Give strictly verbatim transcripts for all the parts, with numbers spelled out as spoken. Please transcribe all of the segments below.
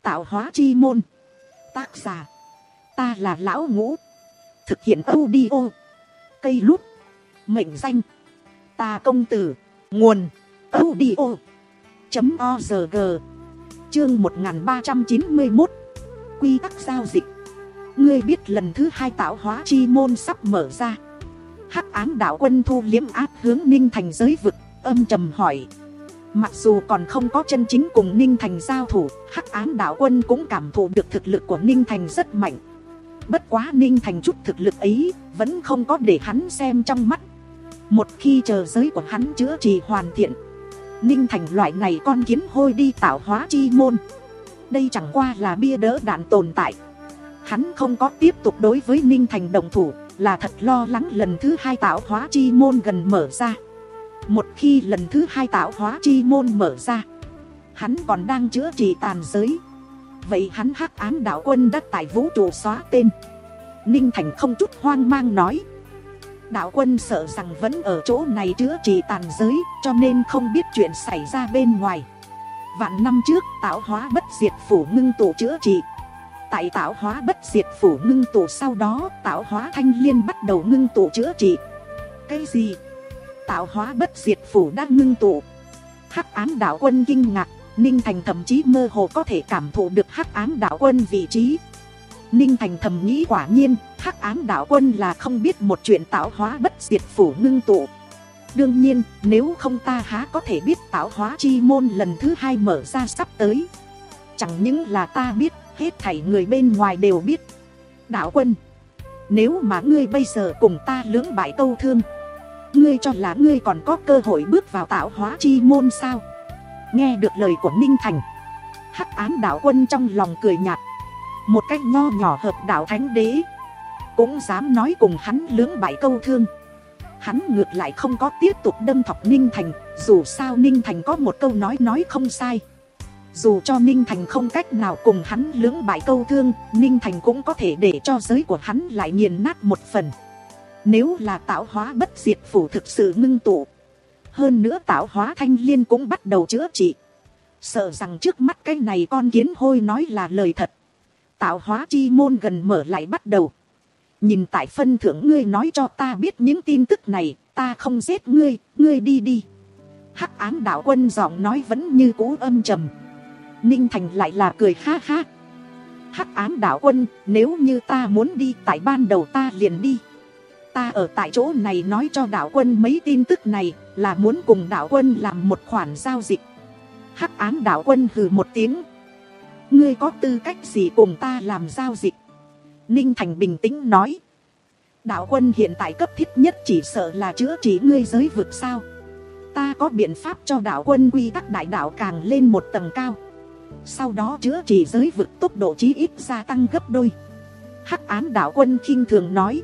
Tạo hóa chi môn. Tác giả: ta là Lão Ngũ. Thực hiện audio Cây Lút. Mệnh danh: Ta Công Tử. Nguồn: audio chấm org. Chương một nghìn ba trăm chín mươi mốt. Quy tắc giao dịch. Ngươi biết lần thứ hai tạo hóa chi môn sắp mở ra. Hắc Ám Đạo Quân thu liếm áp hướng Ninh Thành giới vực, âm trầm hỏi. Mặc dù còn không có chân chính cùng Ninh Thành giao thủ, Hắc Ám Đạo Quân cũng cảm thụ được thực lực của Ninh Thành rất mạnh. Bất quá Ninh Thành chút thực lực ấy vẫn không có để hắn xem trong mắt. Một khi chờ giới của hắn chữa trị hoàn thiện, Ninh Thành loại này con kiến hôi đi tạo hóa chi môn, đây chẳng qua là bia đỡ đạn tồn tại. Hắn không có tiếp tục đối với Ninh Thành đồng thủ, là thật lo lắng lần thứ hai tạo hóa chi môn gần mở ra. Một khi lần thứ hai tạo hóa chi môn mở ra, hắn còn đang chữa trị tàn giới, vậy hắn Hắc Ám Đạo Quân đã tại vũ trụ xóa tên. Ninh Thành không chút hoang mang nói. Đạo Quân sợ rằng vẫn ở chỗ này chữa trị tàn giới, cho nên không biết chuyện xảy ra bên ngoài. Vạn năm trước tạo hóa bất diệt phủ ngưng tụ chữa trị. Tại tạo hóa bất diệt phủ ngưng tụ sau đó, tạo hóa thanh liên bắt đầu ngưng tụ chữa trị. Cái gì? Tạo hóa bất diệt phủ đã ngưng tụ? Hắc Ám Đạo Quân kinh ngạc. Ninh Thành thậm chí mơ hồ có thể cảm thụ được Hắc Ám Đạo Quân vị trí. Ninh Thành thầm nghĩ quả nhiên Hắc Ám Đạo Quân là không biết một chuyện tạo hóa bất diệt phủ ngưng tụ. Đương nhiên nếu không ta há có thể biết tạo hóa chi môn lần thứ hai mở ra sắp tới. Chẳng những là ta biết, hết thảy người bên ngoài đều biết. Đạo Quân, nếu mà ngươi bây giờ cùng ta lưỡng bại câu thương, ngươi cho là ngươi còn có cơ hội bước vào tạo hóa chi môn sao? Nghe được lời của Ninh Thành, Hắc Ám Đạo Quân trong lòng cười nhạt. Một cách nho nhỏ hợp đạo thánh đế cũng dám nói cùng hắn lưỡng bại câu thương. Hắn ngược lại không có tiếp tục đâm thọc Ninh Thành. Dù sao Ninh Thành có một câu nói nói không sai. Dù cho Ninh Thành không cách nào cùng hắn lưỡng bại câu thương, Ninh Thành cũng có thể để cho giới của hắn lại nghiền nát một phần. Nếu là tạo hóa bất diệt phủ thực sự ngưng tụ, hơn nữa tạo hóa thanh liên cũng bắt đầu chữa trị, sợ rằng trước mắt cái này con kiến hôi nói là lời thật. Tạo hóa chi môn gần mở lại bắt đầu. Nhìn tại phân thưởng ngươi nói cho ta biết những tin tức này, ta không giết ngươi, ngươi đi đi. Hắc Ám Đạo Quân giọng nói vẫn như cũ âm trầm. Ninh Thành lại là cười ha ha. Hắc Ám Đạo Quân, nếu như ta muốn đi tại ban đầu ta liền đi. Ta ở tại chỗ này nói cho Đạo Quân mấy tin tức này là muốn cùng Đạo Quân làm một khoản giao dịch. Hắc Ám Đạo Quân hừ một tiếng. Ngươi có tư cách gì cùng ta làm giao dịch? Ninh Thành bình tĩnh nói. Đạo Quân hiện tại cấp thiết nhất chỉ sợ là chữa trị ngươi giới vực sao? Ta có biện pháp cho Đạo Quân quy tắc đại đạo càng lên một tầng cao, sau đó chữa trị giới vực tốc độ chí ít gia tăng gấp đôi. Hắc Ám Đạo Quân khinh thường nói.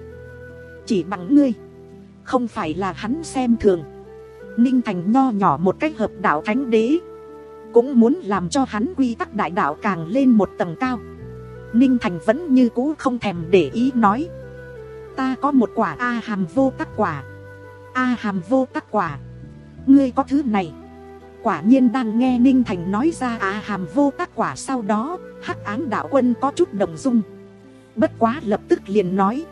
Chỉ bằng ngươi? Không phải là hắn xem thường. Ninh Thành nho nhỏ một cách hợp đạo thánh đế cũng muốn làm cho hắn quy tắc đại đạo càng lên một tầng cao. Ninh Thành vẫn như cũ không thèm để ý nói. Ta có một quả A Hàm Vô Tắc Quả. A Hàm Vô Tắc Quả? Ngươi có thứ này? Quả nhiên đang nghe Ninh Thành nói ra A Hàm Vô Tắc Quả sau đó, Hắc Ám Đạo Quân có chút động dung. Bất quá lập tức liền nói.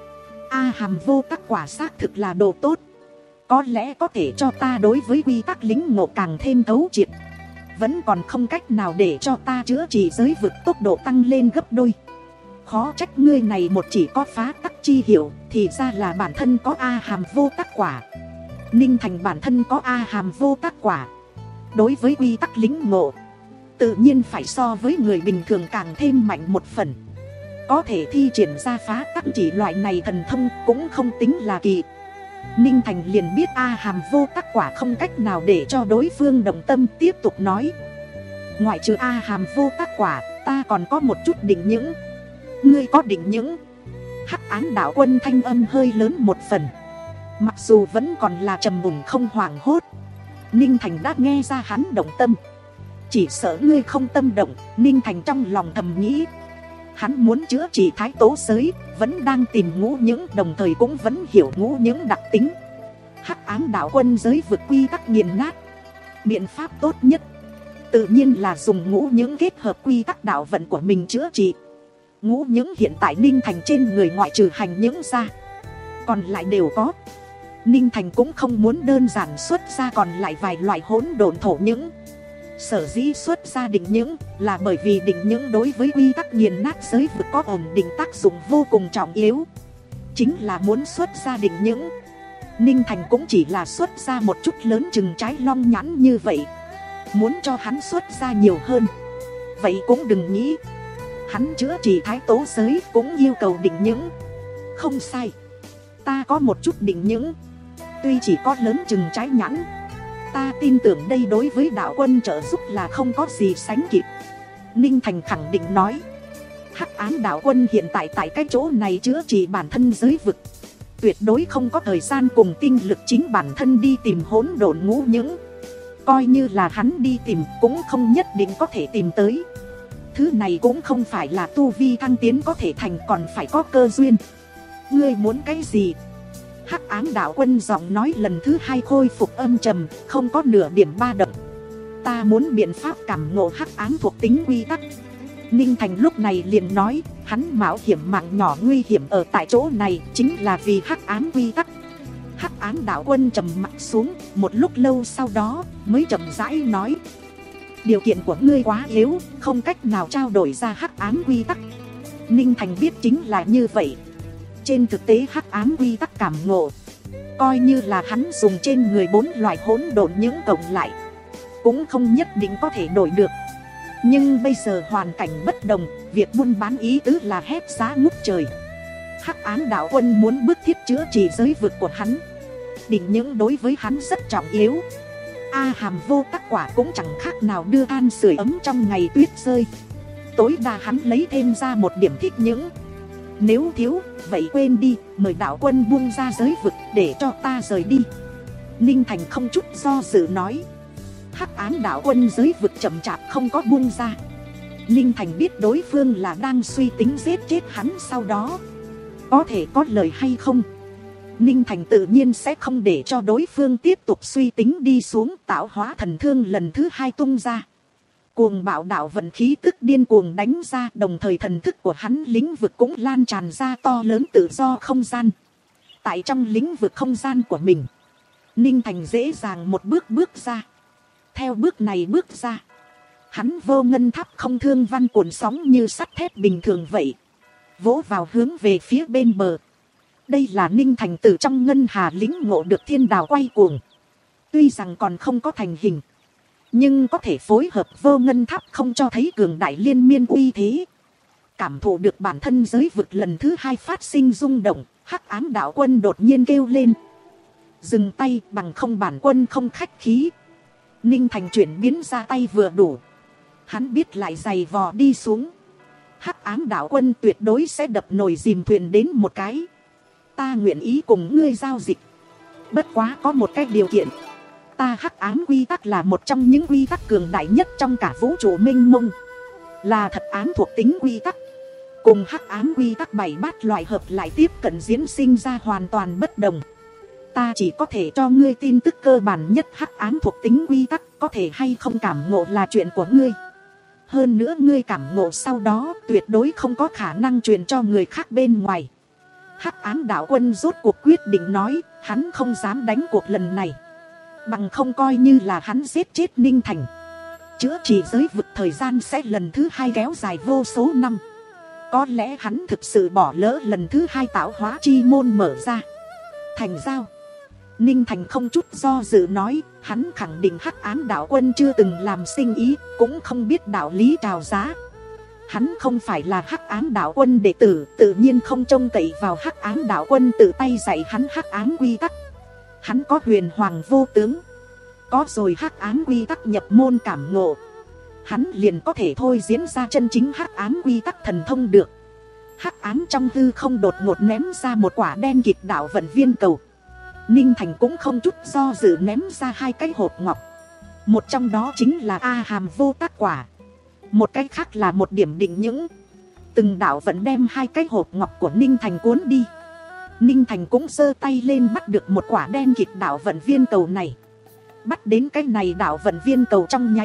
A Hàm Vô Tắc Quả xác thực là đồ tốt, có lẽ có thể cho ta đối với quy tắc lĩnh ngộ càng thêm thấu triệt. Vẫn còn không cách nào để cho ta chữa trị giới vực tốc độ tăng lên gấp đôi. Khó trách ngươi này một chỉ có phá tắc chi hiệu, thì ra là bản thân có A Hàm Vô Tắc Quả. Ninh Thành bản thân có A Hàm Vô Tắc Quả, đối với quy tắc lĩnh ngộ tự nhiên phải so với người bình thường càng thêm mạnh một phần. Có thể thi triển ra phá tắc chỉ loại này thần thông cũng không tính là kỳ. Ninh Thành liền biết A Hàm Vô Tắc Quả không cách nào để cho đối phương đồng tâm, tiếp tục nói. Ngoại trừ A Hàm Vô Tắc Quả, ta còn có một chút định những. Ngươi có định những? Hắc Ám Đạo Quân thanh âm hơi lớn một phần, mặc dù vẫn còn là trầm mùng không hoảng hốt. Ninh Thành đã nghe ra hắn động tâm. Chỉ sợ ngươi không tâm động. Ninh Thành trong lòng thầm nghĩ. Hắn muốn chữa trị thái tố giới, vẫn đang tìm ngũ những, đồng thời cũng vẫn hiểu ngũ những đặc tính. Hắc Ám Đạo Quân giới vực quy tắc nghiền nát, biện pháp tốt nhất tự nhiên là dùng ngũ những kết hợp quy tắc đạo vận của mình chữa trị. Ngũ những hiện tại Ninh Thành trên người ngoại trừ hành những ra, còn lại đều có. Ninh Thành cũng không muốn đơn giản xuất ra còn lại vài loại hỗn độn thổ những. Sở dĩ xuất ra định những là bởi vì định những đối với quy tắc nghiền nát giới vực có ổn định tác dụng vô cùng trọng yếu. Chính là muốn xuất ra định những, Ninh Thành cũng chỉ là xuất ra một chút lớn chừng trái long nhãn như vậy. Muốn cho hắn xuất ra nhiều hơn, vậy cũng đừng nghĩ. Hắn chữa trị thái tố giới cũng yêu cầu định những. Không sai, ta có một chút định những, tuy chỉ có lớn chừng trái nhãn. Ta tin tưởng đây đối với đạo quân trợ giúp là không có gì sánh kịp. Ninh Thành khẳng định nói. Hắc ám đạo quân hiện tại tại cái chỗ này chữa trị bản thân giới vực, tuyệt đối không có thời gian cùng tinh lực chính bản thân đi tìm hỗn độn ngũ những. Coi như là hắn đi tìm cũng không nhất định có thể tìm tới. Thứ này cũng không phải là tu vi thăng tiến có thể thành, còn phải có cơ duyên. Ngươi muốn cái gì? Hắc ám đạo quân giọng nói lần thứ hai khôi phục âm trầm, không có nửa điểm ba động. Ta muốn biện pháp cảm ngộ hắc ám thuộc tính quy tắc. Ninh Thành lúc này liền nói, hắn mạo hiểm mạng nhỏ nguy hiểm ở tại chỗ này chính là vì hắc ám quy tắc. Hắc ám đạo quân trầm mặt xuống, một lúc lâu sau đó mới chậm rãi nói. Điều kiện của ngươi quá yếu, không cách nào trao đổi ra hắc ám quy tắc. Ninh Thành biết chính là như vậy. Trên thực tế hắc ám quy tắc cảm ngộ, coi như là hắn dùng trên người bốn loại hỗn độn những cộng lại, cũng không nhất định có thể đổi được. Nhưng bây giờ hoàn cảnh bất đồng, việc buôn bán ý tứ là hét giá ngút trời. Hắc ám đạo quân muốn bức thiết chữa trị giới vực của hắn, định những đối với hắn rất trọng yếu. A hàm vô tắc quả cũng chẳng khác nào đưa than sưởi ấm trong ngày tuyết rơi. Tối đa hắn lấy thêm ra một điểm thích những. Nếu thiếu, vậy quên đi, mời đạo quân buông ra giới vực để cho ta rời đi. Ninh Thành không chút do dự nói. Hắc ám đạo quân giới vực chậm chạp không có buông ra. Ninh Thành biết đối phương là đang suy tính giết chết hắn sau đó. Có thể có lời hay không? Ninh Thành tự nhiên sẽ không để cho đối phương tiếp tục suy tính đi xuống. Tạo hóa thần thương lần thứ hai tung ra. Cuồng bạo đạo vận khí tức điên cuồng đánh ra, đồng thời thần thức của hắn lĩnh vực cũng lan tràn ra to lớn tự do không gian. Tại trong lĩnh vực không gian của mình, Ninh Thành dễ dàng một bước bước ra. Theo bước này bước ra, hắn vô ngân tháp không thương văn cuộn sóng như sắt thép bình thường vậy, vỗ vào hướng về phía bên bờ. Đây là Ninh Thành từ trong ngân hà lĩnh ngộ được thiên đào quay cuồng. Tuy rằng còn không có thành hình, nhưng có thể phối hợp vô ngân tháp không cho thấy cường đại liên miên uy thế. Cảm thụ được bản thân giới vực lần thứ hai phát sinh rung động, hắc ám đạo quân đột nhiên kêu lên. Dừng tay, bằng không bản quân không khách khí. Ninh Thành chuyển biến ra tay vừa đủ. Hắn biết lại giày vò đi xuống, hắc ám đạo quân tuyệt đối sẽ đập nồi dìm thuyền đến một cái. Ta nguyện ý cùng ngươi giao dịch, bất quá có một cái điều kiện. Ta hắc ám quy tắc là một trong những quy tắc cường đại nhất trong cả vũ trụ mênh mông, là thật ám thuộc tính quy tắc. Cùng hắc ám quy tắc bảy bát loại hợp lại tiếp cận diễn sinh ra hoàn toàn bất đồng. Ta chỉ có thể cho ngươi tin tức cơ bản nhất hắc ám thuộc tính quy tắc, có thể hay không cảm ngộ là chuyện của ngươi. Hơn nữa ngươi cảm ngộ sau đó tuyệt đối không có khả năng truyền cho người khác bên ngoài. Hắc ám đạo quân rốt cuộc quyết định nói, hắn không dám đánh cuộc lần này. Bằng không coi như là hắn giết chết Ninh Thành, chữa trị giới vực thời gian sẽ lần thứ hai kéo dài vô số năm. Có lẽ hắn thực sự bỏ lỡ lần thứ hai tạo hóa chi môn mở ra. Thành giao. Ninh Thành không chút do dự nói, hắn khẳng định hắc ám đạo quân chưa từng làm sinh ý, cũng không biết đạo lý trào giá. Hắn không phải là hắc ám đạo quân đệ tử, tự nhiên không trông cậy vào hắc ám đạo quân tự tay dạy hắn hắc ám quy tắc. Hắn có huyền hoàng vô tướng, có rồi hắc ám quy tắc nhập môn cảm ngộ, hắn liền có thể thôi diễn ra chân chính hắc ám quy tắc thần thông được. Hắc ám trong hư không đột ngột ném ra một quả đen kịt đạo vận viên cầu. Ninh Thành cũng không chút do dự ném ra hai cái hộp ngọc. Một trong đó chính là A hàm vô tác quả, một cái khác là một điểm định những. Từng đạo vận đem hai cái hộp ngọc của Ninh Thành cuốn đi. Ninh Thành cũng giơ tay lên bắt được một quả đen kịt đạo vận viên cầu này. Bắt đến cái này đạo vận viên cầu trong nháy mắt,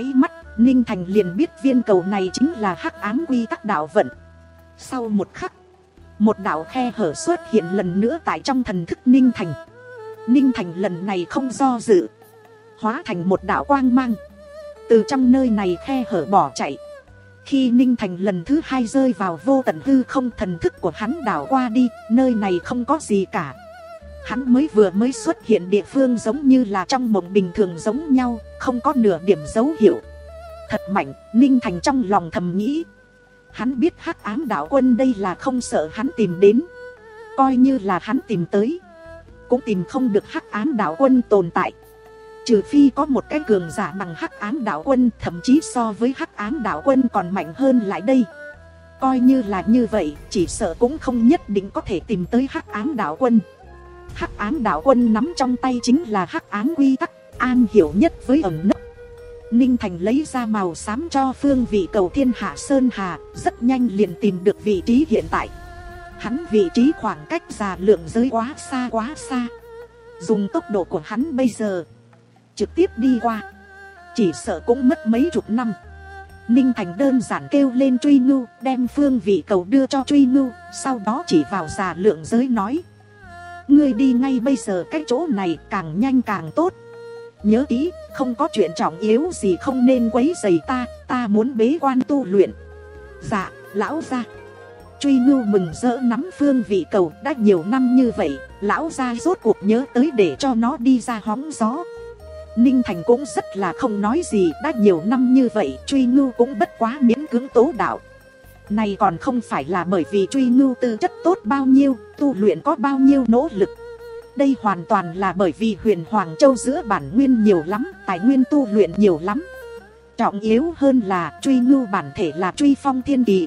Ninh Thành liền biết viên cầu này chính là hắc ám quy tắc đạo vận. Sau một khắc, một đạo khe hở xuất hiện lần nữa tại trong thần thức Ninh Thành. Ninh Thành lần này không do dự, hóa thành một đạo quang mang, từ trong nơi này khe hở bỏ chạy. Khi Ninh Thành lần thứ hai rơi vào vô tận hư không, thần thức của hắn đảo qua đi, nơi này không có gì cả. Hắn mới vừa mới xuất hiện địa phương giống như là trong mộng bình thường giống nhau, không có nửa điểm dấu hiệu. Thật mạnh, Ninh Thành trong lòng thầm nghĩ. Hắn biết hắc ám đạo quân đây là không sợ hắn tìm đến. Coi như là hắn tìm tới, cũng tìm không được hắc ám đạo quân tồn tại. Trừ phi có một cái cường giả bằng hắc ám đạo quân, thậm chí so với hắc ám đạo quân còn mạnh hơn lại đây. Coi như là như vậy, chỉ sợ cũng không nhất định có thể tìm tới hắc ám đạo quân. Hắc ám đạo quân nắm trong tay chính là hắc ám quy tắc, an hiểu nhất với ẩn nấp. Ninh Thành lấy ra màu xám cho phương vị cầu thiên hạ sơn hà, rất nhanh liền tìm được vị trí hiện tại. Hắn vị trí khoảng cách già lượng giới quá xa quá xa. Dùng tốc độ của hắn bây giờ, trực tiếp đi qua, chỉ sợ cũng mất mấy chục năm. Ninh Thành đơn giản kêu lên Truy Ngưu, đem phương vị cầu đưa cho Truy Ngưu, sau đó chỉ vào già lượng giới nói: ngươi đi ngay bây giờ cái chỗ này, càng nhanh càng tốt. Nhớ kỹ, không có chuyện trọng yếu gì không nên quấy rầy ta, ta muốn bế quan tu luyện. Dạ, lão gia. Truy Ngưu mừng rỡ nắm phương vị cầu, đã nhiều năm như vậy, lão gia rốt cuộc nhớ tới để cho nó đi ra hóng gió. Ninh Thành cũng rất là không nói gì, đã nhiều năm như vậy, Truy Ngưu cũng bất quá miễn cưỡng tố đạo. Này còn không phải là bởi vì Truy Ngưu tư chất tốt bao nhiêu, tu luyện có bao nhiêu nỗ lực. Đây hoàn toàn là bởi vì huyền Hoàng Châu giữa bản nguyên nhiều lắm, tài nguyên tu luyện nhiều lắm. Trọng yếu hơn là Truy Ngưu bản thể là Truy Phong Thiên Kỳ.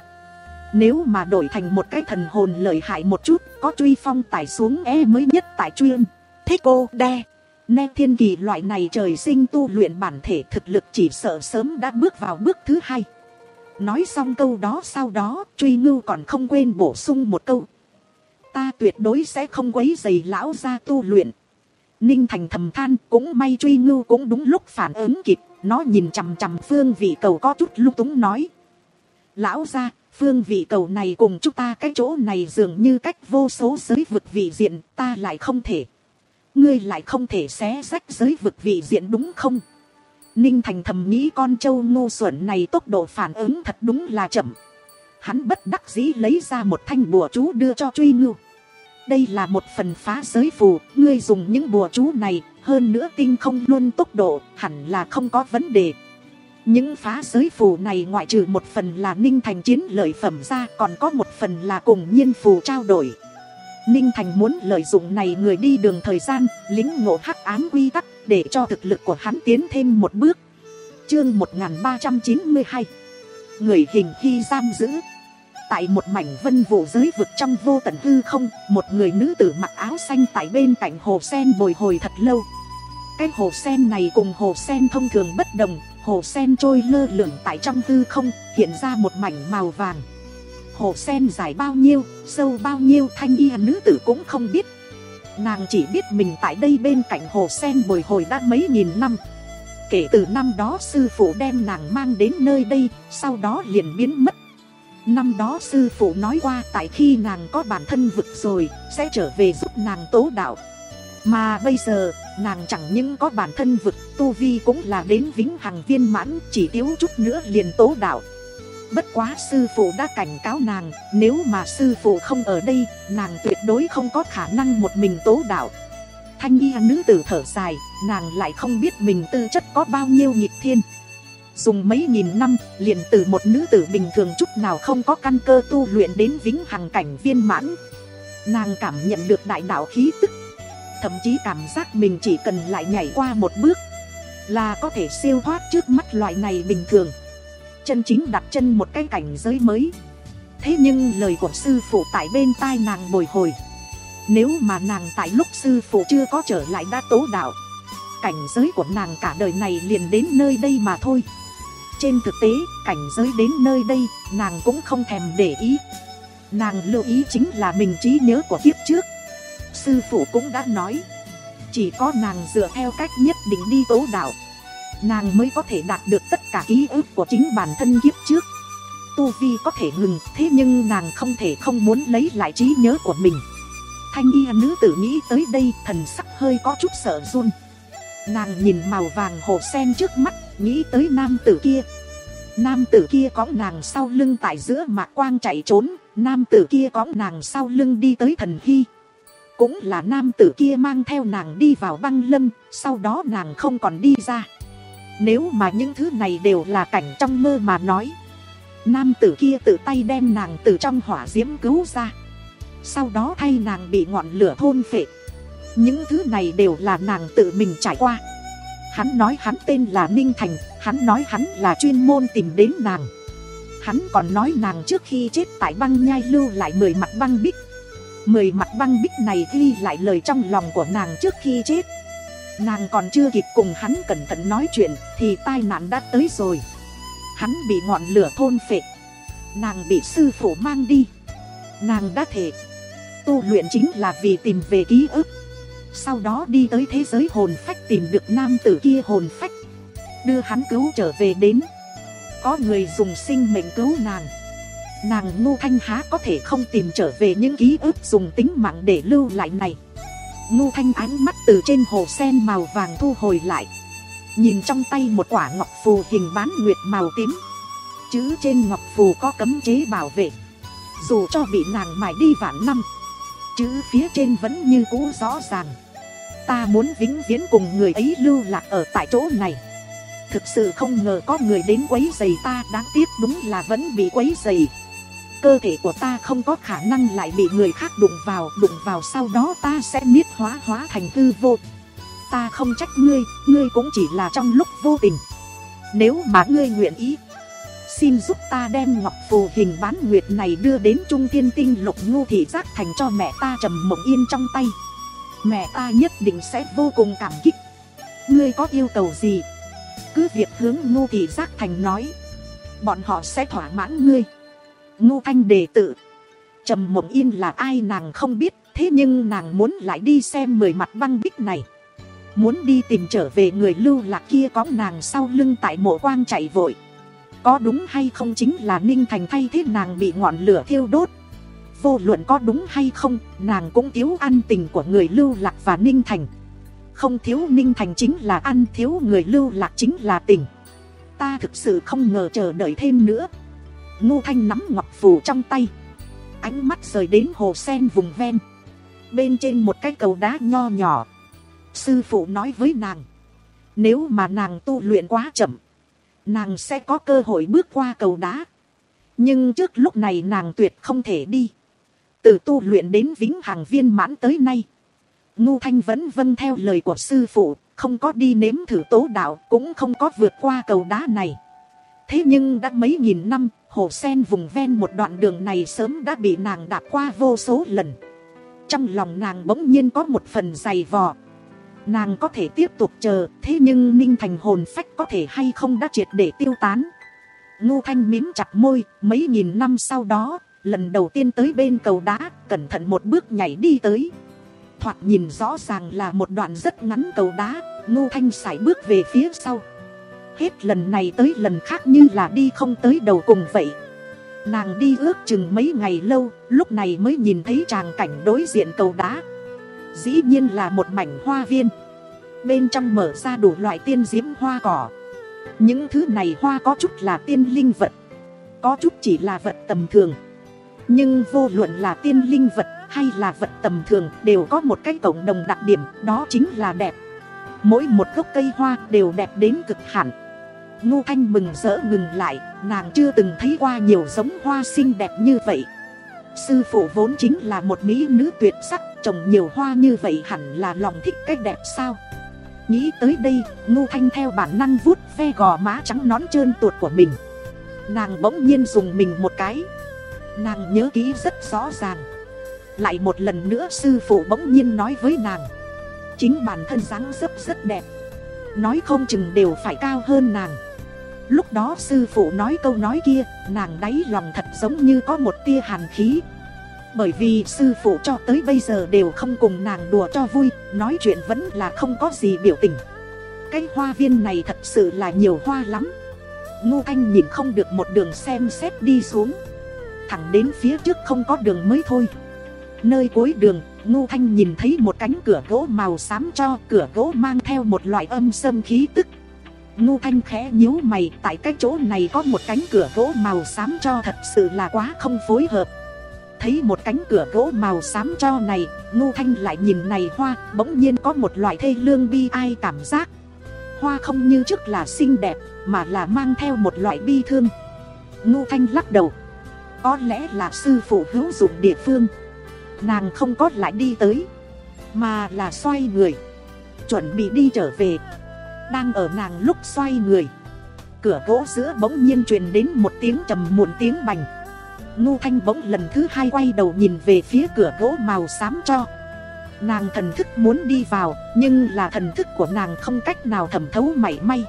Nếu mà đổi thành một cái thần hồn lợi hại một chút, có Truy Phong tải xuống e mới nhất tại chuyên Thích Cô Đe Nè Thiên Kỳ loại này trời sinh tu luyện bản thể, thực lực chỉ sợ sớm đã bước vào bước thứ hai. Nói xong câu đó, sau đó Truy Ngưu còn không quên bổ sung một câu: ta tuyệt đối sẽ không quấy rầy lão gia tu luyện. Ninh Thành thầm than, cũng may Truy Ngưu cũng đúng lúc phản ứng kịp. Nó nhìn chằm chằm phương vị cầu có chút lung túng nói: lão gia, phương vị cầu này cùng chúng ta cái chỗ này dường như cách vô số giới vực vị diện, ta lại không thể. Ngươi lại không thể xé rách giới vực vị diện đúng không? Ninh Thành thầm nghĩ con trâu ngu xuẩn này tốc độ phản ứng thật đúng là chậm. Hắn bất đắc dĩ lấy ra một thanh bùa chú đưa cho Truy Ngưu. Đây là một phần phá giới phù, ngươi dùng những bùa chú này, hơn nữa tinh không luôn tốc độ, hẳn là không có vấn đề. Những phá giới phù này ngoại trừ một phần là Ninh Thành chiến lợi phẩm ra, còn có một phần là cùng nhiên phù trao đổi. Ninh Thành muốn lợi dụng này người đi đường thời gian, lính ngộ hắc ám quy tắc, để cho thực lực của hắn tiến thêm một bước. Chương một nghìn ba trăm chín mươi hai, người hình khi giam giữ. Tại một mảnh vân vụ giới vực trong vô tận hư không, một người nữ tử mặc áo xanh tại bên cạnh hồ sen bồi hồi thật lâu. Cái hồ sen này cùng hồ sen thông thường bất đồng, hồ sen trôi lơ lửng tại trong hư không, hiện ra một mảnh màu vàng. Hồ sen dài bao nhiêu, sâu bao nhiêu, thanh y nữ tử cũng không biết. Nàng chỉ biết mình tại đây bên cạnh hồ sen bồi hồi đã mấy nghìn năm. Kể từ năm đó sư phụ đem nàng mang đến nơi đây, sau đó liền biến mất. Năm đó sư phụ nói qua tại khi nàng có bản thân vực rồi, sẽ trở về giúp nàng tố đạo. Mà bây giờ, nàng chẳng những có bản thân vực, tu vi cũng là đến vĩnh hằng viên mãn, chỉ thiếu chút nữa liền tố đạo. Bất quá sư phụ đã cảnh cáo nàng, nếu mà sư phụ không ở đây, nàng tuyệt đối không có khả năng một mình tố đạo. Thanh y nữ tử thở dài, nàng lại không biết mình tư chất có bao nhiêu nghịch thiên. Dùng mấy nghìn năm, liền từ một nữ tử bình thường chút nào không có căn cơ tu luyện đến vĩnh hằng cảnh viên mãn. Nàng cảm nhận được đại đạo khí tức, thậm chí cảm giác mình chỉ cần lại nhảy qua một bước là có thể siêu thoát trước mắt loại này bình thường, chân chính đặt chân một cái cảnh giới mới. Thế nhưng lời của sư phụ tại bên tai nàng bồi hồi, nếu mà nàng tại lúc sư phụ chưa có trở lại đã tố đạo, cảnh giới của nàng cả đời này liền đến nơi đây mà thôi. Trên thực tế, cảnh giới đến nơi đây, nàng cũng không thèm để ý. Nàng lưu ý chính là mình trí nhớ của kiếp trước. Sư phụ cũng đã nói, chỉ có nàng dựa theo cách nhất định đi tố đạo, nàng mới có thể đạt được tất cả ký ức của chính bản thân kiếp trước. Tu vi có thể ngừng, thế nhưng nàng không thể không muốn lấy lại trí nhớ của mình. Thanh y nữ tử nghĩ tới đây, thần sắc hơi có chút sợ run. Nàng nhìn màu vàng hồ sen trước mắt, nghĩ tới nam tử kia. Nam tử kia cõng nàng sau lưng tại giữa mạc quang chạy trốn. Nam tử kia cõng nàng sau lưng đi tới thần hy. Cũng là nam tử kia mang theo nàng đi vào băng lâm, sau đó nàng không còn đi ra. Nếu mà những thứ này đều là cảnh trong mơ mà nói, nam tử kia tự tay đem nàng từ trong hỏa diễm cứu ra, sau đó thay nàng bị ngọn lửa thôn phệ. Những thứ này đều là nàng tự mình trải qua. Hắn nói hắn tên là Ninh Thành, hắn nói hắn là chuyên môn tìm đến nàng. Hắn còn nói nàng trước khi chết tại băng nhai lưu lại mười mặt băng bích. Mười mặt băng bích này ghi lại lời trong lòng của nàng trước khi chết. Nàng còn chưa kịp cùng hắn cẩn thận nói chuyện thì tai nạn đã tới rồi. Hắn bị ngọn lửa thôn phệ, nàng bị sư phụ mang đi. Nàng đã thể tu luyện chính là vì tìm về ký ức, sau đó đi tới thế giới hồn phách tìm được nam tử kia hồn phách, đưa hắn cứu trở về đến. Có người dùng sinh mệnh cứu nàng. Nàng Ngô Thanh há có thể không tìm trở về những ký ức dùng tính mạng để lưu lại này. Ngô Thanh ánh mắt từ trên hồ sen màu vàng thu hồi lại, nhìn trong tay một quả ngọc phù hình bán nguyệt màu tím. Chữ trên ngọc phù có cấm chế bảo vệ, dù cho bị nàng mài đi vạn năm, chữ phía trên vẫn như cũ rõ ràng. Ta muốn vĩnh viễn cùng người ấy lưu lạc ở tại chỗ này. Thực sự không ngờ có người đến quấy rầy ta, đáng tiếc đúng là vẫn bị quấy rầy. Cơ thể của ta không có khả năng lại bị người khác đụng vào, đụng vào sau đó ta sẽ miết hóa hóa thành hư vô. Ta không trách ngươi, ngươi cũng chỉ là trong lúc vô tình. Nếu mà ngươi nguyện ý, xin giúp ta đem ngọc phù hình bán nguyệt này đưa đến Trung Thiên Tinh Lục Ngô Thị Giác Thành cho mẹ ta Trầm Mộng Yên trong tay. Mẹ ta nhất định sẽ vô cùng cảm kích. Ngươi có yêu cầu gì, cứ việc hướng Ngô Thị Giác Thành nói, bọn họ sẽ thỏa mãn ngươi. Ngô Thanh đề tự. Trầm Mộng Yên là ai nàng không biết, thế nhưng nàng muốn lại đi xem mười mặt băng bích này, muốn đi tìm trở về người lưu lạc kia cõng nàng sau lưng tại mộ quang chạy vội. Có đúng hay không chính là Ninh Thành thay thế nàng bị ngọn lửa thiêu đốt. Vô luận có đúng hay không, nàng cũng thiếu ăn tình của người lưu lạc và Ninh Thành. Không thiếu Ninh Thành chính là ăn, thiếu người lưu lạc chính là tình. Ta thực sự không ngờ chờ đợi thêm nữa. Ngô Thanh nắm ngọc phù trong tay, ánh mắt rời đến hồ sen vùng ven. Bên trên một cái cầu đá nho nhỏ, sư phụ nói với nàng, nếu mà nàng tu luyện quá chậm, nàng sẽ có cơ hội bước qua cầu đá. Nhưng trước lúc này nàng tuyệt không thể đi. Từ tu luyện đến vĩnh hằng viên mãn tới nay, Ngô Thanh vẫn vâng theo lời của sư phụ, không có đi nếm thử tố đạo, cũng không có vượt qua cầu đá này. Thế nhưng đã mấy nghìn năm, hồ sen vùng ven một đoạn đường này sớm đã bị nàng đạp qua vô số lần. Trong lòng nàng bỗng nhiên có một phần dày vò. Nàng có thể tiếp tục chờ, thế nhưng Ninh Thành hồn phách có thể hay không đã triệt để tiêu tán. Ngô Thanh mím chặt môi, mấy nghìn năm sau đó, lần đầu tiên tới bên cầu đá, cẩn thận một bước nhảy đi tới. Thoạt nhìn rõ ràng là một đoạn rất ngắn cầu đá, Ngô Thanh sải bước về phía sau. Hết lần này tới lần khác như là đi không tới đầu cùng vậy. Nàng đi ước chừng mấy ngày lâu, lúc này mới nhìn thấy tràng cảnh đối diện cầu đá. Dĩ nhiên là một mảnh hoa viên, bên trong mở ra đủ loại tiên diễm hoa cỏ. Những thứ này hoa có chút là tiên linh vật, có chút chỉ là vật tầm thường. Nhưng vô luận là tiên linh vật hay là vật tầm thường đều có một cái cộng đồng đặc điểm, đó chính là đẹp. Mỗi một gốc cây hoa đều đẹp đến cực hạn. Ngô Thanh mừng rỡ ngừng lại, nàng chưa từng thấy qua nhiều giống hoa xinh đẹp như vậy. Sư phụ vốn chính là một mỹ nữ tuyệt sắc, trồng nhiều hoa như vậy hẳn là lòng thích cái đẹp sao. Nghĩ tới đây, Ngô Thanh theo bản năng vuốt ve gò má trắng nõn trơn tuột của mình. Nàng bỗng nhiên dùng mình một cái. Nàng nhớ kỹ rất rõ ràng. Lại một lần nữa sư phụ bỗng nhiên nói với nàng, chính bản thân dáng dấp rất đẹp, nói không chừng đều phải cao hơn nàng. Lúc đó sư phụ nói câu nói kia, nàng đáy lòng thật giống như có một tia hàn khí. Bởi vì sư phụ cho tới bây giờ đều không cùng nàng đùa cho vui, nói chuyện vẫn là không có gì biểu tình. cái hoa viên này thật sự là nhiều hoa lắm. Ngô Thanh nhìn không được một đường xem xét đi xuống, thẳng đến phía trước không có đường mới thôi. Nơi cuối đường, Ngô Thanh nhìn thấy một cánh cửa gỗ màu xám cho, cửa gỗ mang theo một loại âm xâm khí tức. Ngô Thanh khẽ nhíu mày, tại cái chỗ này có một cánh cửa gỗ màu xám cho thật sự là quá không phối hợp. Thấy một cánh cửa gỗ màu xám cho này, Ngô Thanh lại nhìn này hoa, bỗng nhiên có một loại thê lương bi ai cảm giác. Hoa không như trước là xinh đẹp, mà là mang theo một loại bi thương. Ngô Thanh lắc đầu, có lẽ là sư phụ hữu dụng địa phương. Nàng không có lại đi tới, mà là xoay người, chuẩn bị đi trở về. Đang ở nàng lúc xoay người, cửa gỗ giữa bỗng nhiên truyền đến một tiếng trầm muộn tiếng bành. Ngô Thanh bỗng lần thứ hai quay đầu nhìn về phía cửa gỗ màu xám cho. Nàng thần thức muốn đi vào, nhưng là thần thức của nàng không cách nào thẩm thấu mảy may.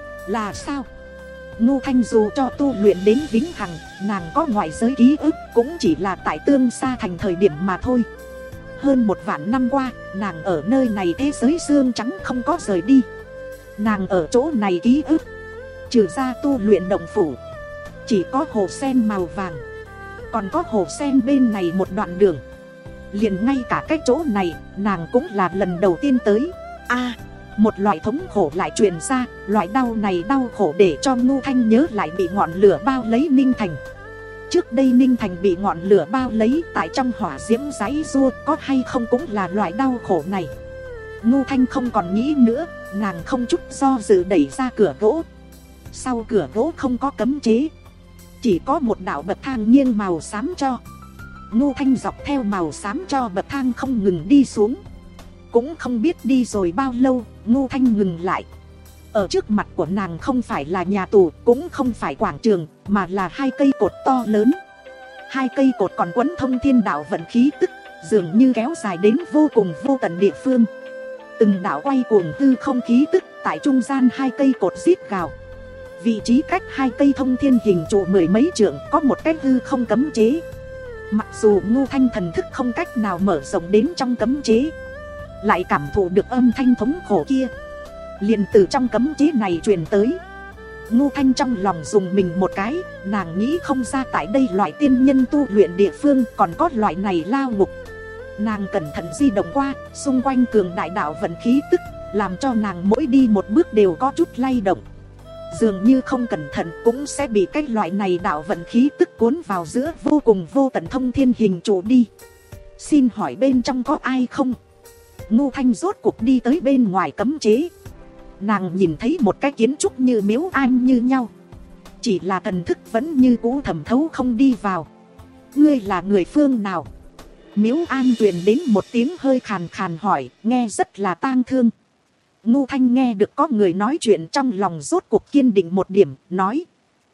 Là sao? Ngô Thanh dù cho tu luyện đến vĩnh hằng, nàng có ngoại giới ký ức cũng chỉ là tại Tương Sa Thành thời điểm mà thôi. Hơn một vạn năm qua, nàng ở nơi này thế giới xương trắng không có rời đi. Nàng ở chỗ này ký ức, trừ ra tu luyện động phủ, chỉ có hồ sen màu vàng. Còn có hồ sen bên này một đoạn đường, liền ngay cả cái chỗ này nàng cũng là lần đầu tiên tới. A à, một loại thống khổ lại truyền ra. Loại đau này đau khổ để cho Ngô Thanh nhớ lại bị ngọn lửa bao lấy Ninh Thành. Trước đây Ninh Thành bị ngọn lửa bao lấy, tại trong hỏa diễm giãy giụa, có hay không cũng là loại đau khổ này. Ngô Thanh không còn nghĩ nữa, nàng không chút do dự đẩy ra cửa gỗ. Sau cửa gỗ không có cấm chế, chỉ có một đạo bậc thang nghiêng màu xám cho. Ngô Thanh dọc theo màu xám cho bậc thang không ngừng đi xuống. Cũng không biết đi rồi bao lâu, Ngô Thanh ngừng lại. Ở trước mặt của nàng không phải là nhà tù, cũng không phải quảng trường, mà là hai cây cột to lớn. Hai cây cột còn quấn thông thiên đạo vận khí tức, dường như kéo dài đến vô cùng vô tận địa phương. Từng đạo quay cuồng hư không khí tức, tại trung gian hai cây cột rít gào. Vị trí cách hai cây thông thiên hình trụ mười mấy trượng có một cái hư không cấm chế. Mặc dù Ngô Thanh thần thức không cách nào mở rộng đến trong cấm chế, lại cảm thụ được âm thanh thống khổ kia liền từ trong cấm chế này truyền tới. Ngô Thanh trong lòng dùng mình một cái, nàng nghĩ không ra tại đây loại tiên nhân tu luyện địa phương còn có loại này lao ngục. Nàng cẩn thận di động qua, xung quanh cường đại đạo vận khí tức, làm cho nàng mỗi đi một bước đều có chút lay động. Dường như không cẩn thận cũng sẽ bị cái loại này đạo vận khí tức cuốn vào giữa vô cùng vô tận thông thiên hình trụ đi. Xin hỏi bên trong có ai không? Ngô Thanh rốt cuộc đi tới bên ngoài cấm chế. Nàng nhìn thấy một cái kiến trúc như miếu am như nhau, chỉ là thần thức vẫn như cũ thẩm thấu không đi vào. Ngươi là người phương nào? Miếu am truyền đến một tiếng hơi khàn khàn hỏi, nghe rất là tang thương. Ngô Thanh nghe được có người nói chuyện, trong lòng rốt cuộc kiên định một điểm, nói: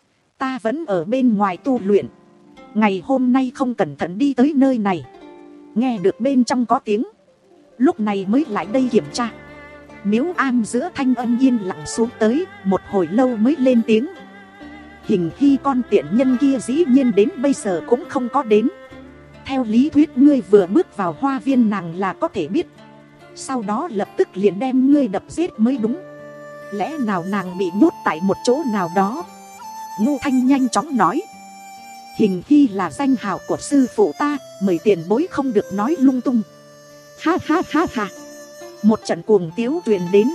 ta vẫn ở bên ngoài tu luyện, ngày hôm nay không cẩn thận đi tới nơi này, nghe được bên trong có tiếng, lúc này mới lại đây kiểm tra. Miếu am giữa thanh âm yên lặng xuống tới, một hồi lâu mới lên tiếng: Hình Hy con tiện nhân kia dĩ nhiên đến bây giờ cũng không có đến. Theo lý thuyết ngươi vừa bước vào hoa viên nàng là có thể biết, sau đó lập tức liền đem ngươi đập giết mới đúng. Lẽ nào nàng bị nhốt tại một chỗ nào đó? Ngô Thanh nhanh chóng nói: Hình Hy là danh hào của sư phụ ta, mời tiền bối không được nói lung tung. Ha ha ha ha. Một trận cuồng tiếu truyền đến.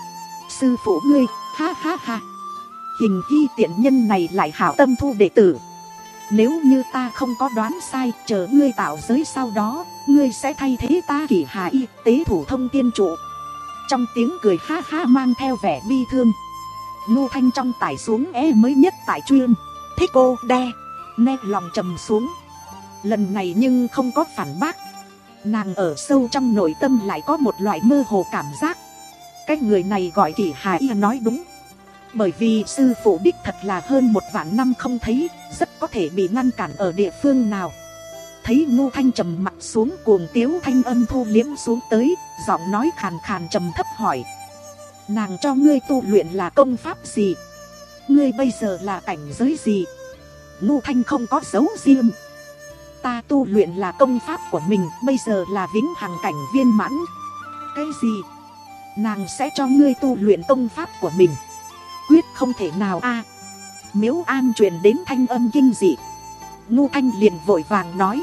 Sư phụ ngươi, ha ha ha. Hình Hy tiện nhân này lại hảo tâm thu đệ tử. Nếu như ta không có đoán sai, chờ ngươi tạo giới sau đó, ngươi sẽ thay thế ta Kỷ Hà Y tế thủ thông tiên trụ. Trong tiếng cười ha ha mang theo vẻ bi thương. Ngô Thanh trong tải xuống é mới nhất tại chuyên thích cô đe, nét lòng trầm xuống. Lần này nhưng không có phản bác. Nàng ở sâu trong nội tâm lại có một loại mơ hồ cảm giác, cái người này gọi Kỷ Hà Y nói đúng. Bởi vì sư phụ đích thật là hơn một vạn năm không thấy, rất có thể bị ngăn cản ở địa phương nào. Thấy Ngô Thanh trầm mặt xuống, cuồng tiếu thanh âm thu liếm xuống tới, giọng nói khàn khàn trầm thấp hỏi: nàng cho ngươi tu luyện là công pháp gì? Ngươi bây giờ là cảnh giới gì? Ngô Thanh không có giấu riêng: ta tu luyện là công pháp của mình, bây giờ là vĩnh hằng cảnh viên mãn. Cái gì? nàng sẽ cho ngươi tu luyện công pháp của mình. Quyết không thể nào a. Miếu An truyền đến thanh âm kinh dị. Ngô Thanh liền vội vàng nói,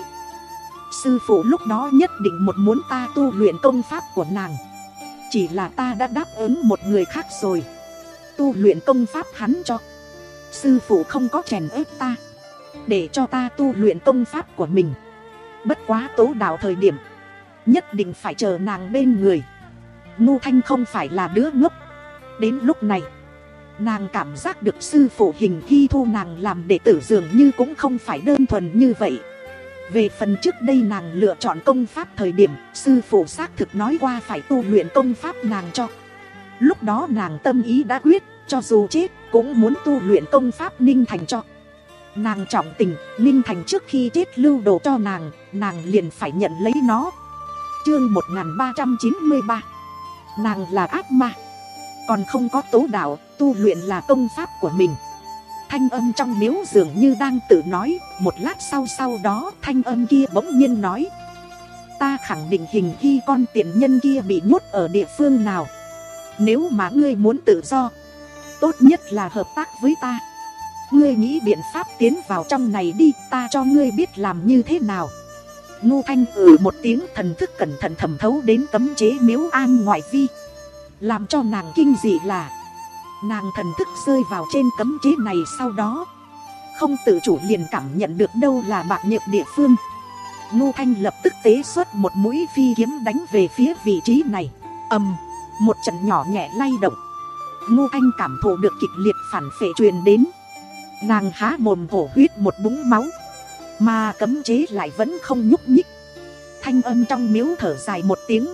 sư phụ lúc đó nhất định một muốn ta tu luyện công pháp của nàng. Chỉ là ta đã đáp ứng một người khác rồi. Tu luyện công pháp hắn cho. Sư phụ không có chèn ép ta, để cho ta tu luyện công pháp của mình. Bất quá tố đạo thời điểm nhất định phải chờ nàng bên người. Ngô Thanh không phải là đứa ngốc. Đến lúc này nàng cảm giác được sư phụ hình khi thu nàng làm đệ tử dường như cũng không phải đơn thuần như vậy. Về phần trước đây nàng lựa chọn công pháp thời điểm, sư phụ xác thực nói qua phải tu luyện công pháp nàng cho. Lúc đó nàng tâm ý đã quyết, cho dù chết cũng muốn tu luyện công pháp Ninh Thành cho. Nàng trọng tình, Ninh Thành trước khi chết lưu đồ cho nàng, nàng liền phải nhận lấy nó. Chương một nghìn ba trăm chín mươi ba. Nàng là ác ma, còn không có tố đạo, tu luyện là công pháp của mình. Thanh âm trong miếu dường như đang tự nói. Một lát sau sau đó thanh âm kia bỗng nhiên nói, ta khẳng định hình khi con tiện nhân kia bị nhốt ở địa phương nào. Nếu mà ngươi muốn tự do, tốt nhất là hợp tác với ta. Ngươi nghĩ biện pháp tiến vào trong này đi, ta cho ngươi biết làm như thế nào. Ngô Thanh ừ một tiếng, thần thức cẩn thận thẩm thấu đến cấm chế miếu An ngoại vi. Làm cho nàng kinh dị là nàng thần thức rơi vào trên cấm chế này, sau đó không tự chủ liền cảm nhận được đâu là bạc nhược địa phương. Ngô Thanh lập tức tế xuất một mũi phi kiếm đánh về phía vị trí này. Ầm, một trận nhỏ nhẹ lay động. Ngô Thanh cảm thụ được kịch liệt phản phệ truyền đến. Nàng há mồm hổ huyết một búng máu, mà cấm chế lại vẫn không nhúc nhích. Thanh âm trong miếu thở dài một tiếng,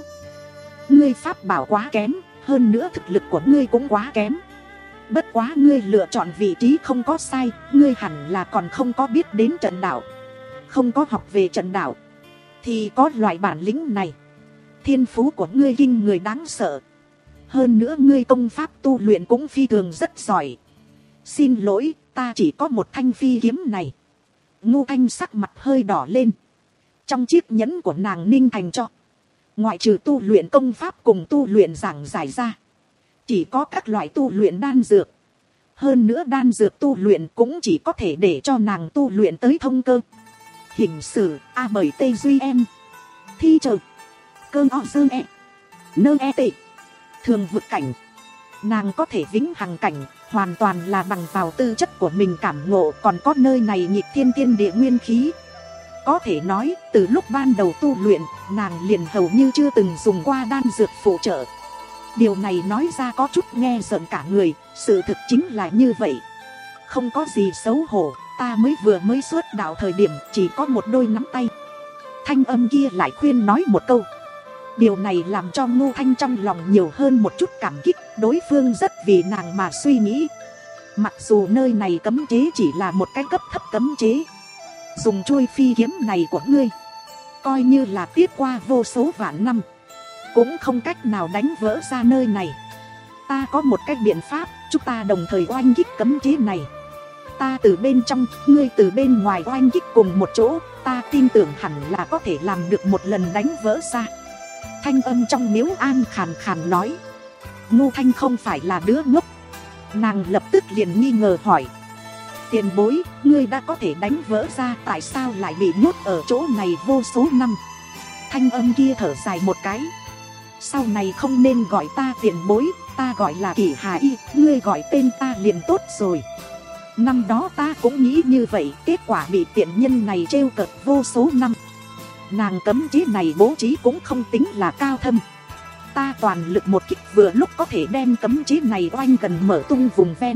ngươi pháp bảo quá kém, hơn nữa thực lực của ngươi cũng quá kém. Bất quá ngươi lựa chọn vị trí không có sai, ngươi hẳn là còn không có biết đến trận đạo, không có học về trận đạo thì có loại bản lĩnh này. Thiên phú của ngươi kinh người đáng sợ, hơn nữa ngươi công pháp tu luyện cũng phi thường rất giỏi. Xin lỗi, ta chỉ có một thanh phi kiếm này. Ngô Thanh sắc mặt hơi đỏ lên. Trong chiếc nhẫn của nàng Ninh Thành cho, ngoại trừ tu luyện công pháp cùng tu luyện giảng giải ra, chỉ có các loại tu luyện đan dược. Hơn nữa đan dược tu luyện cũng chỉ có thể để cho nàng tu luyện tới thông cơ. Hình sử A bởi Tê Duy Em Thi trợ Cơ o dơ e Nơ e tệ Thường vực cảnh. Nàng có thể vĩnh hằng cảnh hoàn toàn là bằng vào tư chất của mình cảm ngộ, còn có nơi này nhịp thiên tiên địa nguyên khí. Có thể nói từ lúc ban đầu tu luyện, nàng liền hầu như chưa từng dùng qua đan dược phụ trợ. Điều này nói ra có chút nghe giận cả người, sự thực chính là như vậy. Không có gì xấu hổ, ta mới vừa mới xuất đạo thời điểm chỉ có một đôi nắm tay. Thanh âm kia lại khuyên nói một câu. Điều này làm cho Ngô Thanh trong lòng nhiều hơn một chút cảm kích, đối phương rất vì nàng mà suy nghĩ. Mặc dù nơi này cấm chế chỉ là một cái cấp thấp cấm chế, dùng chuôi phi kiếm này của ngươi, coi như là tiết qua vô số vạn năm, cũng không cách nào đánh vỡ ra nơi này. Ta có một cách biện pháp, chúng ta đồng thời oanh kích cấm chế này. Ta từ bên trong, ngươi từ bên ngoài oanh kích cùng một chỗ, ta tin tưởng hẳn là có thể làm được một lần đánh vỡ ra. Thanh âm trong miếu An khàn khàn nói. Ngô Thanh không phải là đứa ngốc. Nàng lập tức liền nghi ngờ hỏi, tiền bối, ngươi đã có thể đánh vỡ ra, tại sao lại bị nhốt ở chỗ này vô số năm? Thanh âm kia thở dài một cái. Sau này không nên gọi ta tiền bối, ta gọi là Kỷ Hà Y, ngươi gọi tên ta liền tốt rồi. Năm đó ta cũng nghĩ như vậy, kết quả bị tiện nhân này trêu cợt vô số năm. Nàng cấm chế này bố trí cũng không tính là cao thâm. Ta toàn lực một kích vừa lúc có thể đem cấm chế này oanh gần mở tung vùng ven,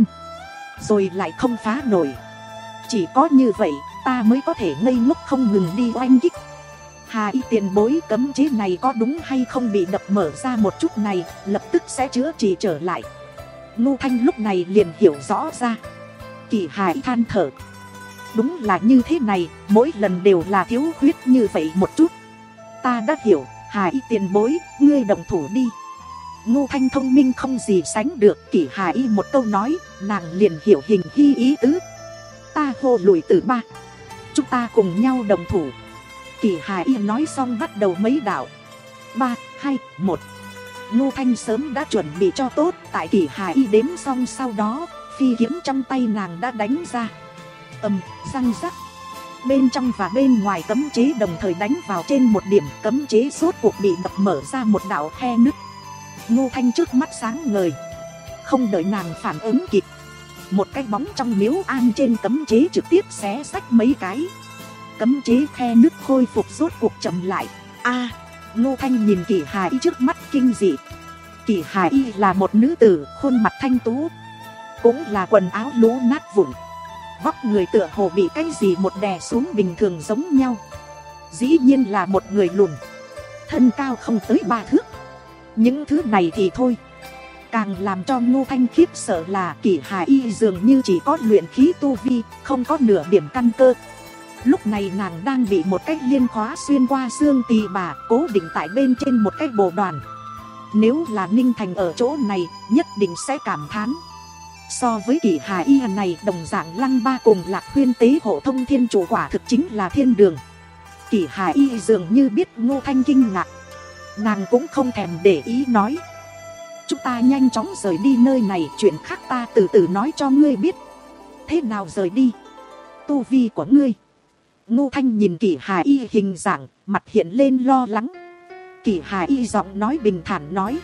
rồi lại không phá nổi. Chỉ có như vậy ta mới có thể ngây ngốc không ngừng đi oanh kích. Hà Y tiền bối, cấm chế này có đúng hay không bị đập mở ra một chút này, lập tức sẽ chữa trị trở lại. Ngô Thanh lúc này liền hiểu rõ ra. Kỷ Hà Y than thở, đúng là như thế này, mỗi lần đều là thiếu khuyết như vậy một chút. Ta đã hiểu, Hà Y tiền bối, ngươi động thủ đi. Ngô Thanh thông minh không gì sánh được, Kỷ Hà Y một câu nói, nàng liền hiểu hình hy ý tứ. Ta hô lùi từ ba, chúng ta cùng nhau đồng thủ. Kỷ Hà Y nói xong bắt đầu mấy đạo. Ba, hai, một. Ngô Thanh sớm đã chuẩn bị cho tốt. Tại Kỷ Hà Y đếm xong sau đó, phi kiếm trong tay nàng đã đánh ra. Ầm, răng rắc. Bên trong và bên ngoài cấm chế đồng thời đánh vào trên một điểm. Cấm chế rốt cuộc bị đập mở ra một đạo khe nứt. Ngô Thanh trước mắt sáng ngời. Không đợi nàng phản ứng kịp, một cái bóng trong miếu an trên cấm chế trực tiếp xé xách mấy cái. Cấm chế khe nứt khôi phục rốt cuộc chậm lại. A, Ngô Thanh nhìn Kỷ Hà Y trước mắt kinh dị. Kỷ Hà Y là một nữ tử, khuôn mặt thanh tú, cũng là quần áo lố nát vụn. Vóc người tựa hồ bị cái gì một đè xuống bình thường giống nhau. Dĩ nhiên là một người lùn, thân cao không tới ba thước. Những thứ này thì thôi, càng làm cho Ngô Thanh khiếp sợ là Kỷ Hà Y dường như chỉ có luyện khí tu vi, không có nửa điểm căn cơ. Lúc này nàng đang bị một cái liên khóa xuyên qua xương tỳ bà, cố định tại bên trên một cái bồ đoàn. Nếu là Ninh Thành ở chỗ này, nhất định sẽ cảm thán. So với Kỷ Hà Y này, đồng dạng Lăng Ba cùng Lạc Huyên tế hộ thông thiên chủ quả thực chính là thiên đường. Kỷ Hà Y dường như biết Ngô Thanh kinh ngạc, nàng cũng không thèm để ý nói: chúng ta nhanh chóng rời đi nơi này, chuyện khác ta từ từ nói cho ngươi biết. Thế nào rời đi? Tu vi của ngươi. Ngô Thanh nhìn Kỷ Hà Y hình dạng, mặt hiện lên lo lắng. Kỷ Hà Y giọng nói bình thản nói: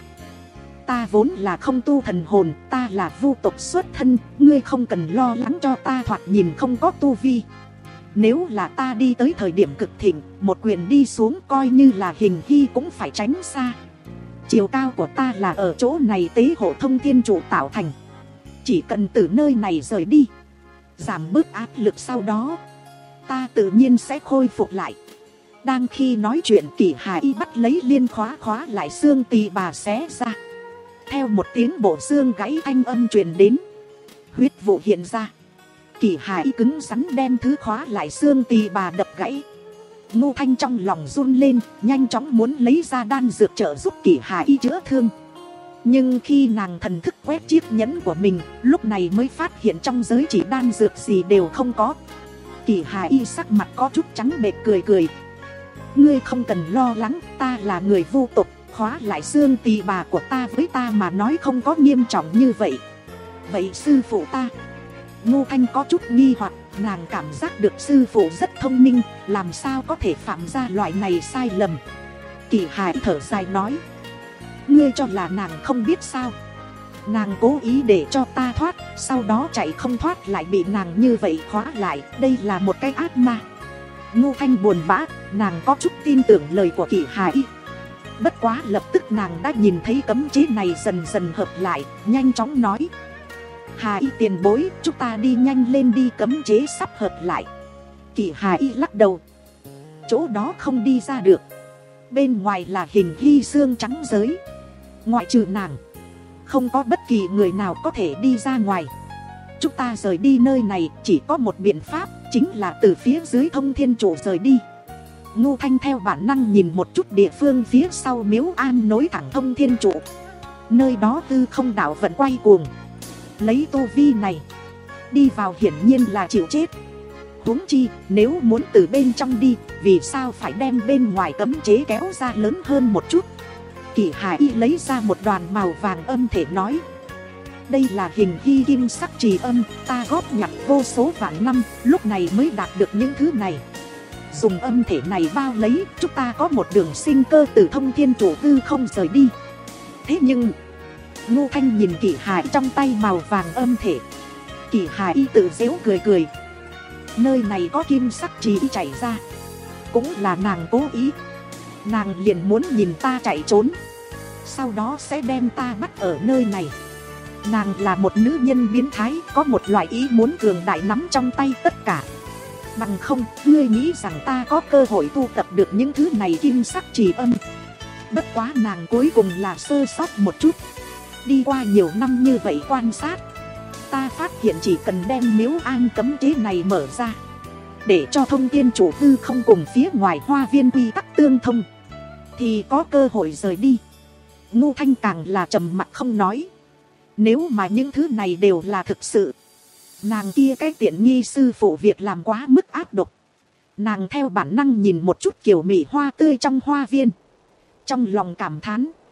ta vốn là không tu thần hồn, ta là vu tộc xuất thân, ngươi không cần lo lắng cho ta thoạt nhìn không có tu vi. Nếu là ta đi tới thời điểm cực thịnh, một quyền đi xuống coi như là Hình Hy cũng phải tránh xa. Chiều cao của ta là ở chỗ này tế hộ thông thiên trụ tạo thành. Chỉ cần từ nơi này rời đi, giảm bớt áp lực, sau đó ta tự nhiên sẽ khôi phục lại. Đang khi nói chuyện, Kỷ Hà Y bắt lấy liên khóa khóa lại xương tỳ bà xé ra. Theo một tiếng bộ xương gãy thanh âm truyền đến, huyết vụ hiện ra. Kỷ Hà Y cứng rắn đem thứ khóa lại xương tỳ bà đập gãy. Ngô Thanh trong lòng run lên, nhanh chóng muốn lấy ra đan dược trợ giúp Kỷ Hà Y chữa thương. Nhưng khi nàng thần thức quét chiếc nhẫn của mình, lúc này mới phát hiện trong giới chỉ đan dược gì đều không có. Kỷ Hà Y sắc mặt có chút trắng bệch cười cười: ngươi không cần lo lắng, ta là người vu tộc, khóa lại xương tỳ bà của ta với ta mà nói không có nghiêm trọng như vậy. Vậy sư phụ ta? Ngô Thanh có chút nghi hoặc, nàng cảm giác được sư phụ rất thông minh, làm sao có thể phạm ra loại này sai lầm. Kỷ Hà Y thở dài nói: ngươi cho là nàng không biết sao? Nàng cố ý để cho ta thoát, sau đó chạy không thoát lại bị nàng như vậy khóa lại, đây là một cái ác ma. Ngô Thanh buồn bã, nàng có chút tin tưởng lời của Kỷ Hà Y. Bất quá lập tức nàng đã nhìn thấy cấm chế này dần dần hợp lại, nhanh chóng nói: Hà Y tiền bối, chúng ta đi nhanh lên đi, cấm chế sắp hợp lại. Kỷ Hà Y lắc đầu: chỗ đó không đi ra được, bên ngoài là Hình Hy xương trắng giới, ngoại trừ nàng, không có bất kỳ người nào có thể đi ra ngoài. Chúng ta rời đi nơi này chỉ có một biện pháp, chính là từ phía dưới thông thiên trụ rời đi. Ngô Thanh theo bản năng nhìn một chút địa phương phía sau miếu an nối thẳng thông thiên trụ. Nơi đó hư không đảo vận quay cuồng, lấy tu vi này đi vào hiển nhiên là chịu chết. Huống chi nếu muốn từ bên trong đi, vì sao phải đem bên ngoài cấm chế kéo ra lớn hơn một chút? Kỷ Hà Y lấy ra một đoàn màu vàng âm thể nói: đây là Hình Hy kim sắc trì âm, ta góp nhặt vô số vạn năm, lúc này mới đạt được những thứ này. Dùng âm thể này bao lấy, chúng ta có một đường sinh cơ từ thông thiên trụ hư không rời đi. Thế nhưng Ngô Thanh nhìn Kỷ Hà Y trong tay màu vàng âm thể. Kỷ Hà Y tự giễu cười cười: nơi này có kim sắc trì chảy ra, cũng là nàng cố ý. Nàng liền muốn nhìn ta chạy trốn, sau đó sẽ đem ta bắt ở nơi này. Nàng là một nữ nhân biến thái, có một loại ý muốn cường đại nắm trong tay tất cả. Bằng không, ngươi nghĩ rằng ta có cơ hội tu tập được những thứ này kim sắc trì âm? Bất quá nàng cuối cùng là sơ sót một chút. Đi qua nhiều năm như vậy quan sát, ta phát hiện chỉ cần đem miếu an cấm chế này mở ra, để cho thông thiên chủ hư không cùng phía ngoài hoa viên quy tắc tương thông, thì có cơ hội rời đi. Ngô Thanh càng là trầm mặc không nói. Nếu mà những thứ này đều là thực sự, nàng kia cái tiện nghi sư phụ việc làm quá mức ác độc. Nàng theo bản năng nhìn một chút kiểu mị hoa tươi trong hoa viên, trong lòng cảm thán: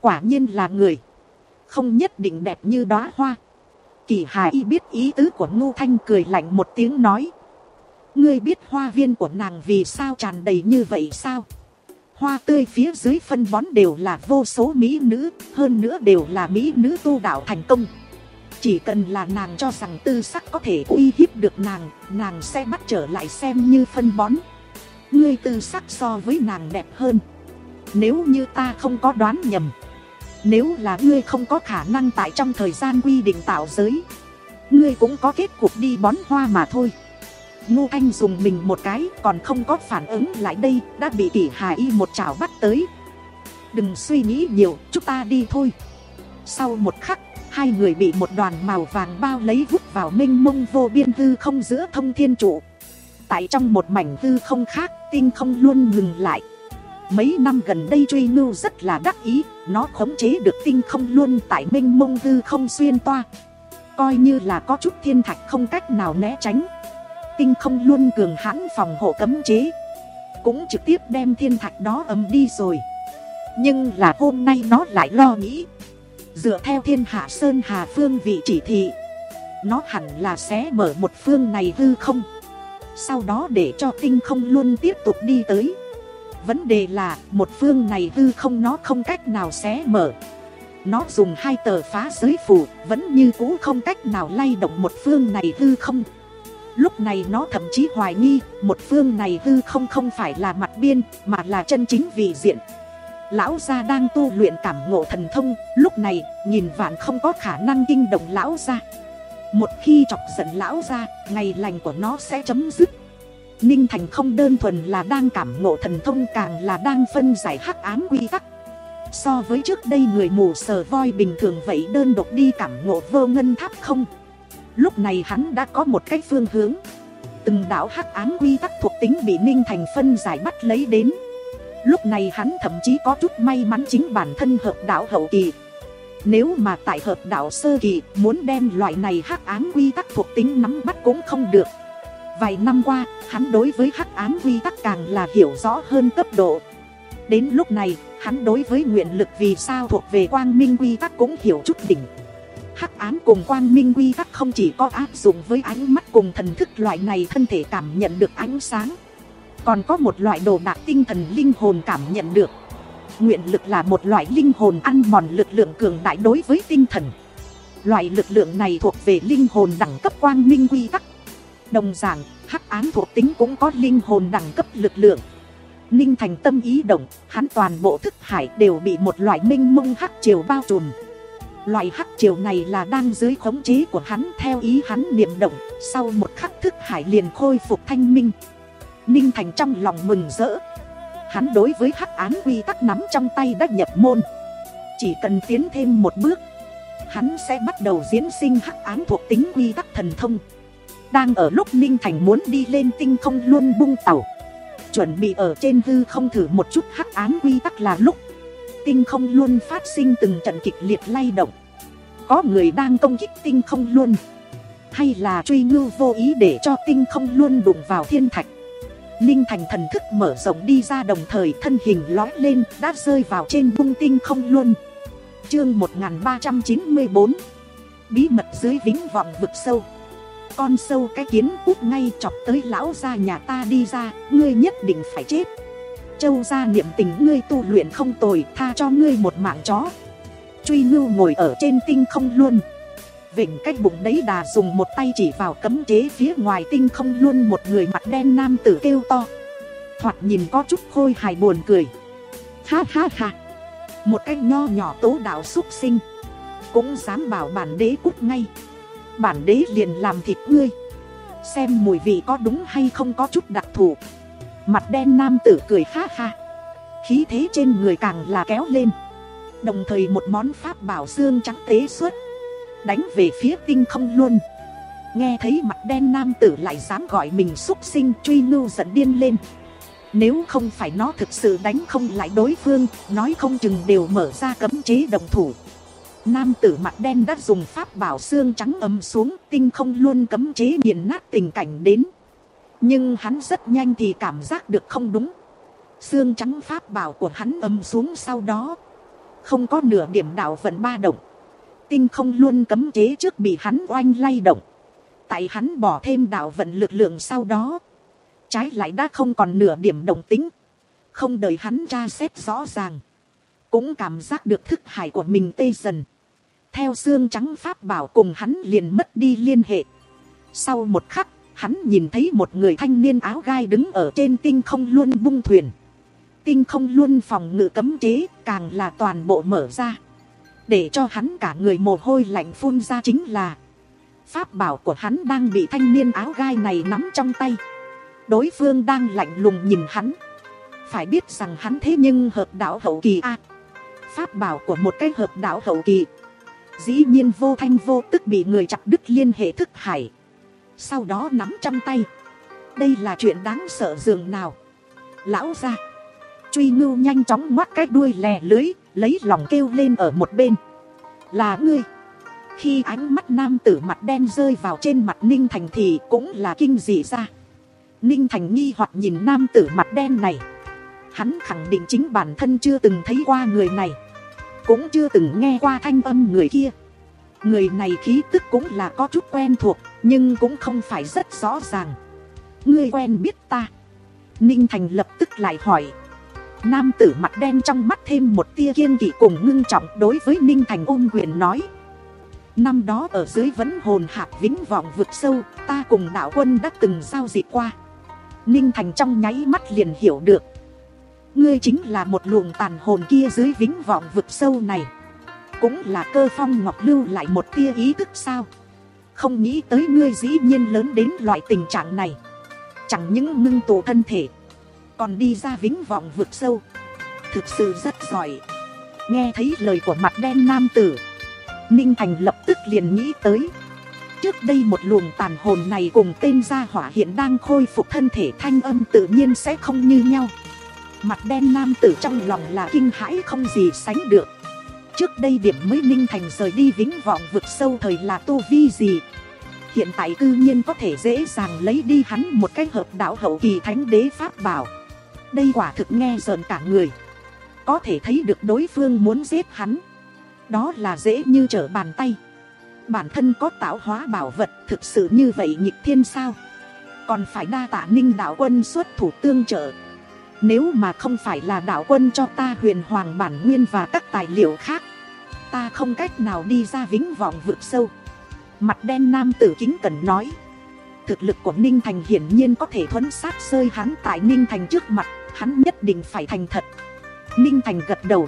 quả nhiên là người, không nhất định đẹp như đóa hoa. Kỷ Hà Y biết ý tứ của Ngô Thanh, cười lạnh một tiếng nói: ngươi biết hoa viên của nàng vì sao tràn đầy như vậy sao? Hoa tươi phía dưới phân bón đều là vô số mỹ nữ, hơn nữa đều là mỹ nữ tu đạo thành công. Chỉ cần là nàng cho rằng tư sắc có thể uy hiếp được nàng, nàng sẽ bắt trở lại xem như phân bón. Ngươi tư sắc so với nàng đẹp hơn. Nếu như ta không có đoán nhầm, nếu là ngươi không có khả năng tại trong thời gian quy định tạo giới, ngươi cũng có kết cục đi bón hoa mà thôi. Ngô Thanh dùng mình một cái, còn không có phản ứng lại đây, đã bị Kỷ Hà Y một chảo bắt tới. Đừng suy nghĩ nhiều, chúng ta đi thôi. Sau một khắc, hai người bị một đoàn màu vàng bao lấy vút vào mênh mông vô biên hư không giữa thông thiên trụ. Tại trong một mảnh hư không khác, tinh không luôn ngừng lại. Mấy năm gần đây Truy Ngưu rất là đắc ý, nó khống chế được tinh không luôn tại mênh mông hư không xuyên toa. Coi như là có chút thiên thạch không cách nào né tránh. Tinh không luôn cường hãn phòng hộ cấm chế, cũng trực tiếp đem thiên thạch đó ấm đi rồi. Nhưng là hôm nay nó lại lo nghĩ, dựa theo thiên hạ sơn hà phương vị chỉ thị, nó hẳn là sẽ mở một phương này hư không, sau đó để cho tinh không luôn tiếp tục đi tới. Vấn đề là một phương này hư không nó không cách nào xé mở. Nó dùng hai tờ phá giới phù, vẫn như cũ không cách nào lay động một phương này hư không. Lúc này nó thậm chí hoài nghi một phương này hư không không phải là mặt biên, mà là chân chính vị diện. Lão gia đang tu luyện cảm ngộ thần thông, lúc này nhìn vạn không có khả năng kinh động lão gia. Một khi chọc giận lão gia, ngày lành của nó sẽ chấm dứt. Ninh Thành không đơn thuần là đang cảm ngộ thần thông, càng là đang phân giải hắc ám quy tắc. So với trước đây người mù sờ voi bình thường vậy đơn độc đi cảm ngộ vô ngân tháp không, lúc này hắn đã có một cái phương hướng. Từng đạo hắc ám quy tắc thuộc tính bị Ninh Thành phân giải bắt lấy đến. Lúc này hắn thậm chí có chút may mắn chính bản thân hợp đạo hậu kỳ. Nếu mà tại hợp đạo sơ kỳ, muốn đem loại này hắc ám quy tắc thuộc tính nắm bắt cũng không được. Vài năm qua, hắn đối với hắc ám quy tắc càng là hiểu rõ hơn cấp độ. Đến lúc này, hắn đối với nguyện lực vì sao thuộc về quang minh quy tắc cũng hiểu chút đỉnh. Hắc ám cùng quang minh quy tắc không chỉ có áp dụng với ánh mắt cùng thần thức loại này thân thể cảm nhận được ánh sáng, còn có một loại đồ đạc tinh thần linh hồn cảm nhận được. Nguyện lực là một loại linh hồn ăn mòn lực lượng cường đại đối với tinh thần. Loại lực lượng này thuộc về linh hồn đẳng cấp quang minh quy tắc. Đồng dạng, hắc ám thuộc tính cũng có linh hồn đẳng cấp lực lượng. Ninh Thành tâm ý động, hắn toàn bộ thức hải đều bị một loại minh mông hắc triều bao trùm. Loại hắc triều này là đang dưới khống chế của hắn, theo ý hắn niệm động, sau một khắc thức hải liền khôi phục thanh minh. Ninh Thành trong lòng mừng rỡ. Hắn đối với hắc ám quy tắc nắm trong tay đã nhập môn. Chỉ cần tiến thêm một bước, hắn sẽ bắt đầu diễn sinh hắc ám thuộc tính quy tắc thần thông. Đang ở lúc Ninh Thành muốn đi lên tinh không luôn bung tàu, chuẩn bị ở trên hư không thử một chút hắc ám quy tắc là lúc tinh không luôn phát sinh từng trận kịch liệt lay động. Có người đang công kích tinh không luôn, hay là Truy Ngưu vô ý để cho tinh không luôn đụng vào thiên thạch. Ninh Thành thần thức mở rộng đi ra, đồng thời thân hình lói lên đã rơi vào trên bung tinh không luôn. Chương một nghìn ba trăm chín mươi bốn, bí mật dưới vĩnh vọng vực sâu. Con sâu cái kiến úp ngay chọc tới lão gia nhà ta đi ra, ngươi nhất định phải chết. Châu gia niệm tình ngươi tu luyện không tồi, tha cho ngươi một mạng chó. Truy Ngưu ngồi ở trên tinh không luôn, vịnh cách bụng đấy đà, dùng một tay chỉ vào cấm chế phía ngoài tinh không luôn. Một người mặt đen nam tử kêu to, thoạt nhìn có chút khôi hài buồn cười. Ha ha ha, một cái nho nhỏ tố đạo súc sinh cũng dám bảo bản đế cút ngay. Bản đế liền làm thịt ngươi, xem mùi vị có đúng hay không có chút đặc thù. Mặt đen nam tử cười ha ha, khí thế trên người càng là kéo lên. Đồng thời một món pháp bảo xương trắng tế xuất, đánh về phía tinh không luôn. Nghe thấy mặt đen nam tử lại dám gọi mình xúc sinh, Truy Ngưu giận điên lên. Nếu không phải nó thực sự đánh không lại đối phương, nói không chừng đều mở ra cấm chế đồng thủ. Nam tử mặt đen đã dùng pháp bảo xương trắng ầm xuống, tinh không luôn cấm chế nghiền nát tình cảnh đến. Nhưng hắn rất nhanh thì cảm giác được không đúng. Xương trắng pháp bảo của hắn ầm xuống sau đó, không có nửa điểm đạo vận ba động. Tinh không luôn cấm chế trước bị hắn oanh lay động. Tại hắn bỏ thêm đạo vận lực lượng sau đó, trái lại đã không còn nửa điểm động tính. Không đợi hắn tra xét rõ ràng, cũng cảm giác được thức hải của mình tê dần. Theo xương trắng pháp bảo cùng hắn liền mất đi liên hệ. Sau một khắc, hắn nhìn thấy một người thanh niên áo gai đứng ở trên tinh không luân bung thuyền. Tinh không luân phòng ngự cấm chế càng là toàn bộ mở ra. Để cho hắn cả người mồ hôi lạnh phun ra chính là pháp bảo của hắn đang bị thanh niên áo gai này nắm trong tay. Đối phương đang lạnh lùng nhìn hắn. Phải biết rằng hắn thế nhưng hợp đạo hậu kỳ a. Pháp bảo của một cái hợp đạo hậu kỳ dĩ nhiên vô thanh vô tức bị người chặt đứt liên hệ thức hải, sau đó nắm trong tay. Đây là chuyện đáng sợ dường nào. Lão gia, Truy Ngưu nhanh chóng ngoắt cái đuôi lè lưới, lấy lòng kêu lên ở một bên. Là ngươi. Khi ánh mắt nam tử mặt đen rơi vào trên mặt Ninh Thành thì cũng là kinh dị ra. Ninh Thành nghi hoặc nhìn nam tử mặt đen này. Hắn khẳng định chính bản thân chưa từng thấy qua người này, cũng chưa từng nghe qua thanh âm người kia. Người này khí tức cũng là có chút quen thuộc, nhưng cũng không phải rất rõ ràng. Ngươi quen biết ta? Ninh Thành lập tức lại hỏi. Nam tử mặt đen trong mắt thêm một tia kiêng kỵ cùng ngưng trọng, đối với Ninh Thành ôm quyền nói. Năm đó ở dưới Vấn Hồn Hạp Vĩnh Vọng vực sâu, ta cùng đạo quân đã từng giao dịch qua. Ninh Thành trong nháy mắt liền hiểu được. Ngươi chính là một luồng tàn hồn kia dưới Vĩnh Vọng vực sâu này. Cũng là Cơ Phong Ngọc lưu lại một tia ý thức sao? Không nghĩ tới ngươi dĩ nhiên lớn đến loại tình trạng này. Chẳng những ngưng tụ thân thể, còn đi ra Vĩnh Vọng vực sâu. Thực sự rất giỏi. Nghe thấy lời của mặt đen nam tử, Ninh Thành lập tức liền nghĩ tới. Trước đây một luồng tàn hồn này cùng tên gia hỏa hiện đang khôi phục thân thể, thanh âm tự nhiên sẽ không như nhau. Mặt đen nam tử trong lòng là kinh hãi không gì sánh được. Trước đây điểm mới Ninh Thành rời đi Vĩnh Vọng vực sâu thời là tu vi gì, hiện tại cư nhiên có thể dễ dàng lấy đi hắn một cái hợp đạo hậu kỳ thánh đế pháp bảo. Đây quả thực nghe rợn cả người. Có thể thấy được đối phương muốn giết hắn, đó là dễ như trở bàn tay. Bản thân có tạo hóa bảo vật, thực sự như vậy nghịch thiên sao? Còn phải đa tạ Ninh đạo quân xuất thủ tương trợ. Nếu mà không phải là đạo quân cho ta huyền hoàng bản nguyên và các tài liệu khác, ta không cách nào đi ra Vĩnh Vọng vực sâu. Mặt đen nam tử kính cẩn nói. Thực lực của Ninh Thành hiển nhiên có thể thuấn sát rơi hắn tại Ninh Thành trước mặt, hắn nhất định phải thành thật. Ninh Thành gật đầu.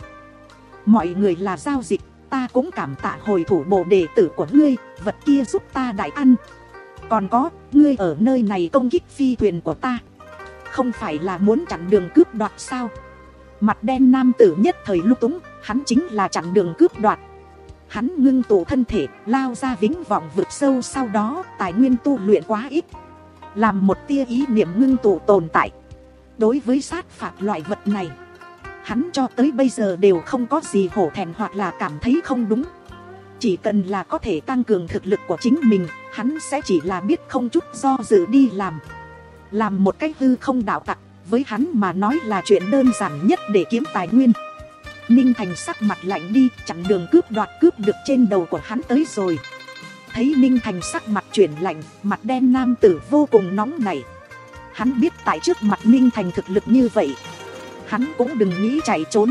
Mọi người là giao dịch, ta cũng cảm tạ hồi thủ bộ đệ tử của ngươi, vật kia giúp ta đại ăn. Còn có, ngươi ở nơi này công kích phi thuyền của ta, không phải là muốn chặn đường cướp đoạt sao? Mặt đen nam tử nhất thời lúc túng, hắn chính là chặn đường cướp đoạt. Hắn ngưng tụ thân thể, lao ra Vĩnh Vọng vực sâu, sau đó tài nguyên tu luyện quá ít, làm một tia ý niệm ngưng tụ tồn tại. Đối với sát phạt loại vật này, hắn cho tới bây giờ đều không có gì hổ thẹn hoặc là cảm thấy không đúng. Chỉ cần là có thể tăng cường thực lực của chính mình, hắn sẽ chỉ là biết không chút do dự đi làm. Làm một cách hư không đạo tặc, với hắn mà nói là chuyện đơn giản nhất để kiếm tài nguyên. Ninh Thành sắc mặt lạnh đi, chặn đường cướp đoạt cướp được trên đầu của hắn tới rồi. Thấy Ninh Thành sắc mặt chuyển lạnh, mặt đen nam tử vô cùng nóng nảy. Hắn biết tại trước mặt Ninh Thành thực lực như vậy, hắn cũng đừng nghĩ chạy trốn.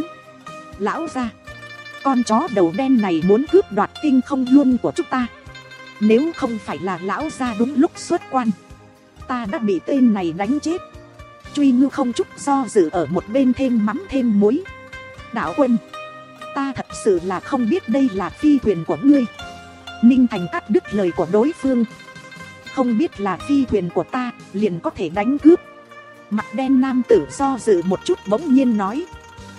Lão gia, con chó đầu đen này muốn cướp đoạt tinh không luân của chúng ta. Nếu không phải là lão gia đúng lúc xuất quan, ta đã bị tên này đánh chết. Truy Ngưu không chút do dự ở một bên thêm mắm thêm muối. Đạo quân, ta thật sự là không biết đây là phi thuyền của ngươi. Ninh Thành cắt đứt lời của đối phương. Không biết là phi thuyền của ta, liền có thể đánh cướp. Mặt đen nam tử do dự một chút bỗng nhiên nói.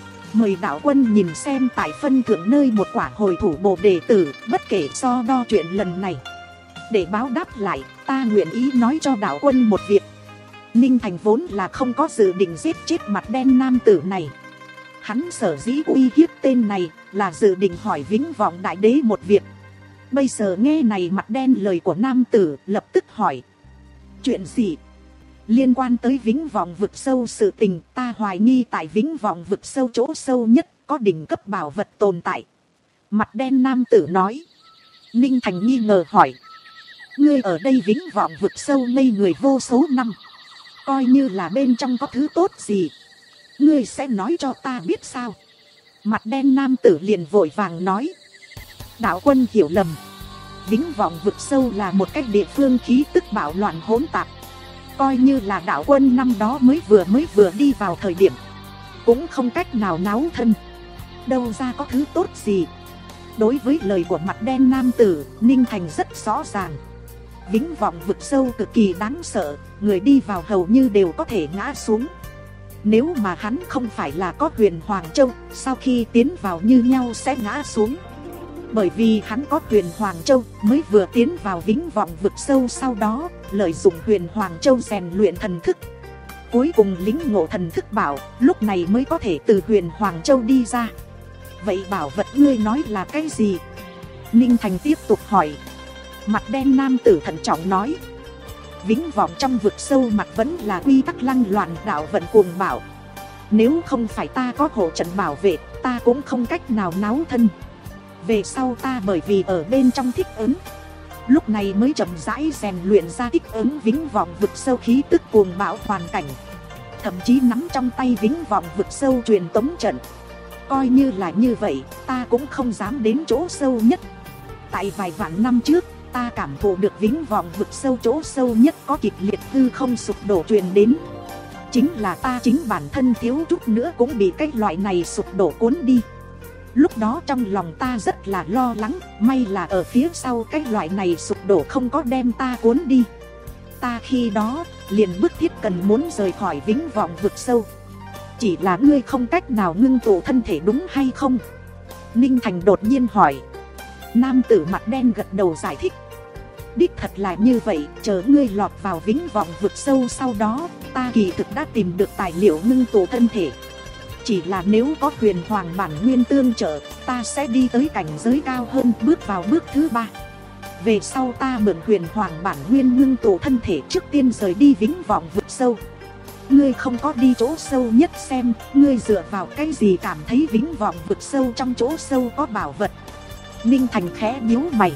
Mời đạo quân nhìn xem tại phân thưởng nơi một quả hồi thủ bộ đệ tử, bất kể so đo chuyện lần này. Để báo đáp lại, ta nguyện ý nói cho đạo quân một việc. Ninh Thành vốn là không có dự định giết chết mặt đen nam tử này. Hắn sở dĩ uy hiếp tên này là dự định hỏi Vĩnh Vọng đại đế một việc. Bây giờ nghe này mặt đen lời của nam tử, lập tức hỏi. Chuyện gì? Liên quan tới Vĩnh Vọng vực sâu sự tình, ta hoài nghi tại Vĩnh Vọng vực sâu chỗ sâu nhất, có đỉnh cấp bảo vật tồn tại. Mặt đen nam tử nói. Ninh Thành nghi ngờ hỏi. Ngươi ở đây vĩnh vọng vực sâu ngây người vô số năm. Coi như là bên trong có thứ tốt gì. Ngươi sẽ nói cho ta biết sao? Mặt đen nam tử liền vội vàng nói. Đạo quân hiểu lầm. Vĩnh vọng vực sâu là một cách địa phương khí tức bạo loạn hỗn tạp. Coi như là đạo quân năm đó mới vừa mới vừa đi vào thời điểm, cũng không cách nào náo thân. Đâu ra có thứ tốt gì. Đối với lời của mặt đen nam tử, Ninh Thành rất rõ ràng. Vĩnh vọng vực sâu cực kỳ đáng sợ, người đi vào hầu như đều có thể ngã xuống. Nếu mà hắn không phải là có huyền Hoàng Châu, sau khi tiến vào như nhau sẽ ngã xuống. Bởi vì hắn có huyền Hoàng Châu, mới vừa tiến vào vĩnh vọng vực sâu, sau đó lợi dụng huyền Hoàng Châu rèn luyện thần thức. Cuối cùng lĩnh ngộ thần thức bảo, lúc này mới có thể từ huyền Hoàng Châu đi ra. Vậy bảo vật ngươi nói là cái gì? Ninh Thành tiếp tục hỏi. Mặt đen nam tử thận trọng nói. Vĩnh vọng trong vực sâu mặt vẫn là quy tắc lăng loạn đạo vận cuồng bảo. Nếu không phải ta có hộ trận bảo vệ, ta cũng không cách nào náo thân. Về sau ta bởi vì ở bên trong thích ứng, lúc này mới chậm rãi rèn luyện ra thích ứng vĩnh vọng vực sâu khí tức cuồng bão hoàn cảnh. Thậm chí nắm trong tay vĩnh vọng vực sâu truyền tống trận. Coi như là như vậy, ta cũng không dám đến chỗ sâu nhất. Tại vài vạn năm trước, ta cảm thụ được vĩnh vọng vực sâu chỗ sâu nhất có kịch liệt hư không sụp đổ truyền đến. Chính là ta chính bản thân thiếu chút nữa cũng bị cái loại này sụp đổ cuốn đi. Lúc đó trong lòng ta rất là lo lắng, may là ở phía sau cái loại này sụp đổ không có đem ta cuốn đi. Ta khi đó liền bức thiết cần muốn rời khỏi vĩnh vọng vực sâu. Chỉ là ngươi không cách nào ngưng tụ thân thể đúng hay không? Ninh Thành đột nhiên hỏi. Nam tử mặt đen gật đầu giải thích. Đích thật là như vậy, chờ ngươi lọt vào vĩnh vọng vực sâu sau đó, ta kỳ thực đã tìm được tài liệu ngưng tụ thân thể. Chỉ là nếu có huyền hoàng bản nguyên tương trợ, ta sẽ đi tới cảnh giới cao hơn, bước vào bước thứ ba. Về sau ta mượn huyền hoàng bản nguyên ngưng tụ thân thể, trước tiên rời đi vĩnh vọng vực sâu. Ngươi không có đi chỗ sâu nhất xem, ngươi dựa vào cái gì cảm thấy vĩnh vọng vực sâu trong chỗ sâu có bảo vật? Ninh Thành khẽ nhíu mày.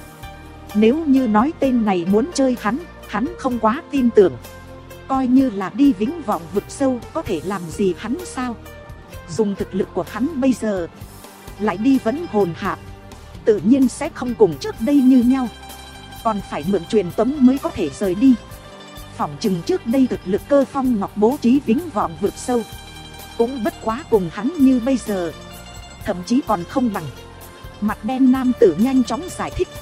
Nếu như nói tên này muốn chơi hắn, hắn không quá tin tưởng. Coi như là đi vĩnh vọng vực sâu, có thể làm gì hắn sao? Dùng thực lực của hắn bây giờ, lại đi vẫn hồn hạp, tự nhiên sẽ không cùng trước đây như nhau. Còn phải mượn truyền tống mới có thể rời đi. Phỏng chừng trước đây thực lực Cơ Phong Ngọc bố trí vĩnh vọng vực sâu, cũng bất quá cùng hắn như bây giờ, thậm chí còn không bằng. Mặt đen nam tử nhanh chóng giải thích.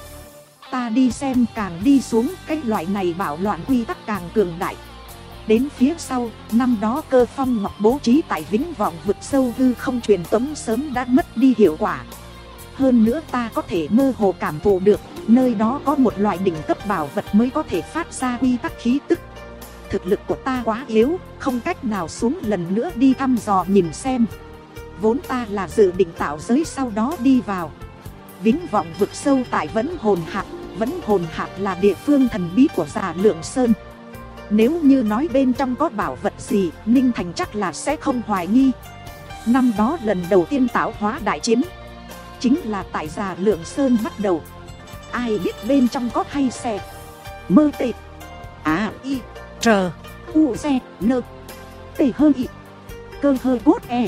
Ta đi xem, càng đi xuống cái loại này bạo loạn quy tắc càng cường đại. Đến phía sau, năm đó Cơ Phong Ngọc bố trí tại vĩnh vọng vực sâu hư không truyền tống sớm đã mất đi hiệu quả. Hơn nữa ta có thể mơ hồ cảm thụ được, nơi đó có một loại đỉnh cấp bảo vật mới có thể phát ra quy tắc khí tức. Thực lực của ta quá yếu, không cách nào xuống lần nữa đi thăm dò nhìn xem. Vốn ta là dự định tạo giới sau đó đi vào vĩnh vọng vực sâu tại Vẫn Hồn Hạp. Vẫn Hồn Hạp là địa phương thần bí của Già Lượng Sơn. Nếu như nói bên trong có bảo vật gì, Ninh Thành chắc là sẽ không hoài nghi. Năm đó lần đầu tiên tạo hóa đại chiến, chính là tại Già Lượng Sơn bắt đầu. Ai biết bên trong có hay xe mơ tệ à y trờ u xe nơ tê hơ y cơ hơ cốt e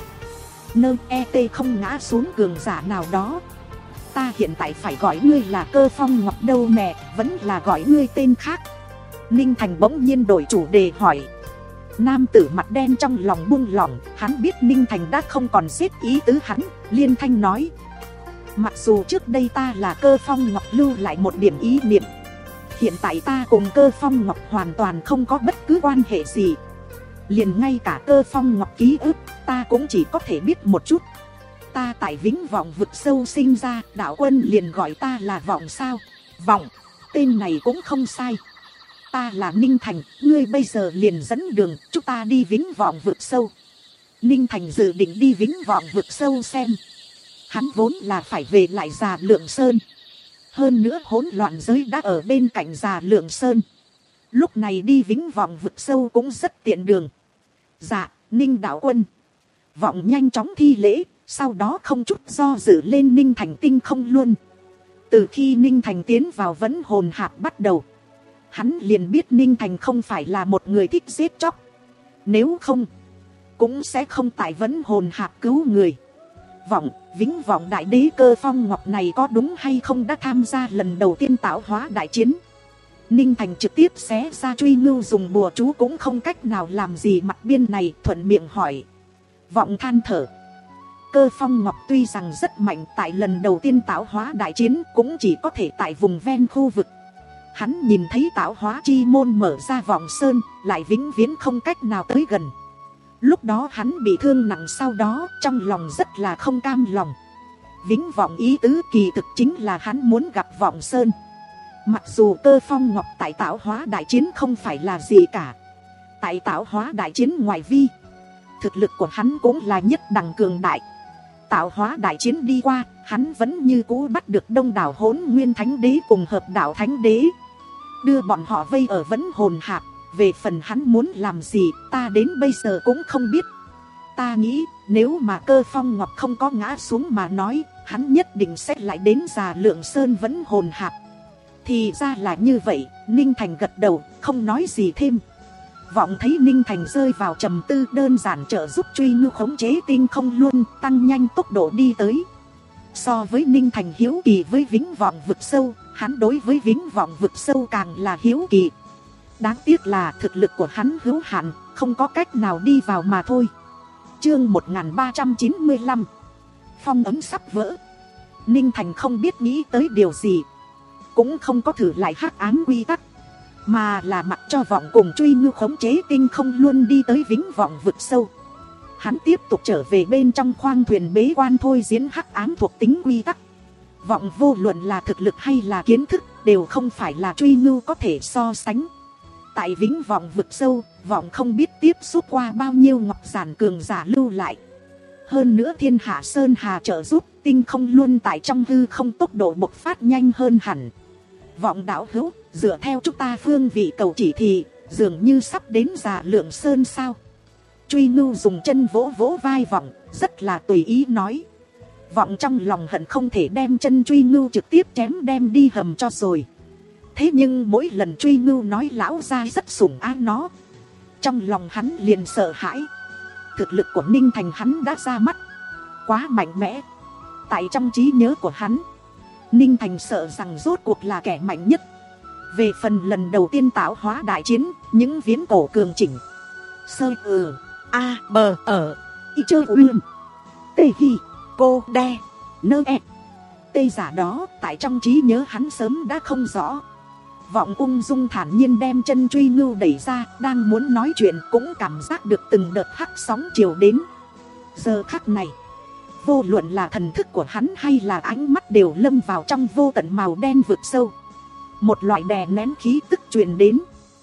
nơ e tê không ngã xuống cường giả nào đó. Ta hiện tại phải gọi ngươi là Cơ Phong Ngọc đâu mẹ, vẫn là gọi ngươi tên khác? Ninh Thành bỗng nhiên đổi chủ đề hỏi. Nam tử mặt đen trong lòng buông lỏng, hắn biết Ninh Thành đã không còn xếp ý tứ hắn, liên thanh nói. Mặc dù trước đây ta là Cơ Phong Ngọc lưu lại một điểm ý niệm, hiện tại ta cùng Cơ Phong Ngọc hoàn toàn không có bất cứ quan hệ gì. Liền ngay cả Cơ Phong Ngọc ký ức, ta cũng chỉ có thể biết một chút. Ta tại vĩnh vọng vực sâu sinh ra, đạo quân liền gọi ta là Vọng sao? Vọng, tên này cũng không sai. Ta là Ninh Thành, ngươi bây giờ liền dẫn đường, chúng ta đi vĩnh vọng vực sâu. Ninh Thành dự định đi vĩnh vọng vực sâu xem. Hắn vốn là phải về lại Già Lượng Sơn. Hơn nữa hỗn loạn giới đã ở bên cạnh Già Lượng Sơn. Lúc này đi vĩnh vọng vực sâu cũng rất tiện đường. Dạ, Ninh đạo quân. Vọng nhanh chóng thi lễ, Sau đó không chút do dự lên Ninh Thành tinh không luôn. Từ khi Ninh Thành tiến vào Vấn Hồn Hạp bắt đầu, hắn liền biết Ninh Thành không phải là một người thích giết chóc. Nếu không, cũng sẽ không tại Vấn Hồn Hạp cứu người. Vọng, vĩnh vọng đại đế Cơ Phong Ngọc này có đúng hay không đã tham gia lần đầu tiên tạo hóa đại chiến. Ninh Thành trực tiếp xé ra truy ngưu dùng bùa chú cũng không cách nào làm gì mặt biên này, thuận miệng hỏi. Vọng than thở. Cơ Phong Ngọc tuy rằng rất mạnh, tại lần đầu tiên tạo hóa đại chiến cũng chỉ có thể tại vùng ven khu vực. Hắn nhìn thấy tạo hóa chi môn mở ra Vọng Sơn, lại vĩnh viễn không cách nào tới gần. Lúc đó hắn bị thương nặng, sau đó trong lòng rất là không cam lòng. Vĩnh vọng ý tứ kỳ thực chính là hắn muốn gặp Vọng Sơn. Mặc dù Cơ Phong Ngọc tại tạo hóa đại chiến không phải là gì cả, tại tạo hóa đại chiến ngoại vi, thực lực của hắn cũng là nhất đẳng cường đại. Tạo hóa đại chiến đi qua, hắn vẫn như cũ bắt được đông đảo Hỗn Nguyên Thánh Đế cùng Hợp Đạo Thánh Đế, đưa bọn họ vây ở Vấn Hồn Hạp. Về phần hắn muốn làm gì, ta đến bây giờ cũng không biết. Ta nghĩ, nếu mà Cơ Phong Ngọc không có ngã xuống mà nói, hắn nhất định sẽ lại đến Già Lượng Sơn Vấn Hồn Hạp. Thì ra là như vậy. Ninh Thành gật đầu, không nói gì thêm. Vọng thấy Ninh Thành rơi vào trầm tư, đơn giản trợ giúp truy ngưu khống chế tinh không luôn, tăng nhanh tốc độ đi tới. So với Ninh Thành hiếu kỳ với Vĩnh Vọng Vực Sâu, hắn đối với Vĩnh Vọng Vực Sâu càng là hiếu kỳ. Đáng tiếc là thực lực của hắn hữu hạn, không có cách nào đi vào mà thôi. Chương một nghìn ba trăm chín mươi lăm. Phong ấn sắp vỡ. Ninh Thành không biết nghĩ tới điều gì, cũng không có thử lại hắc ám quy tắc, mà là mặc cho Vọng cùng truy ngưu khống chế tinh không luôn đi tới Vĩnh Vọng Vực Sâu. Hắn tiếp tục trở về bên trong khoang thuyền bế quan thôi diễn hắc ám thuộc tính quy tắc. Vọng vô luận là thực lực hay là kiến thức đều không phải là truy ngưu có thể so sánh. Tại Vĩnh Vọng Vực Sâu, Vọng không biết tiếp xúc qua bao nhiêu ngọc giản cường giả lưu lại. Hơn nữa Thiên Hạ Sơn Hà trợ giúp, tinh không luôn tại trong hư không tốc độ bộc phát nhanh hơn hẳn. Vọng đạo hữu, dựa theo chúng ta phương vị cầu chỉ thì dường như sắp đến Già Lượng Sơn sao? Truy ngưu dùng chân vỗ vỗ vai Vọng, rất là tùy ý nói. Vọng trong lòng hận không thể đem chân truy ngưu trực tiếp chém đem đi hầm cho rồi. Thế nhưng mỗi lần truy ngưu nói lão gia rất sủng ái nó, trong lòng hắn liền sợ hãi. Thực lực của Ninh Thành hắn đã ra mắt, quá mạnh mẽ. Tại trong trí nhớ của hắn, Ninh Thành sợ rằng rốt cuộc là kẻ mạnh nhất. Về phần lần đầu tiên tạo hóa đại chiến, những viễn cổ cường chỉnh sơ ừ a bờ ở y chơ uyên tê hi cô đe nơ e tê giả đó, tại trong trí nhớ hắn sớm đã không rõ. Vọng ung dung thản nhiên đem chân truy ngưu đẩy ra, đang muốn nói chuyện cũng cảm giác được từng đợt hắc sóng chiều đến. Giờ khắc này, vô luận là thần thức của hắn hay là ánh mắt đều lâm vào trong vô tận màu đen vực sâu. Một loại đè nén khí tức truyền đến,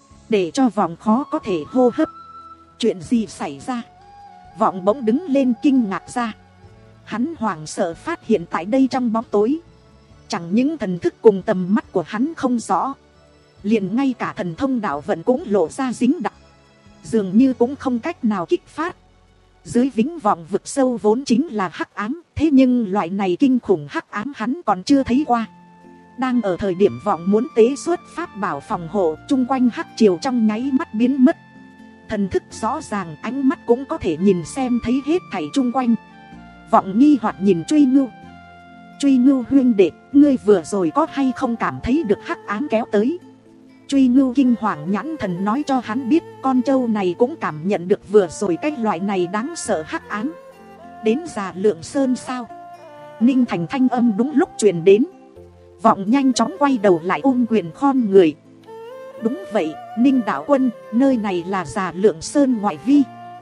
để cho Vọng khó có thể hô hấp. Chuyện gì xảy ra? Vọng bỗng đứng lên kinh ngạc ra. Hắn hoảng sợ phát hiện tại đây trong bóng tối, chẳng những thần thức cùng tầm mắt của hắn không rõ, liền ngay cả thần thông đạo vận cũng lộ ra dính đặc, dường như cũng không cách nào kích phát. Dưới Vĩnh Vọng Vực Sâu vốn chính là hắc ám, thế nhưng loại này kinh khủng hắc ám hắn còn chưa thấy qua. Đang ở thời điểm Vọng muốn tế xuất pháp bảo phòng hộ, chung quanh hắc triều trong nháy mắt biến mất. Thần thức rõ ràng, ánh mắt cũng có thể nhìn xem thấy hết thảy chung quanh. Vọng nghi hoặc nhìn truy ngưu. Truy ngưu huynh đệ, ngươi vừa rồi có hay không cảm thấy được hắc ám kéo tới? Truy ngưu kinh hoàng nhãn thần nói cho hắn biết, con trâu này cũng cảm nhận được vừa rồi cái loại này đáng sợ hắc ám. Đến Già Lượng Sơn sao? Ninh Thành thanh âm đúng lúc truyền đến. Vọng nhanh chóng quay đầu lại ôm quyền khom người. Đúng vậy, Ninh đạo quân, nơi này là Già Lượng Sơn ngoại vi.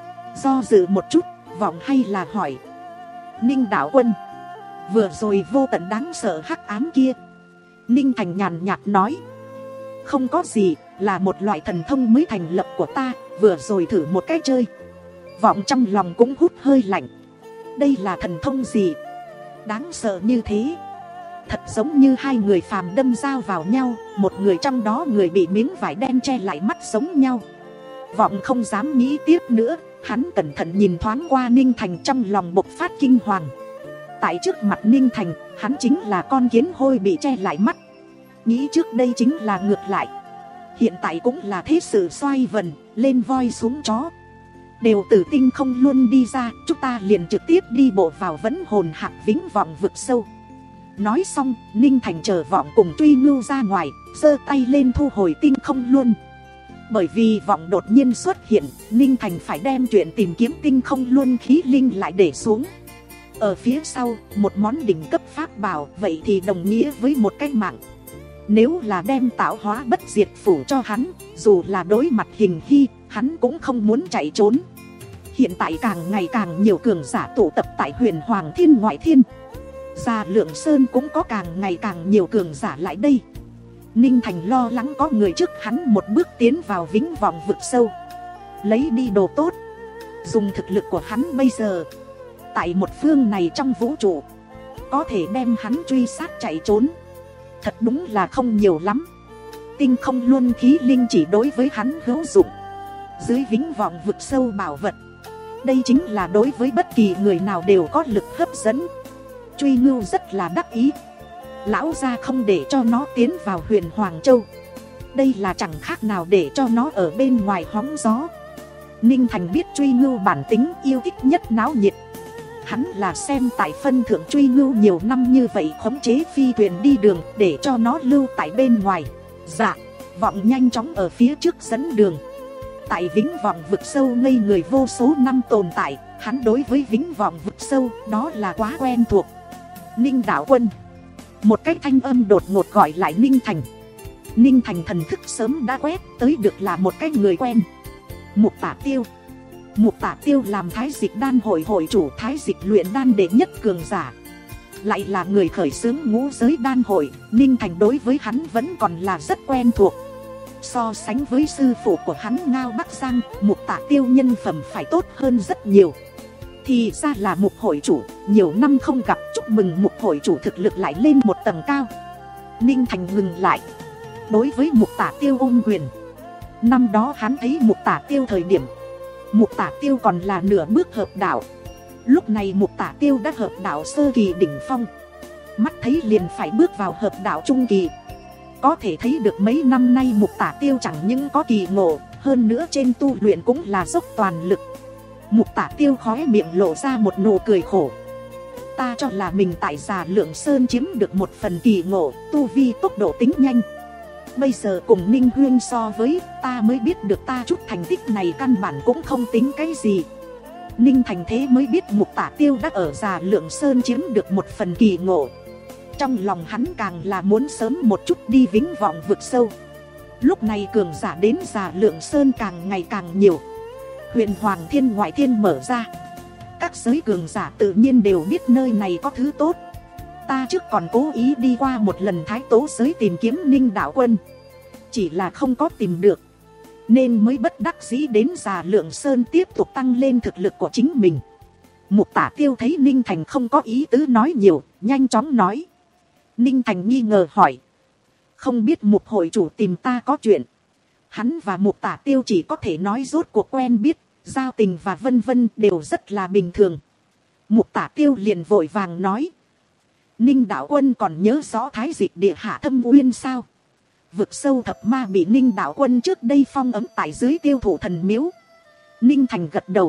Do dự một chút, Vọng hay là hỏi. Ninh đạo quân, vừa rồi vô tận đáng sợ hắc ám kia. Ninh Thành nhàn nhạt nói. Không có gì, là một loại thần thông mới thành lập của ta, vừa rồi thử một cái chơi. Vọng trong lòng cũng hút hơi lạnh. Đây là thần thông gì? Đáng sợ như thế. Thật giống như hai người phàm đâm dao vào nhau, một người trong đó người bị miếng vải đen che lại mắt giống nhau. Vọng không dám nghĩ tiếp nữa, Hắn cẩn thận nhìn thoáng qua Ninh Thành, trong lòng bộc phát kinh hoàng. Tại trước mặt Ninh Thành, hắn chính là con kiến hôi bị che lại mắt. Nghĩ trước đây chính là ngược lại, hiện tại cũng là thế sự xoay vần, lên voi xuống chó. Đều từ tinh không luôn đi ra, chúng ta liền trực tiếp đi bộ vào Vẫn Hồn Hạc Vĩnh Vọng vực sâu. Nói xong, Ninh Thành chờ Vọng cùng Truy Ngưu ra ngoài, giơ tay lên thu hồi tinh không luôn. Bởi vì Vọng đột nhiên xuất hiện, Ninh Thành phải đem chuyện tìm kiếm tinh không luôn khí linh lại để xuống. Ở phía sau, một món đỉnh cấp pháp bảo, vậy thì đồng nghĩa với một cái mạng. Nếu là đem tạo hóa bất diệt phủ cho hắn, dù là đối mặt Hình Hy, hắn cũng không muốn chạy trốn. Hiện tại càng ngày càng nhiều cường giả tụ tập tại Huyền Hoàng Thiên ngoại thiên. Gia Lượng Sơn cũng có càng ngày càng nhiều cường giả lại đây. Ninh Thành lo lắng có người trước hắn một bước tiến vào Vĩnh Vọng vực sâu, lấy đi đồ tốt. Dùng thực lực của hắn bây giờ, tại một phương này trong vũ trụ, có thể đem hắn truy sát chạy trốn, thật đúng là không nhiều lắm. Tinh không luôn khí linh chỉ đối với hắn hữu dụng. Dưới Vĩnh Vọng vực sâu bảo vật, đây chính là đối với bất kỳ người nào đều có lực hấp dẫn. Truy Ngưu rất là đắc ý. Lão gia không để cho nó tiến vào Huyền Hoàng Châu, đây là chẳng khác nào để cho nó ở bên ngoài hóng gió. Ninh Thành biết Truy Ngưu bản tính, yêu thích nhất náo nhiệt. Hắn là xem tại phân thượng Truy Ngưu nhiều năm như vậy khống chế phi thuyền đi đường, để cho nó lưu tại bên ngoài. Dạ, Vọng nhanh chóng ở phía trước dẫn đường. Tại Vĩnh Vọng vực sâu ngây người vô số năm tồn tại, hắn đối với Vĩnh Vọng vực sâu đó là quá quen thuộc. Ninh Đạo Quân. Một cái thanh âm đột ngột gọi lại Ninh Thành. Ninh Thành thần thức sớm đã quét tới được là một cái người quen. Mục Tả Tiêu. Mục Tả Tiêu làm Thái Dịch Đan hội hội chủ, Thái Dịch luyện đan đệ nhất cường giả, lại là người khởi xướng ngũ giới đan hội. Ninh Thành đối với hắn vẫn còn là rất quen thuộc. So sánh với sư phụ của hắn Ngao Bắc Giang, Mục Tả Tiêu nhân phẩm phải tốt hơn rất nhiều. Thì ra là Mục hội chủ, nhiều năm không gặp, chúc mừng Mục hội chủ thực lực lại lên một tầng cao. Ninh Thành ngừng lại, đối với Mục Tả Tiêu ôm quyền. Năm đó hắn thấy Mục Tả Tiêu thời điểm, Mục Tả Tiêu còn là nửa bước hợp đạo. Lúc này Mục Tả Tiêu đã hợp đạo sơ kỳ đỉnh phong, mắt thấy liền phải bước vào hợp đạo trung kỳ. Có thể thấy được mấy năm nay Mục Tả Tiêu chẳng những có kỳ ngộ, hơn nữa trên tu luyện cũng là dốc toàn lực. Mục Tả Tiêu khóe miệng lộ ra một nụ cười khổ. Ta cho là mình tại Già Lượng Sơn chiếm được một phần kỳ ngộ, tu vi tốc độ tính nhanh. Bây giờ cùng Ninh Huyên so với, ta mới biết được ta chút thành tích này căn bản cũng không tính cái gì. Ninh Thành thế mới biết Mục Tả Tiêu đã ở Già Lượng Sơn chiếm được một phần kỳ ngộ. Trong lòng hắn càng là muốn sớm một chút đi Vĩnh Vọng vực sâu. Lúc này cường giả đến Già Lượng Sơn càng ngày càng nhiều. Huyền Hoàng Thiên ngoại thiên mở ra, các giới cường giả tự nhiên đều biết nơi này có thứ tốt. Ta trước còn cố ý đi qua một lần Thái Tố giới tìm kiếm Ninh Đạo Quân, chỉ là không có tìm được, nên mới bất đắc dĩ đến Già Lượng Sơn tiếp tục tăng lên thực lực của chính mình. Mục Tả Tiêu thấy Ninh Thành không có ý tứ nói nhiều, nhanh chóng nói. Ninh Thành nghi ngờ hỏi, không biết Mục hội chủ tìm ta có chuyện? Hắn và Mục Tả Tiêu chỉ có thể nói rốt cuộc quen biết, giao tình và vân vân đều rất là bình thường. Mục Tả Tiêu liền vội vàng nói, Ninh Đạo Quân còn nhớ rõ Thái Dịch địa hạ thâm uyên sao? Vực sâu thập ma bị Ninh Đạo Quân trước đây phong ấm tại dưới Tiêu Thủ Thần Miếu. Ninh Thành gật đầu,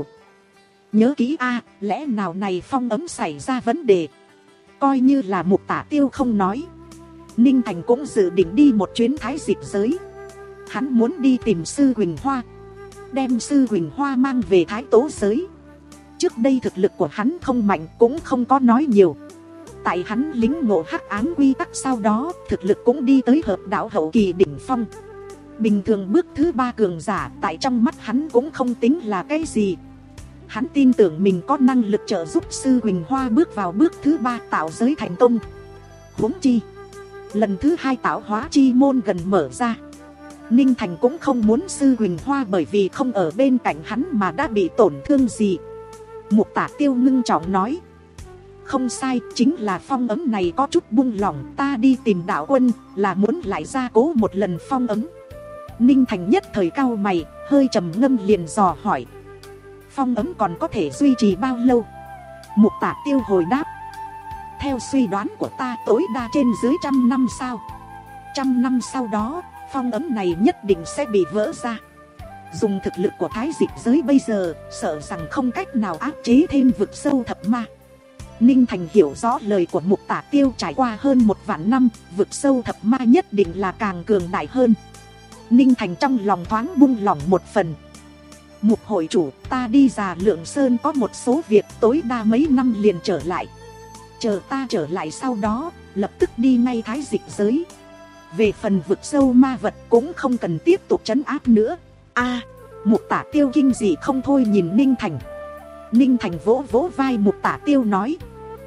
nhớ kỹ a, lẽ nào này phong ấm xảy ra vấn đề? Coi như là Mục Tả Tiêu không nói, Ninh Thành cũng dự định đi một chuyến Thái Dịch giới. Hắn muốn đi tìm Sư Huỳnh Hoa, đem Sư Huỳnh Hoa mang về Thái Tố giới. Trước đây thực lực của hắn không mạnh, cũng không có nói nhiều. Tại hắn lính ngộ hắc ám quy tắc sau đó, thực lực cũng đi tới hợp đạo hậu kỳ đỉnh phong. Bình thường bước thứ ba cường giả, tại trong mắt hắn cũng không tính là cái gì. Hắn tin tưởng mình có năng lực trợ giúp Sư Huỳnh Hoa bước vào bước thứ ba tạo giới thành công. Huống chi, lần thứ hai tạo hóa chi môn gần mở ra, Ninh Thành cũng không muốn Sư Huỳnh Hoa bởi vì không ở bên cạnh hắn mà đã bị tổn thương gì. Mục Tả Tiêu ngưng trọng nói, không sai, chính là phong ấm này có chút buông lỏng. Ta đi tìm Đạo Quân là muốn lại gia cố một lần phong ấm. Ninh Thành nhất thời cau mày, hơi trầm ngâm liền dò hỏi, phong ấn còn có thể duy trì bao lâu? Mục Tả Tiêu hồi đáp. Theo suy đoán của ta tối đa trên dưới trăm năm sao. Trăm năm sau đó, phong ấn này nhất định sẽ bị vỡ ra. Dùng thực lực của thái dịch giới bây giờ, sợ rằng không cách nào áp chế thêm vực sâu thập ma. Ninh Thành hiểu rõ lời của Mục Tả Tiêu, trải qua hơn một vạn năm, vực sâu thập ma nhất định là càng cường đại hơn. Ninh Thành trong lòng thoáng buông lỏng một phần. Mục hội chủ, ta đi Già Lượng Sơn có một số việc, tối đa mấy năm liền trở lại. Chờ ta trở lại sau đó, lập tức đi ngay thái dịch giới. Về phần vực sâu ma vật cũng không cần tiếp tục trấn áp nữa. A, Mục Tả Tiêu kinh dị không thôi nhìn Ninh Thành. Ninh Thành vỗ vỗ vai Mục Tả Tiêu nói.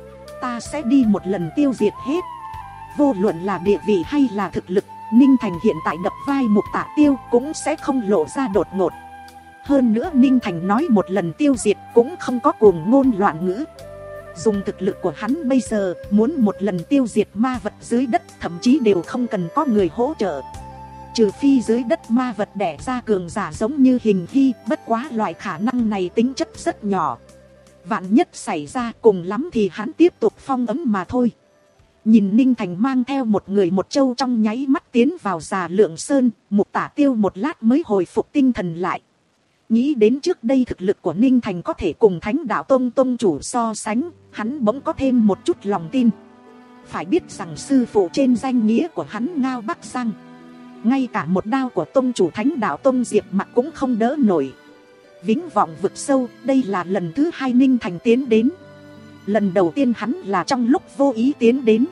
Ta sẽ đi một lần tiêu diệt hết. Vô luận là địa vị hay là thực lực, Ninh Thành hiện tại đập vai Mục Tả Tiêu cũng sẽ không lộ ra đột ngột. Hơn nữa Ninh Thành nói một lần tiêu diệt cũng không có cuồng ngôn loạn ngữ. Dùng thực lực của hắn bây giờ, muốn một lần tiêu diệt ma vật dưới đất thậm chí đều không cần có người hỗ trợ. Trừ phi dưới đất ma vật đẻ ra cường giả giống như Hình Hy, bất quá loại khả năng này tính chất rất nhỏ. Vạn nhất xảy ra cùng lắm thì hắn tiếp tục phong ấn mà thôi. Nhìn Ninh Thành mang theo một người một châu trong nháy mắt tiến vào Già Lượng Sơn, Mục Tả Tiêu một lát mới hồi phục tinh thần lại. Nghĩ đến trước đây thực lực của Ninh Thành có thể cùng Thánh Đạo Tông Tông chủ so sánh, hắn bỗng có thêm một chút lòng tin. Phải biết rằng sư phụ trên danh nghĩa của hắn Ngao Bắc Giang, ngay cả một đao của Tông chủ Thánh Đạo Tông Diệp Mặc cũng không đỡ nổi. Vĩnh Vọng vực sâu, đây là lần thứ hai Ninh Thành tiến đến. Lần đầu tiên hắn là trong lúc vô ý tiến đến.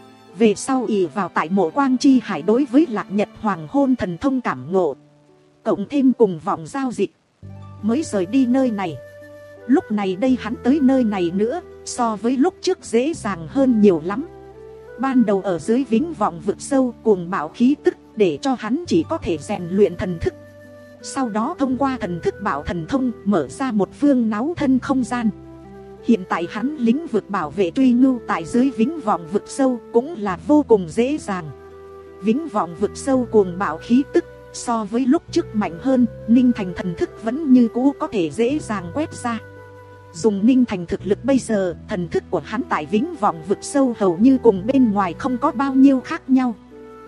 Về sau ỷ vào tại Mộ Quang Chi Hải đối với Lạc Nhật Hoàng Hôn thần thông cảm ngộ, cộng thêm cùng vọng giao dịch, mới rời đi nơi này. Lúc này đây hắn tới nơi này nữa, so với lúc trước dễ dàng hơn nhiều lắm. Ban đầu ở dưới Vĩnh Vọng vực sâu cuồng bạo khí tức, để cho hắn chỉ có thể rèn luyện thần thức. Sau đó thông qua thần thức bảo thần thông mở ra một phương náo thân không gian. Hiện tại hắn lĩnh vực bảo vệ truy ngưu tại dưới Vĩnh Vọng vực sâu cũng là vô cùng dễ dàng. Vĩnh Vọng vực sâu cuồng bạo khí tức, so với lúc trước mạnh hơn, Ninh Thành thần thức vẫn như cũ có thể dễ dàng quét ra. Dùng Ninh Thành thực lực bây giờ, thần thức của hắn tại Vĩnh Vọng vực sâu hầu như cùng bên ngoài không có bao nhiêu khác nhau.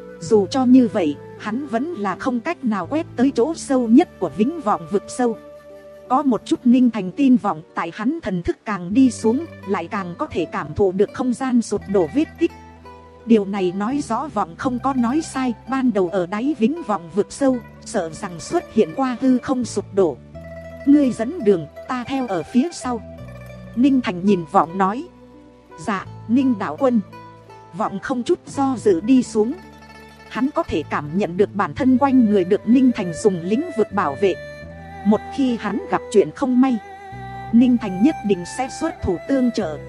Dù cho như vậy, hắn vẫn là không cách nào quét tới chỗ sâu nhất của Vĩnh Vọng vực sâu. Có một chút Ninh Thành tin vọng, tại hắn thần thức càng đi xuống, lại càng có thể cảm thụ được không gian sụp đổ vết tích. Điều này nói rõ vọng không có nói sai, ban đầu ở đáy Vĩnh Vọng vực sâu, sợ rằng xuất hiện qua hư không sụp đổ. Ngươi dẫn đường, ta theo ở phía sau. Ninh Thành nhìn vọng nói. Dạ, Ninh đạo quân. Vọng không chút do dự đi xuống. Hắn có thể cảm nhận được bản thân quanh người được Ninh Thành dùng lĩnh vực bảo vệ. Một khi hắn gặp chuyện không may, Ninh Thành nhất định sẽ xuất thủ tương trợ.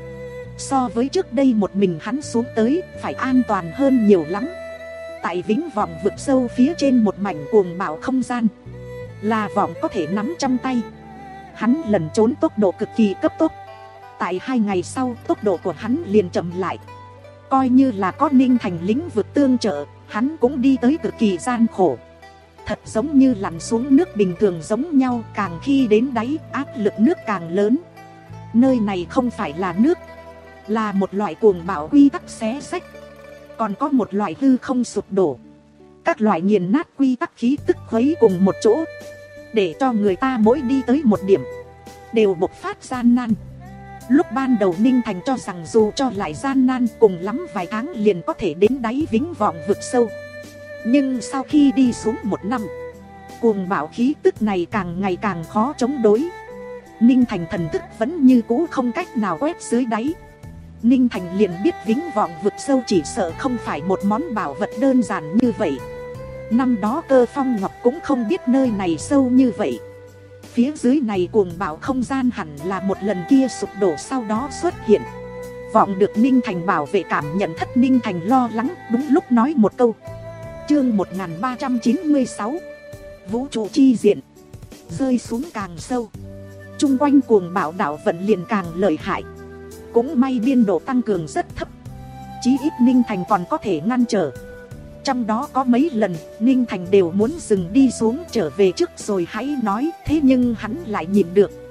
So với trước đây một mình hắn xuống tới, phải an toàn hơn nhiều lắm. Tại Vĩnh Vọng vực sâu phía trên một mảnh cuồng bạo không gian, là vọng có thể nắm trong tay. Hắn lần trốn tốc độ cực kỳ cấp tốc. Tại hai ngày sau, tốc độ của hắn liền chậm lại. Coi như là có Ninh Thành lĩnh vực tương trợ, hắn cũng đi tới cực kỳ gian khổ. Thật giống như lặn xuống nước bình thường giống nhau, càng khi đến đáy, áp lực nước càng lớn. Nơi này không phải là nước, là một loại cuồng bạo quy tắc xé xách. Còn có một loại hư không sụp đổ. Các loại nghiền nát quy tắc khí tức khuấy cùng một chỗ, để cho người ta mỗi đi tới một điểm đều bộc phát gian nan. Lúc ban đầu Ninh Thành cho rằng dù cho lại gian nan, cùng lắm vài tháng liền có thể đến đáy Vĩnh Vọng vực sâu. Nhưng sau khi đi xuống một năm, cuồng bạo khí tức này càng ngày càng khó chống đối. Ninh Thành thần thức vẫn như cũ không cách nào quét dưới đáy. Ninh Thành liền biết Vĩnh Vọng vực sâu chỉ sợ không phải một món bảo vật đơn giản như vậy. Năm đó Cơ Phong Ngọc cũng không biết nơi này sâu như vậy. Phía dưới này cuồng bạo không gian hẳn là một lần kia sụp đổ sau đó xuất hiện. Vọng được Ninh Thành bảo vệ cảm nhận thất, Ninh Thành lo lắng, đúng lúc nói một câu. Chương một nghìn ba trăm chín mươi sáu, Vũ trụ chi diện. Rơi xuống càng sâu, chung quanh cuồng bạo đảo vận liền càng lợi hại. Cũng may biên độ tăng cường rất thấp, chí ít Ninh Thành còn có thể ngăn trở. Trong đó có mấy lần Ninh Thành đều muốn dừng đi xuống trở về trước rồi hãy nói. Thế nhưng hắn lại nhìn được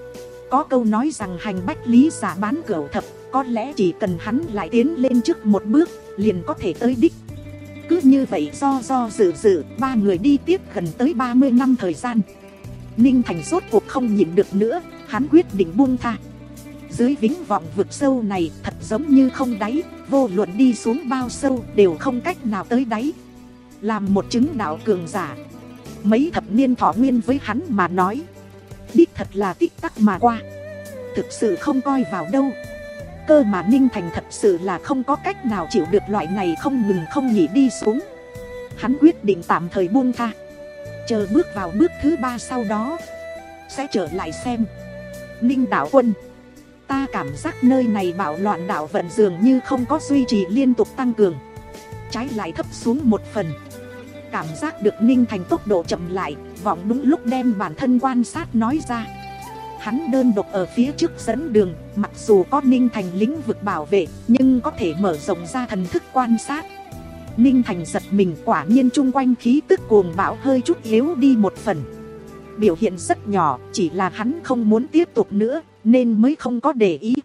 Có câu nói rằng hành bách lý giả bán cửu thập, có lẽ chỉ cần hắn lại tiến lên trước một bước, liền có thể tới đích. Cứ như vậy do do dự dự, ba người đi tiếp gần tới ba mươi năm thời gian. Ninh Thành rốt cuộc không nhịn được nữa, hắn quyết định buông tha. Dưới vĩnh vọng vực sâu này thật giống như không đáy, vô luận đi xuống bao sâu đều không cách nào tới đáy. Làm một chứng đạo cường giả, mấy thập niên thọ nguyên với hắn mà nói, đích thật là tích tắc mà qua, thực sự không coi vào đâu. Cơ mà Ninh Thành thật sự là không có cách nào chịu được loại này không ngừng không nghỉ đi xuống. Hắn quyết định tạm thời buông tha, chờ bước vào bước thứ ba sau đó sẽ trở lại xem. Ninh đạo quân, ta cảm giác nơi này bạo loạn đạo vận dường như không có duy trì liên tục tăng cường, trái lại thấp xuống một phần. Cảm giác được Ninh Thành tốc độ chậm lại, Vọng đúng lúc đem bản thân quan sát nói ra. Hắn đơn độc ở phía trước dẫn đường, mặc dù có Ninh Thành lĩnh vực bảo vệ, nhưng có thể mở rộng ra thần thức quan sát. Ninh Thành giật mình, quả nhiên chung quanh khí tức cuồng bão hơi chút yếu đi một phần. Biểu hiện rất nhỏ, chỉ là hắn không muốn tiếp tục nữa, nên mới không có để ý.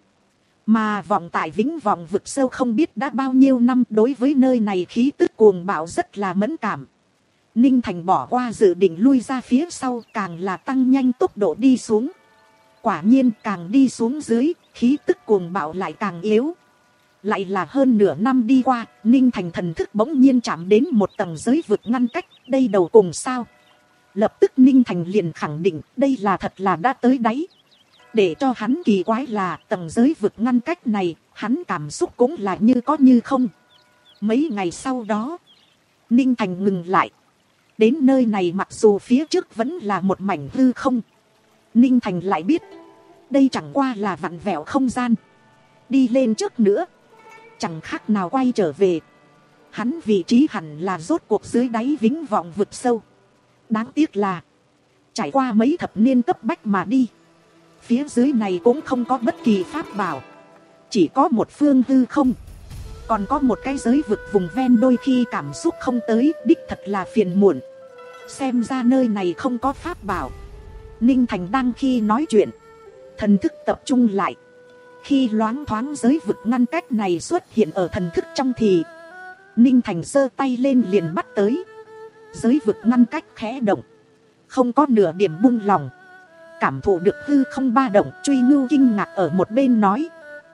Mà Vọng tại vĩnh vọng vực sâu không biết đã bao nhiêu năm, đối với nơi này khí tức cuồng bão rất là mẫn cảm. Ninh Thành bỏ qua dự định lui ra phía sau, càng là tăng nhanh tốc độ đi xuống. Quả nhiên càng đi xuống dưới, khí tức cuồng bạo lại càng yếu. Lại là hơn nửa năm đi qua, Ninh Thành thần thức bỗng nhiên chạm đến một tầng giới vực ngăn cách, đây đầu cùng sao. Lập tức Ninh Thành liền khẳng định đây là thật là đã tới đáy. Để cho hắn kỳ quái là tầng giới vực ngăn cách này, hắn cảm xúc cũng là như có như không. Mấy ngày sau đó, Ninh Thành ngừng lại. Đến nơi này mặc dù phía trước vẫn là một mảnh hư không, Ninh Thành lại biết đây chẳng qua là vặn vẹo không gian. Đi lên trước nữa chẳng khác nào quay trở về. Hắn vị trí hẳn là rốt cuộc dưới đáy vĩnh vọng vực sâu. Đáng tiếc là trải qua mấy thập niên cấp bách mà đi, phía dưới này cũng không có bất kỳ pháp bảo, chỉ có một phương hư không. Còn có một cái giới vực vùng ven, đôi khi cảm xúc không tới, đích thật là phiền muộn. Xem ra nơi này không có pháp bảo. Ninh Thành đang khi nói chuyện, thần thức tập trung lại. Khi loáng thoáng giới vực ngăn cách này xuất hiện ở thần thức trong thì Ninh Thành giơ tay lên liền bắt tới. Giới vực ngăn cách khẽ động, không có nửa điểm buông lòng. Cảm thụ được hư không ba động, Truy Ngưu kinh ngạc ở một bên nói: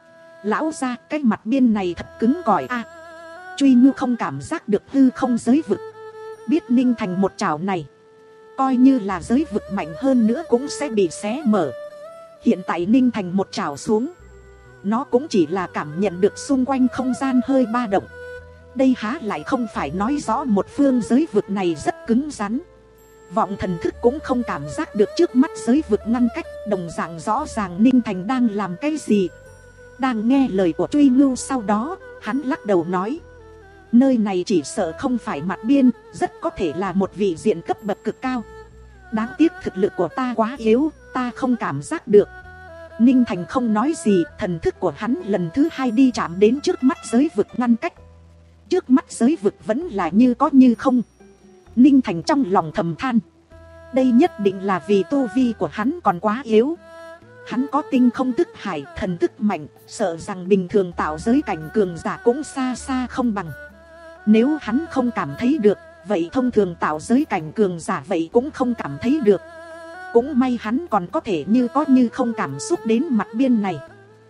lão ra, cái mặt biên này thật cứng cỏi a. À, Truy Ngưu không cảm giác được hư không giới vực, biết Ninh Thành một chảo này coi như là giới vực mạnh hơn nữa cũng sẽ bị xé mở. Hiện tại Ninh Thành một chảo xuống, nó cũng chỉ là cảm nhận được xung quanh không gian hơi ba động. Đây há lại không phải nói rõ một phương giới vực này rất cứng rắn. Vọng thần thức cũng không cảm giác được trước mắt giới vực ngăn cách, đồng dạng rõ ràng Ninh Thành đang làm cái gì. Đang nghe lời của Truy Ngưu sau đó, hắn lắc đầu nói: nơi này chỉ sợ không phải mặt biên, rất có thể là một vị diện cấp bậc cực cao. Đáng tiếc thực lực của ta quá yếu, ta không cảm giác được. Ninh Thành không nói gì, thần thức của hắn lần thứ hai đi chạm đến trước mắt giới vực ngăn cách. Trước mắt giới vực vẫn là như có như không. Ninh Thành trong lòng thầm than, đây nhất định là vì tu vi của hắn còn quá yếu. Hắn có tinh không thức hải, thần thức mạnh, sợ rằng bình thường tạo giới cảnh cường giả cũng xa xa không bằng. Nếu hắn không cảm thấy được, vậy thông thường tạo giới cảnh cường giả vậy cũng không cảm thấy được. Cũng may hắn còn có thể như có như không cảm xúc đến mặt biên này.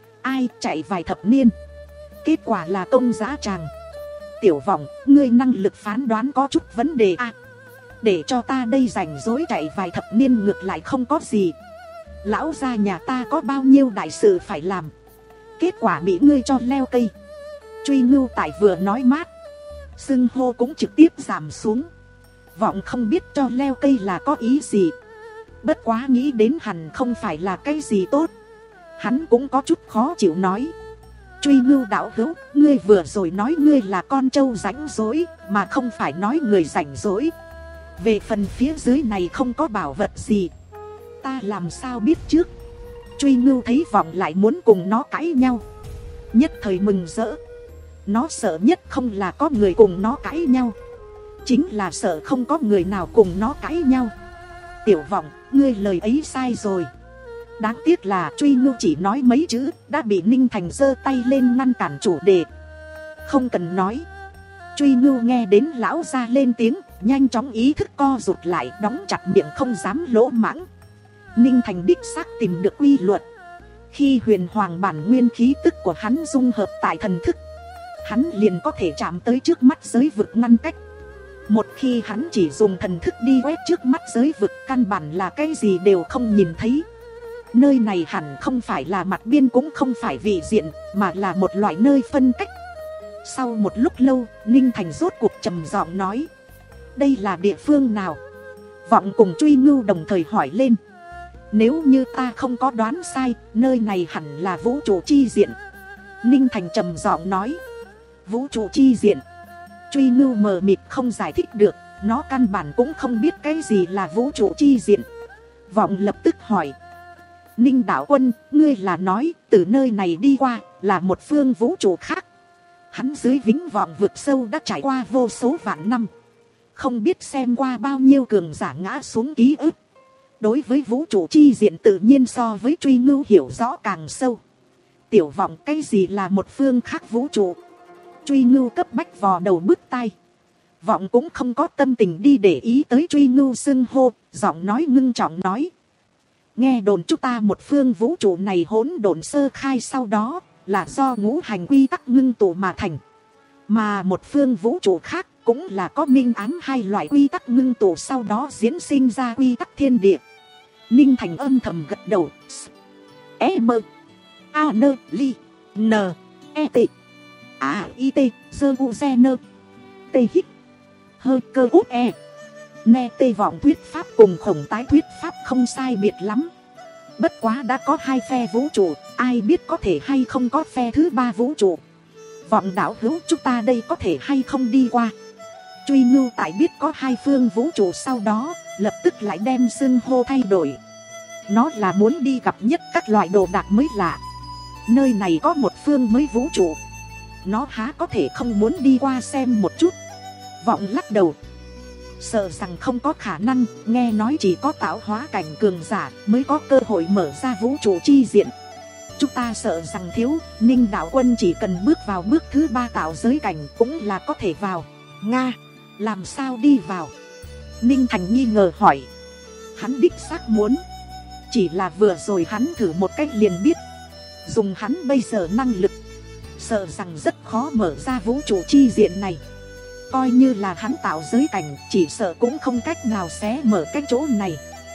Ai chạy vài thập niên, kết quả là công giá tràng. Tiểu Vọng, ngươi năng lực phán đoán có chút vấn đề à, để cho ta đây rảnh rỗi chạy vài thập niên ngược lại không có gì. Lão gia nhà ta có bao nhiêu đại sự phải làm, kết quả bị ngươi cho leo cây. Truy Ngưu tại vừa nói mát, xưng hô cũng trực tiếp giảm xuống. Vọng không biết cho leo cây là có ý gì, bất quá nghĩ đến hẳn không phải là cái gì tốt. Hắn cũng có chút khó chịu nói: Truy Ngưu đạo hữu, ngươi vừa rồi nói ngươi là con trâu rảnh rỗi, mà không phải nói người rảnh rỗi. Về phần phía dưới này không có bảo vật gì, ta làm sao biết trước. Truy Ngưu thấy Vọng lại muốn cùng nó cãi nhau, nhất thời mừng rỡ. Nó sợ nhất không là có người cùng nó cãi nhau, chính là sợ không có người nào cùng nó cãi nhau. Tiểu Vọng, ngươi lời ấy sai rồi. Đáng tiếc là Truy Ngưu chỉ nói mấy chữ đã bị Ninh Thành giơ tay lên ngăn cản chủ đề. Không cần nói. Truy Ngưu nghe đến lão ra lên tiếng, nhanh chóng ý thức co rụt lại, đóng chặt miệng không dám lỗ mãng. Ninh Thành đích xác tìm được quy luật. Khi huyền hoàng bản nguyên khí tức của hắn dung hợp tại thần thức, hắn liền có thể chạm tới trước mắt giới vực ngăn cách. Một khi hắn chỉ dùng thần thức đi quét trước mắt giới vực, căn bản là cái gì đều không nhìn thấy. Nơi này hẳn không phải là mặt biên cũng không phải vị diện, mà là một loại nơi phân cách. Sau một lúc lâu, Ninh Thành rốt cuộc trầm giọng nói: đây là địa phương nào? Vọng cùng Truy Ngưu đồng thời hỏi lên. Nếu như ta không có đoán sai, nơi này hẳn là vũ trụ chi diện. Ninh Thành trầm giọng nói. Vũ trụ chi diện? Truy Ngưu mờ mịt không giải thích được, nó căn bản cũng không biết cái gì là vũ trụ chi diện. Vọng lập tức hỏi: Ninh đạo quân, ngươi là nói từ nơi này đi qua là một phương vũ trụ khác? Hắn dưới vĩnh vọng vực sâu đã trải qua vô số vạn năm, không biết xem qua bao nhiêu cường giả ngã xuống ký ức. Đối với vũ trụ chi diện tự nhiên so với Truy Ngưu hiểu rõ càng sâu. Tiểu Vọng, cái gì là một phương khác vũ trụ? Truy Ngưu cấp bách vò đầu bứt tai. Vọng cũng không có tâm tình đi để ý tới Truy Ngưu xưng hô, giọng nói ngưng trọng nói: nghe đồn chúng ta một phương vũ trụ này hỗn độn sơ khai, sau đó là do ngũ hành quy tắc ngưng tụ mà thành. Mà một phương vũ trụ khác cũng là có minh ám hai loại quy tắc ngưng tụ, sau đó diễn sinh ra quy tắc thiên địa. Ninh Thành âm thầm gật đầu. E mơ A nơ ly N E T A I T Sơ u xe nơ T hít hơi cơ út e. Nghe Tê Vọng thuyết pháp cùng Khổng Tái thuyết pháp không sai biệt lắm. Bất quá đã có hai phe vũ trụ, ai biết có thể hay không có phe thứ ba vũ trụ. Vọng đạo hữu, chúng ta đây có thể hay không đi qua? Truy Ngưu tại biết có hai phương vũ trụ sau đó, lập tức lại đem xưng hô thay đổi. Nó là muốn đi gặp nhất các loại đồ đạc mới lạ. Nơi này có một phương mới vũ trụ, nó há có thể không muốn đi qua xem một chút. Vọng lắc đầu. Sợ rằng không có khả năng, nghe nói chỉ có tạo hóa cảnh cường giả mới có cơ hội mở ra vũ trụ chi diện. Chúng ta sợ rằng thiếu, Ninh đạo quân chỉ cần bước vào bước thứ ba tạo giới cảnh cũng là có thể vào. Nga, làm sao đi vào? Ninh Thành nghi ngờ hỏi. Hắn đích xác muốn, chỉ là vừa rồi hắn thử một cách liền biết, dùng hắn bây giờ năng lực, sợ rằng rất khó mở ra vũ trụ chi diện này. Coi như là hắn tạo giới cảnh, chỉ sợ cũng không cách nào xé mở cái chỗ này.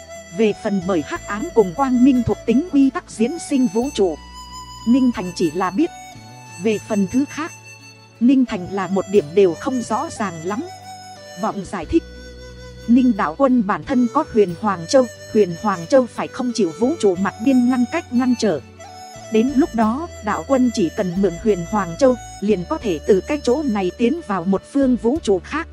Về phần bởi hắc ám cùng quang minh thuộc tính quy tắc diễn sinh vũ trụ, Ninh Thành chỉ là biết. Về phần thứ khác, Ninh Thành là một điểm đều không rõ ràng lắm. Vọng giải thích. Ninh đạo quân bản thân có huyền Hoàng Châu, huyền Hoàng Châu phải không chịu vũ trụ mặt biên ngăn cách ngăn trở. Đến lúc đó, đạo quân chỉ cần mượn huyền Hoàng Châu, liền có thể từ cái chỗ này tiến vào một phương vũ trụ khác.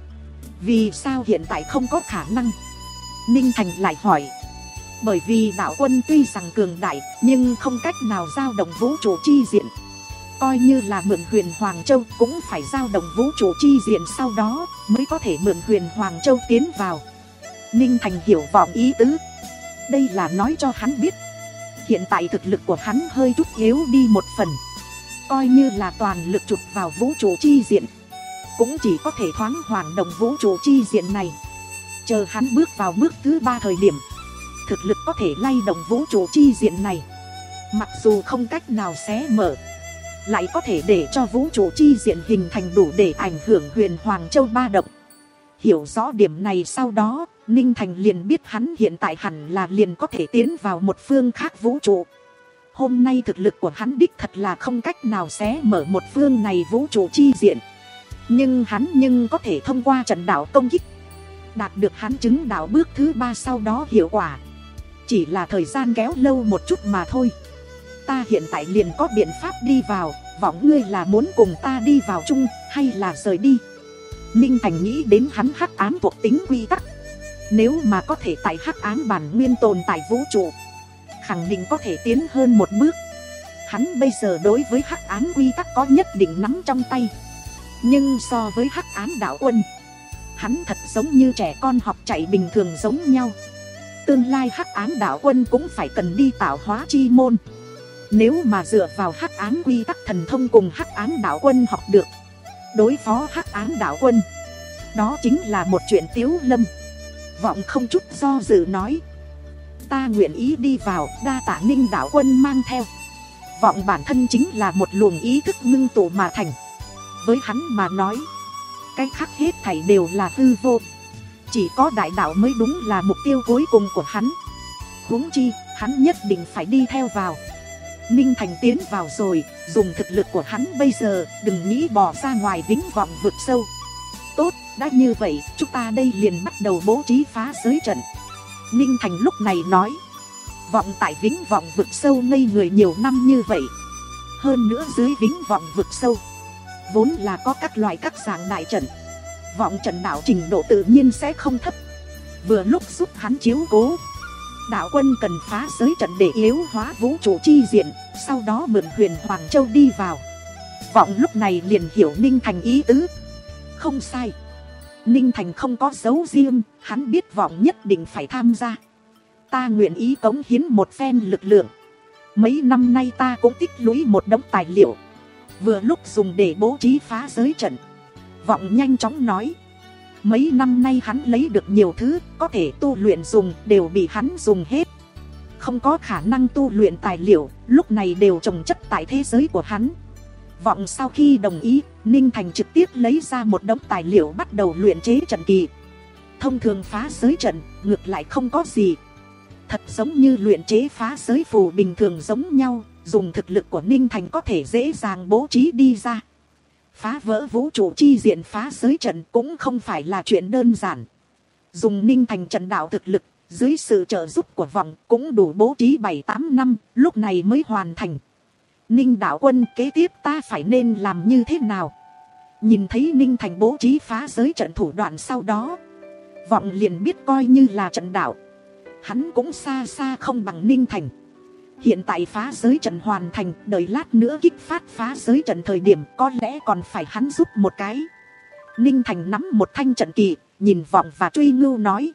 Vì sao hiện tại không có khả năng? Ninh Thành lại hỏi. Bởi vì đạo quân tuy rằng cường đại, nhưng không cách nào dao động vũ trụ chi diện. Coi như là mượn huyền Hoàng Châu, cũng phải dao động vũ trụ chi diện, sau đó mới có thể mượn huyền Hoàng Châu tiến vào. Ninh Thành hiểu Vọng ý tứ. Đây là nói cho hắn biết, hiện tại thực lực của hắn hơi chút yếu đi một phần. Coi như là toàn lực chụp vào vũ trụ chi diện, cũng chỉ có thể thoáng hoàn động vũ trụ chi diện này. Chờ hắn bước vào bước thứ ba thời điểm, thực lực có thể lay động vũ trụ chi diện này. Mặc dù không cách nào xé mở, lại có thể để cho vũ trụ chi diện hình thành đủ để ảnh hưởng huyền Hoàng Châu ba động. Hiểu rõ điểm này sau đó, Ninh Thành liền biết hắn hiện tại hẳn là liền có thể tiến vào một phương khác vũ trụ. Hôm nay thực lực của hắn đích thật là không cách nào xé mở một phương này vũ trụ chi diện. Nhưng hắn nhưng có thể thông qua trận đạo công kích, đạt được hắn chứng đạo bước thứ ba sau đó hiệu quả. Chỉ là thời gian kéo lâu một chút mà thôi. Ta hiện tại liền có biện pháp đi vào. Vọng ngươi là muốn cùng ta đi vào chung hay là rời đi? Ninh Thành nghĩ đến hắn hắc ám thuộc tính quy tắc. Nếu mà có thể tại hắc ám bản nguyên tồn tại vũ trụ, khẳng định có thể tiến hơn một bước. Hắn bây giờ đối với hắc ám quy tắc có nhất định nắm trong tay. Nhưng so với hắc ám đạo quân, hắn thật giống như trẻ con học chạy bình thường giống nhau. Tương lai hắc ám đạo quân cũng phải cần đi tạo hóa chi môn. Nếu mà dựa vào hắc ám quy tắc thần thông cùng hắc ám đạo quân học được đối phó hắc ám đạo quân, đó chính là một chuyện tiếu lâm. Vọng không chút do dự nói, ta nguyện ý đi vào, đa tạ Ninh đạo quân mang theo. Vọng bản thân chính là một luồng ý thức ngưng tụ mà thành. Với hắn mà nói, cái khác hết thảy đều là hư vô. Chỉ có đại đạo mới đúng là mục tiêu cuối cùng của hắn. Huống chi, hắn nhất định phải đi theo vào. Ninh Thành tiến vào rồi, dùng thực lực của hắn bây giờ, đừng nghĩ bỏ ra ngoài vĩnh vọng vực sâu. Tốt, đã như vậy, chúng ta đây liền bắt đầu bố trí phá giới trận. Ninh Thành lúc này nói, vọng tại vĩnh vọng vực sâu ngây người nhiều năm như vậy. Hơn nữa dưới vĩnh vọng vực sâu, vốn là có các loại các dạng đại trận. Vọng trận đạo trình độ tự nhiên sẽ không thấp. Vừa lúc giúp hắn chiếu cố. Đạo quân cần phá giới trận để yếu hóa vũ trụ chi diện, sau đó mượn Huyền Hoàng Châu đi vào. Vọng lúc này liền hiểu Ninh Thành ý tứ. Không sai, Ninh Thành không có dấu riêng, hắn biết Vọng nhất định phải tham gia. Ta nguyện ý cống hiến một phen lực lượng. Mấy năm nay ta cũng tích lũy một đống tài liệu, vừa lúc dùng để bố trí phá giới trận. Vọng nhanh chóng nói, mấy năm nay hắn lấy được nhiều thứ có thể tu luyện dùng đều bị hắn dùng hết. Không có khả năng tu luyện tài liệu, lúc này đều trồng chất tại thế giới của hắn. Vọng sau khi đồng ý, Ninh Thành trực tiếp lấy ra một đống tài liệu bắt đầu luyện chế trận kỳ. Thông thường phá giới trận, ngược lại không có gì. Thật giống như luyện chế phá giới phù bình thường giống nhau, dùng thực lực của Ninh Thành có thể dễ dàng bố trí đi ra. Phá vỡ vũ trụ chi diện phá giới trận cũng không phải là chuyện đơn giản. Dùng Ninh Thành trận đạo thực lực, dưới sự trợ giúp của Vọng cũng đủ bố trí bảy tám năm, lúc này mới hoàn thành. Ninh đạo quân, kế tiếp ta phải nên làm như thế nào? Nhìn thấy Ninh Thành bố trí phá giới trận thủ đoạn sau đó, Vọng liền biết coi như là trận đạo, hắn cũng xa xa không bằng Ninh Thành. Hiện tại phá giới trận hoàn thành, đợi lát nữa kích phát phá giới trận thời điểm có lẽ còn phải hắn giúp một cái. Ninh Thành nắm một thanh trận kỳ, nhìn Vọng và Truy Ngưu nói,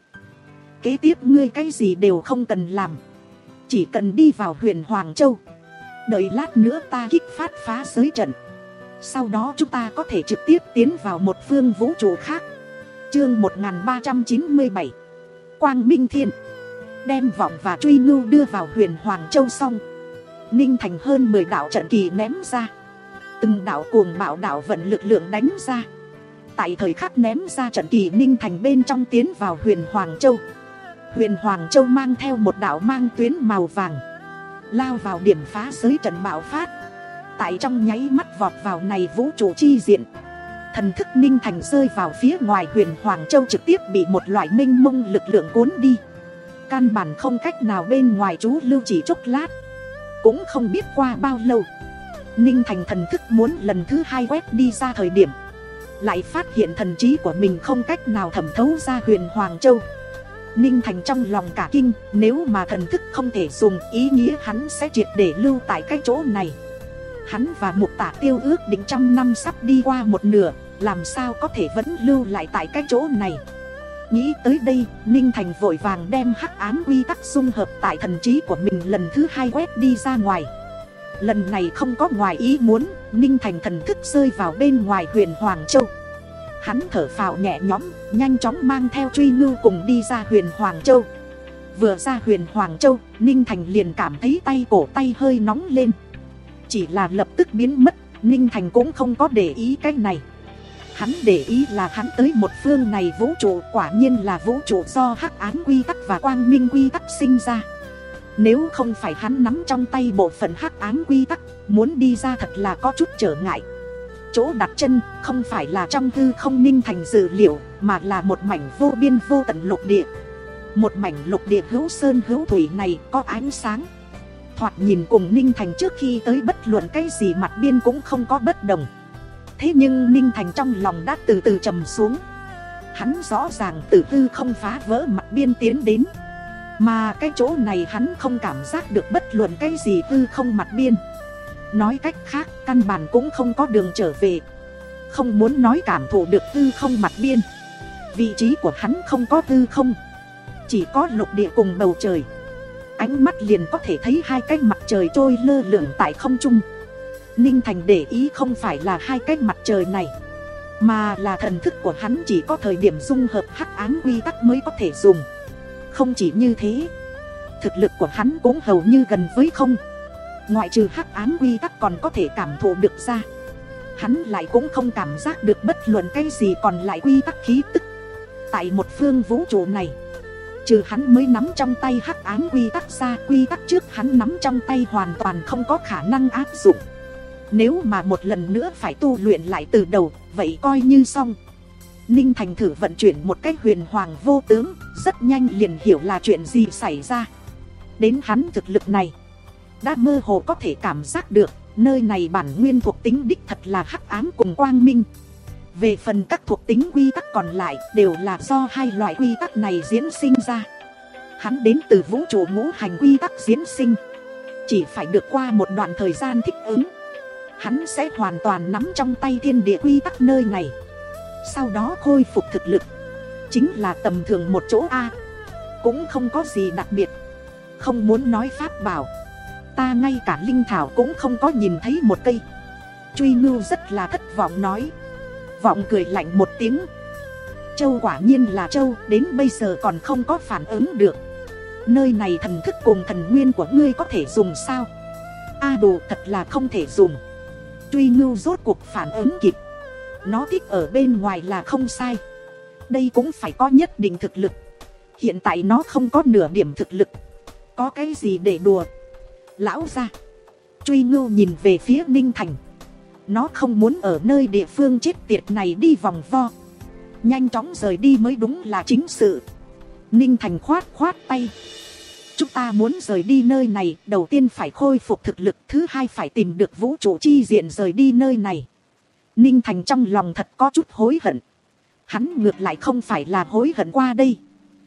kế tiếp ngươi cái gì đều không cần làm, chỉ cần đi vào Huyền Hoàng Châu. Đợi lát nữa ta kích phát phá giới trận, sau đó chúng ta có thể trực tiếp tiến vào một phương vũ trụ khác. Chương một nghìn ba trăm chín mươi bảy, Quang Minh Thiên. Đem Vọng và Truy Ngưu đưa vào Huyền Hoàng Châu xong, Ninh Thành hơn mười đạo trận kỳ ném ra. Từng đạo cuồng bạo đạo vận lực lượng đánh ra. Tại thời khắc ném ra trận kỳ, Ninh Thành bên trong tiến vào Huyền Hoàng Châu. Huyền Hoàng Châu mang theo một đạo mang tuyến màu vàng, lao vào điểm phá giới trận bạo phát. Tại trong nháy mắt vọt vào này vũ trụ chi diện. Thần thức Ninh Thành rơi vào phía ngoài Huyền Hoàng Châu, trực tiếp bị một loại mênh mông lực lượng cuốn đi. Căn bản không cách nào bên ngoài trú lưu chỉ chốc lát. Cũng không biết qua bao lâu, Ninh Thành thần thức muốn lần thứ hai quét đi ra thời điểm, lại phát hiện thần trí của mình không cách nào thẩm thấu ra Huyền Hoàng Châu. Ninh Thành trong lòng cả kinh, nếu mà thần thức không thể dùng, ý nghĩa hắn sẽ triệt để lưu tại cái chỗ này. Hắn và Mục Tả Tiêu ước định trăm năm sắp đi qua một nửa, làm sao có thể vẫn lưu lại tại cái chỗ này. Nghĩ tới đây, Ninh Thành vội vàng đem hắc ám quy tắc dung hợp tại thần trí của mình lần thứ hai quét đi ra ngoài. Lần này không có ngoài ý muốn, Ninh Thành thần thức rơi vào bên ngoài Huyền Hoàng Châu. Hắn thở phào nhẹ nhõm, nhanh chóng mang theo Truy Ngưu cùng đi ra Huyền Hoàng Châu. Vừa ra Huyền Hoàng Châu, Ninh Thành liền cảm thấy tay cổ tay hơi nóng lên. Chỉ là lập tức biến mất, Ninh Thành cũng không có để ý cái này. Hắn để ý là hắn tới một phương này vũ trụ quả nhiên là vũ trụ do hắc ám quy tắc và quang minh quy tắc sinh ra. Nếu không phải hắn nắm trong tay bộ phận hắc ám quy tắc, muốn đi ra thật là có chút trở ngại. Chỗ đặt chân không phải là trong hư không Ninh Thành dự liệu, mà là một mảnh vô biên vô tận lục địa. Một mảnh lục địa hữu sơn hữu thủy này có ánh sáng, thoạt nhìn cùng Ninh Thành trước khi tới bất luận cái gì mặt biên cũng không có bất đồng. Thế nhưng Ninh Thành trong lòng đã từ từ trầm xuống. Hắn rõ ràng từ hư không phá vỡ mặt biên tiến đến, mà cái chỗ này hắn không cảm giác được bất luận cái gì hư không mặt biên. Nói cách khác, căn bản cũng không có đường trở về. Không muốn nói cảm thụ được hư không mặt biên, vị trí của hắn không có hư không. chỉ có lục địa cùng bầu trời. Ánh mắt liền có thể thấy hai cái mặt trời trôi lơ lửng tại không trung. Ninh Thành để ý không phải là hai cái mặt trời này, mà là thần thức của hắn chỉ có thời điểm dung hợp hắc ám quy tắc mới có thể dùng. Không chỉ như thế, thực lực của hắn cũng hầu như gần với không. Ngoại trừ hắc ám quy tắc còn có thể cảm thụ được ra, hắn lại cũng không cảm giác được bất luận cái gì còn lại quy tắc khí tức. Tại một phương vũ trụ này, trừ hắn mới nắm trong tay hắc ám quy tắc ra, quy tắc trước hắn nắm trong tay hoàn toàn không có khả năng áp dụng. Nếu mà một lần nữa phải tu luyện lại từ đầu, vậy coi như xong. Ninh Thành thử vận chuyển một cách huyền hoàng vô tướng, rất nhanh liền hiểu là chuyện gì xảy ra. Đến hắn thực lực này, đã mơ hồ có thể cảm giác được nơi này bản nguyên thuộc tính đích thật là hắc ám cùng quang minh. Về phần các thuộc tính quy tắc còn lại đều là do hai loại quy tắc này diễn sinh ra. Hắn đến từ vũ trụ ngũ hành quy tắc diễn sinh, chỉ phải được qua một đoạn thời gian thích ứng, hắn sẽ hoàn toàn nắm trong tay thiên địa quy tắc nơi này. Sau đó khôi phục thực lực, chính là tầm thường một chỗ A, cũng không có gì đặc biệt. Không muốn nói pháp bảo, ta ngay cả linh thảo cũng không có nhìn thấy một cây. Truy Ngưu rất là thất vọng nói. Vọng cười lạnh một tiếng. Châu quả nhiên là châu, đến bây giờ còn không có phản ứng được. Nơi này thần thức cùng thần nguyên của ngươi có thể dùng sao? A đồ thật là không thể dùng. Truy Ngưu rốt cuộc phản ứng kịp. Nó thích ở bên ngoài là không sai, đây cũng phải có nhất định thực lực. Hiện tại nó không có nửa điểm thực lực, có cái gì để đùa. Lão gia. Truy Ngưu nhìn về phía Ninh Thành. Nó không muốn ở nơi địa phương chết tiệt này đi vòng vo, nhanh chóng rời đi mới đúng là chính sự. Ninh Thành khoát khoát tay. Chúng ta muốn rời đi nơi này, đầu tiên phải khôi phục thực lực, thứ hai phải tìm được vũ trụ chi diện rời đi nơi này. Ninh Thành trong lòng thật có chút hối hận. Hắn ngược lại không phải là hối hận qua đây,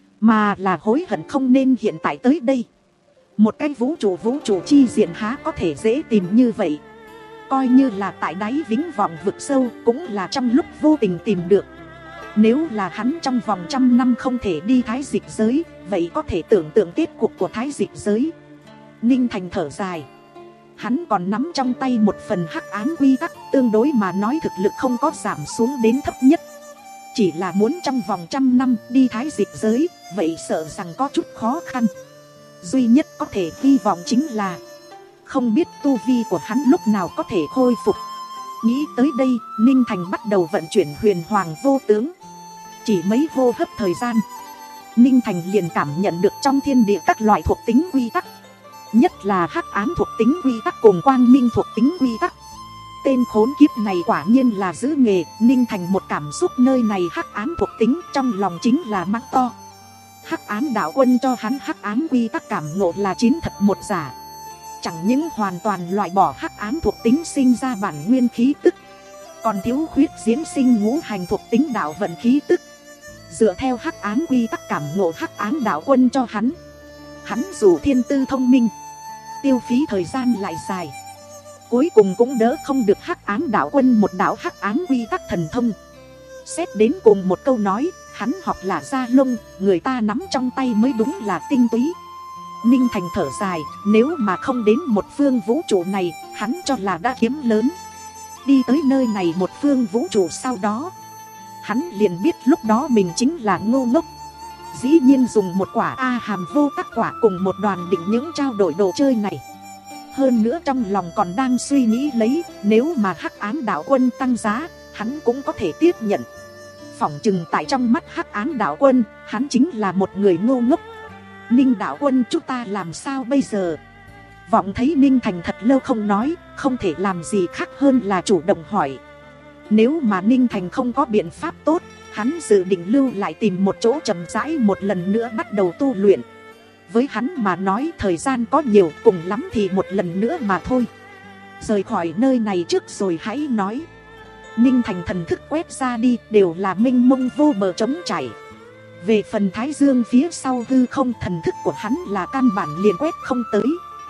mà là hối hận không nên hiện tại tới đây. Một cái vũ trụ vũ trụ chi diện há có thể dễ tìm như vậy. Coi như là tại đáy vĩnh vọng vực sâu cũng là trong lúc vô tình tìm được. Nếu là hắn trong vòng trăm năm không thể đi thái dịch giới, vậy có thể tưởng tượng kết cục của thái dịch giới. Ninh Thành thở dài. Hắn còn nắm trong tay một phần hắc ám quy tắc, tương đối mà nói thực lực không có giảm xuống đến thấp nhất. Chỉ là muốn trong vòng trăm năm đi thái dịch giới, vậy sợ rằng có chút khó khăn. Duy nhất có thể hy vọng chính là không biết tu vi của hắn lúc nào có thể khôi phục. Nghĩ tới đây, Ninh Thành bắt đầu vận chuyển huyền hoàng vô tướng. Chỉ mấy hô hấp thời gian, Ninh Thành liền cảm nhận được trong thiên địa các loại thuộc tính quy tắc, nhất là hắc ám thuộc tính quy tắc cùng quang minh thuộc tính quy tắc. Tên khốn kiếp này quả nhiên là giữ nghề. Ninh Thành một cảm xúc nơi này hắc ám thuộc tính, trong lòng chính là mắng to. Hắc ám đạo quân cho hắn hắc ám quy tắc cảm ngộ là chín thật một giả. Chẳng những hoàn toàn loại bỏ hắc ám thuộc tính sinh ra bản nguyên khí tức, còn thiếu khuyết diễn sinh ngũ hành thuộc tính đạo vận khí tức. Dựa theo hắc ám quy tắc cảm ngộ hắc ám đạo quân cho hắn, hắn dù thiên tư thông minh, tiêu phí thời gian lại dài, cuối cùng cũng đỡ không được hắc ám đạo quân một đạo hắc ám quy tắc thần thông. Xét đến cùng một câu nói, hắn học là da lông, người ta nắm trong tay mới đúng là tinh túy. Ninh Thành thở dài, nếu mà không đến một phương vũ trụ này, hắn cho là đã kiếm lớn. Đi tới nơi này một phương vũ trụ sau đó, hắn liền biết lúc đó mình chính là ngô ngốc. Dĩ nhiên dùng một quả A hàm vô tắc quả cùng một đoàn định những trao đổi đồ chơi này. Hơn nữa trong lòng còn đang suy nghĩ lấy, nếu mà hắc ám đạo quân tăng giá, hắn cũng có thể tiếp nhận. Phỏng chừng tại trong mắt hắc ám đạo quân, hắn chính là một người ngô ngốc. Ninh đạo quân, chúng ta làm sao bây giờ? Vọng thấy Ninh Thành thật lâu không nói, không thể làm gì khác hơn là chủ động hỏi. Nếu mà Ninh Thành không có biện pháp tốt, hắn dự định lưu lại tìm một chỗ chậm rãi một lần nữa bắt đầu tu luyện. Với hắn mà nói thời gian có nhiều, cùng lắm thì một lần nữa mà thôi. Rời khỏi nơi này trước rồi hãy nói. Ninh Thành thần thức quét ra đi, đều là mênh mông vô bờ trống chảy. Về phần Thái Dương phía sau hư không, thần thức của hắn là căn bản liền quét không tới.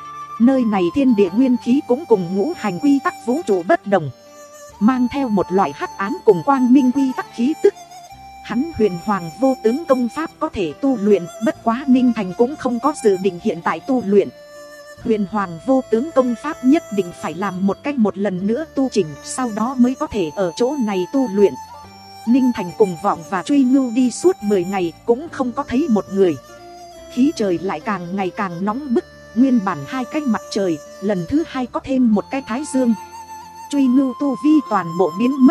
Nơi này thiên địa nguyên khí cũng cùng ngũ hành quy tắc vũ trụ bất đồng, mang theo một loại hắc ám cùng quang minh quy tắc khí tức. Hắn huyền hoàng vô tướng công pháp có thể tu luyện, bất quá Ninh Thành cũng không có dự định hiện tại tu luyện. Huyền hoàng vô tướng công pháp nhất định phải làm một cách một lần nữa tu chỉnh, sau đó mới có thể ở chỗ này tu luyện. Ninh Thành cùng Vọng và Truy Ngưu đi suốt mười ngày cũng không có thấy một người. Khí trời lại càng ngày càng nóng bức, nguyên bản hai cái mặt trời, lần thứ hai có thêm một cái thái dương. Truy Ngưu tu vi toàn bộ biến mất,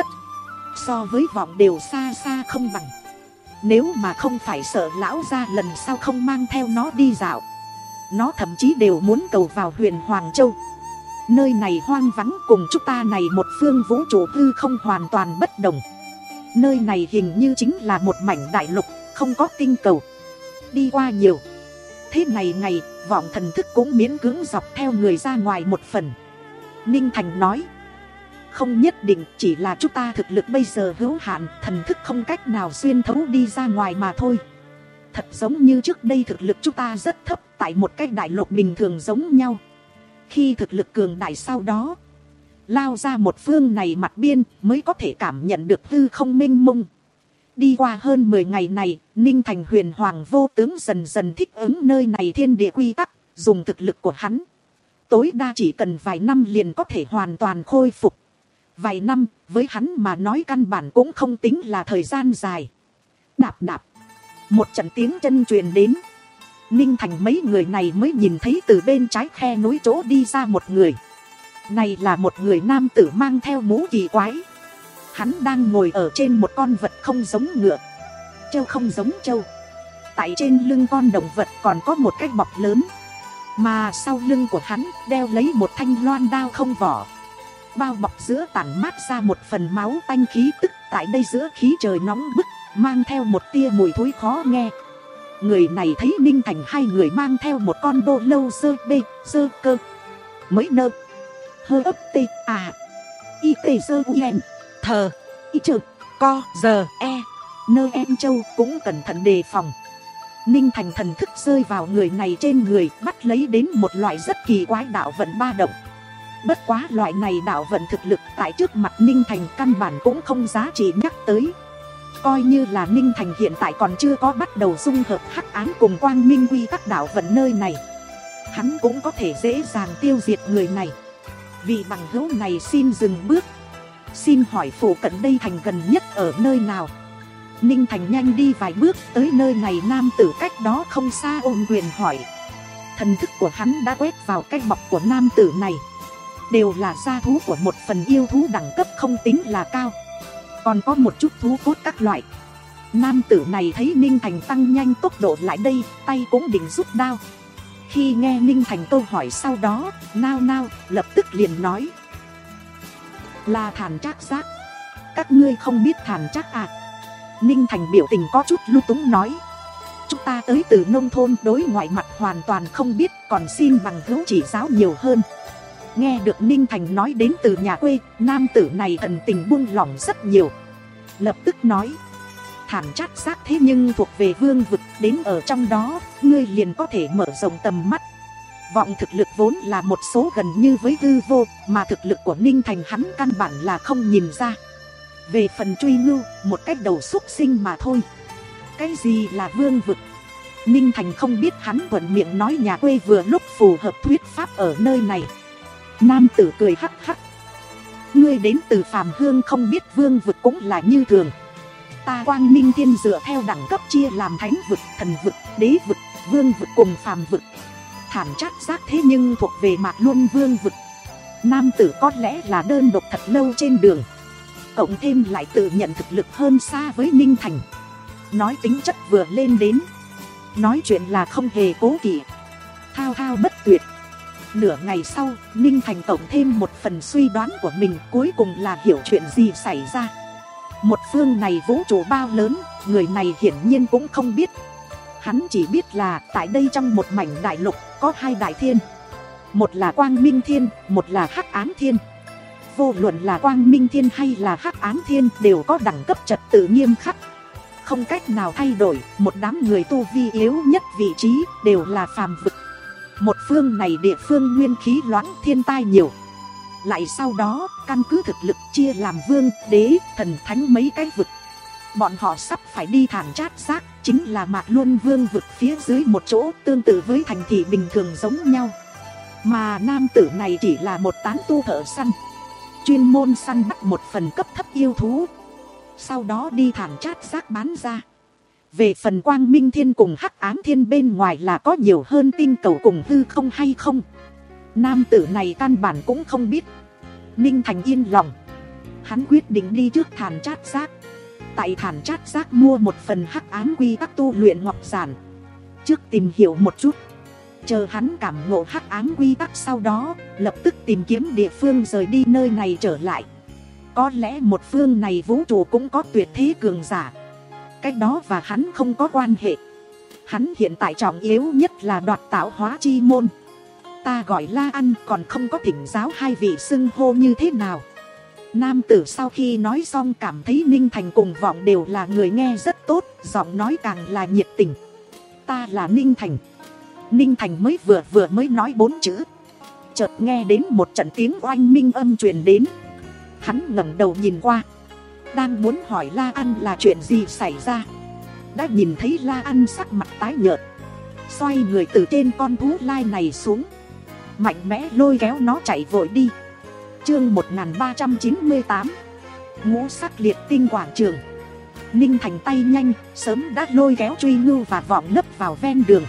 so với Vọng đều xa xa không bằng. Nếu mà không phải sợ lão gia lần sau không mang theo nó đi dạo, nó thậm chí đều muốn cầu vào huyền Hoàng Châu. Nơi này hoang vắng, cùng chúng ta này một phương vũ trụ hư không hoàn toàn bất đồng. Nơi này hình như chính là một mảnh đại lục, không có tinh cầu. Đi qua nhiều thế này ngày, Vọng thần thức cũng miễn cưỡng dọc theo người ra ngoài một phần. Ninh Thành nói, không nhất định, chỉ là chúng ta thực lực bây giờ hữu hạn, thần thức không cách nào xuyên thấu đi ra ngoài mà thôi. Thật giống như trước đây thực lực chúng ta rất thấp, tại một cái đại lục bình thường giống nhau. Khi thực lực cường đại sau đó lao ra một phương này mặt biên, mới có thể cảm nhận được hư không mênh mông. Đi qua hơn mười ngày này, Ninh Thành huyền hoàng vô tướng dần dần thích ứng nơi này thiên địa quy tắc. Dùng thực lực của hắn, tối đa chỉ cần vài năm liền có thể hoàn toàn khôi phục. Vài năm với hắn mà nói căn bản cũng không tính là thời gian dài. Đạp đạp, một trận tiếng chân truyền đến. Ninh Thành mấy người này mới nhìn thấy từ bên trái khe núi chỗ đi ra một người. Này là một người nam tử mang theo mũ kỳ quái. Hắn đang ngồi ở trên một con vật không giống ngựa, trâu không giống trâu. Tại trên lưng con động vật còn có một cái bọc lớn, mà sau lưng của hắn đeo lấy một thanh loan đao không vỏ. Bao bọc giữa tản mát ra một phần máu tanh khí tức. Tại đây giữa khí trời nóng bức, mang theo một tia mùi thối khó nghe. Người này thấy Ninh Thành hai người mang theo một con đô lâu sơ bê, sơ cơ, mới nơ, hơ ấp tê, à, y tê sơ uen, thờ, y trừ, co, giờ, e, nơ em châu cũng cẩn thận đề phòng. Ninh Thành thần thức rơi vào người này trên người, bắt lấy đến một loại rất kỳ quái đạo vận ba động. Bất quá loại này đạo vận thực lực tại trước mặt Ninh Thành căn bản cũng không giá trị nhắc tới. Coi như là Ninh Thành hiện tại còn chưa có bắt đầu dung hợp hắc ám cùng quang minh quy tắc đạo vận nơi này, hắn cũng có thể dễ dàng tiêu diệt người này. Vị bằng hữu này xin dừng bước. Xin hỏi phủ cận đây thành gần nhất ở nơi nào? Ninh Thành nhanh đi vài bước tới nơi này, nam tử cách đó không xa ôm quyền hỏi. Thần thức của hắn đã quét vào cái bọc của nam tử này. Đều là gia thú của một phần yêu thú đẳng cấp không tính là cao, còn có một chút thú cốt các loại. Nam tử này thấy Ninh Thành tăng nhanh tốc độ lại đây, tay cũng định rút đao. Khi nghe Ninh Thành câu hỏi sau đó, nao nao, lập tức liền nói, là Thản Trác Giác. Các ngươi không biết Thản Trác à? Ninh Thành biểu tình có chút lung túng nói, chúng ta tới từ nông thôn, đối ngoại mặt hoàn toàn không biết, còn xin bằng hữu chỉ giáo nhiều hơn. Nghe được Ninh Thành nói đến từ nhà quê, nam tử này thần tình buông lỏng rất nhiều. Lập tức nói, Thản Trác Giác thế nhưng thuộc về vương vực, đến ở trong đó, ngươi liền có thể mở rộng tầm mắt. Vọng thực lực vốn là một số gần như với hư vô, mà thực lực của Ninh Thành hắn căn bản là không nhìn ra. Về phần Truy Ngưu, một cách đầu xúc sinh mà thôi. Cái gì là vương vực? Ninh Thành không biết, hắn thuận miệng nói nhà quê vừa lúc phù hợp thuyết pháp ở nơi này. Nam tử cười hắc hắc, ngươi đến từ phàm hương không biết vương vực cũng là như thường. Ta Quang Minh Thiên dựa theo đẳng cấp chia làm thánh vực, thần vực, đế vực, vương vực cùng phàm vực. Thản Trác Giác thế nhưng thuộc về Mạc Luân vương vực. Nam tử có lẽ là đơn độc thật lâu trên đường, cộng thêm lại tự nhận thực lực hơn xa với Ninh Thành. Nói tính chất vừa lên đến, nói chuyện là không hề cố kỵ, thao thao bất tuyệt. Nửa ngày sau, Ninh Thành tổng thêm một phần suy đoán của mình, cuối cùng là hiểu chuyện gì xảy ra. Một phương này vũ trụ bao lớn, người này hiển nhiên cũng không biết. Hắn chỉ biết là tại đây trong một mảnh đại lục có hai đại thiên. Một là Quang Minh Thiên, một là Hắc Ám Thiên. Vô luận là Quang Minh Thiên hay là Hắc Ám Thiên đều có đẳng cấp trật tự nghiêm khắc, không cách nào thay đổi. Một đám người tu vi yếu nhất vị trí đều là phàm vực. Một phương này địa phương nguyên khí loãng, thiên tai nhiều. Lại sau đó căn cứ thực lực chia làm vương, đế, thần, thánh mấy cái vực. Bọn họ sắp phải đi Thản Chát Giác, chính là Mạc Luân Vương vực phía dưới một chỗ tương tự với thành thị bình thường giống nhau. Mà nam tử này chỉ là một tán tu thợ săn, chuyên môn săn bắt một phần cấp thấp yêu thú, sau đó đi Thản Chát Giác bán ra. Về phần Quang Minh Thiên cùng Hắc Ám Thiên bên ngoài là có nhiều hơn tinh cầu cùng hư không hay không, nam tử này căn bản cũng không biết. Ninh Thành yên lòng, hắn quyết định đi trước Thản Chát Giác. Tại Thản Chát Giác mua một phần Hắc Ám quy tắc tu luyện ngọc giản, trước tìm hiểu một chút. Chờ hắn cảm ngộ Hắc Ám quy tắc sau đó, lập tức tìm kiếm địa phương rời đi nơi này trở lại. Có lẽ một phương này vũ trụ cũng có tuyệt thế cường giả, cái đó và hắn không có quan hệ. Hắn hiện tại trọng yếu nhất là đoạt tạo hóa chi môn. Ta gọi La Ăn, còn không có thỉnh giáo hai vị xưng hô như thế nào. Nam tử sau khi nói xong cảm thấy Ninh Thành cùng Vọng đều là người nghe rất tốt, giọng nói càng là nhiệt tình. Ta là Ninh Thành. Ninh Thành mới vừa vừa mới nói bốn chữ, chợt nghe đến một trận tiếng oanh minh âm truyền đến. Hắn ngẩng đầu nhìn qua, đang muốn hỏi La Ăn là chuyện gì xảy ra, đã nhìn thấy La Ăn sắc mặt tái nhợt, xoay người từ trên con thú lai này xuống, mạnh mẽ lôi kéo nó chạy vội đi. Chương một nghìn ba trăm chín mươi tám, Ngũ Sắc Liệt Tinh Quảng Trường. Ninh Thành tay nhanh, sớm đã lôi kéo Truy Ngưu và Vọng nấp vào ven đường.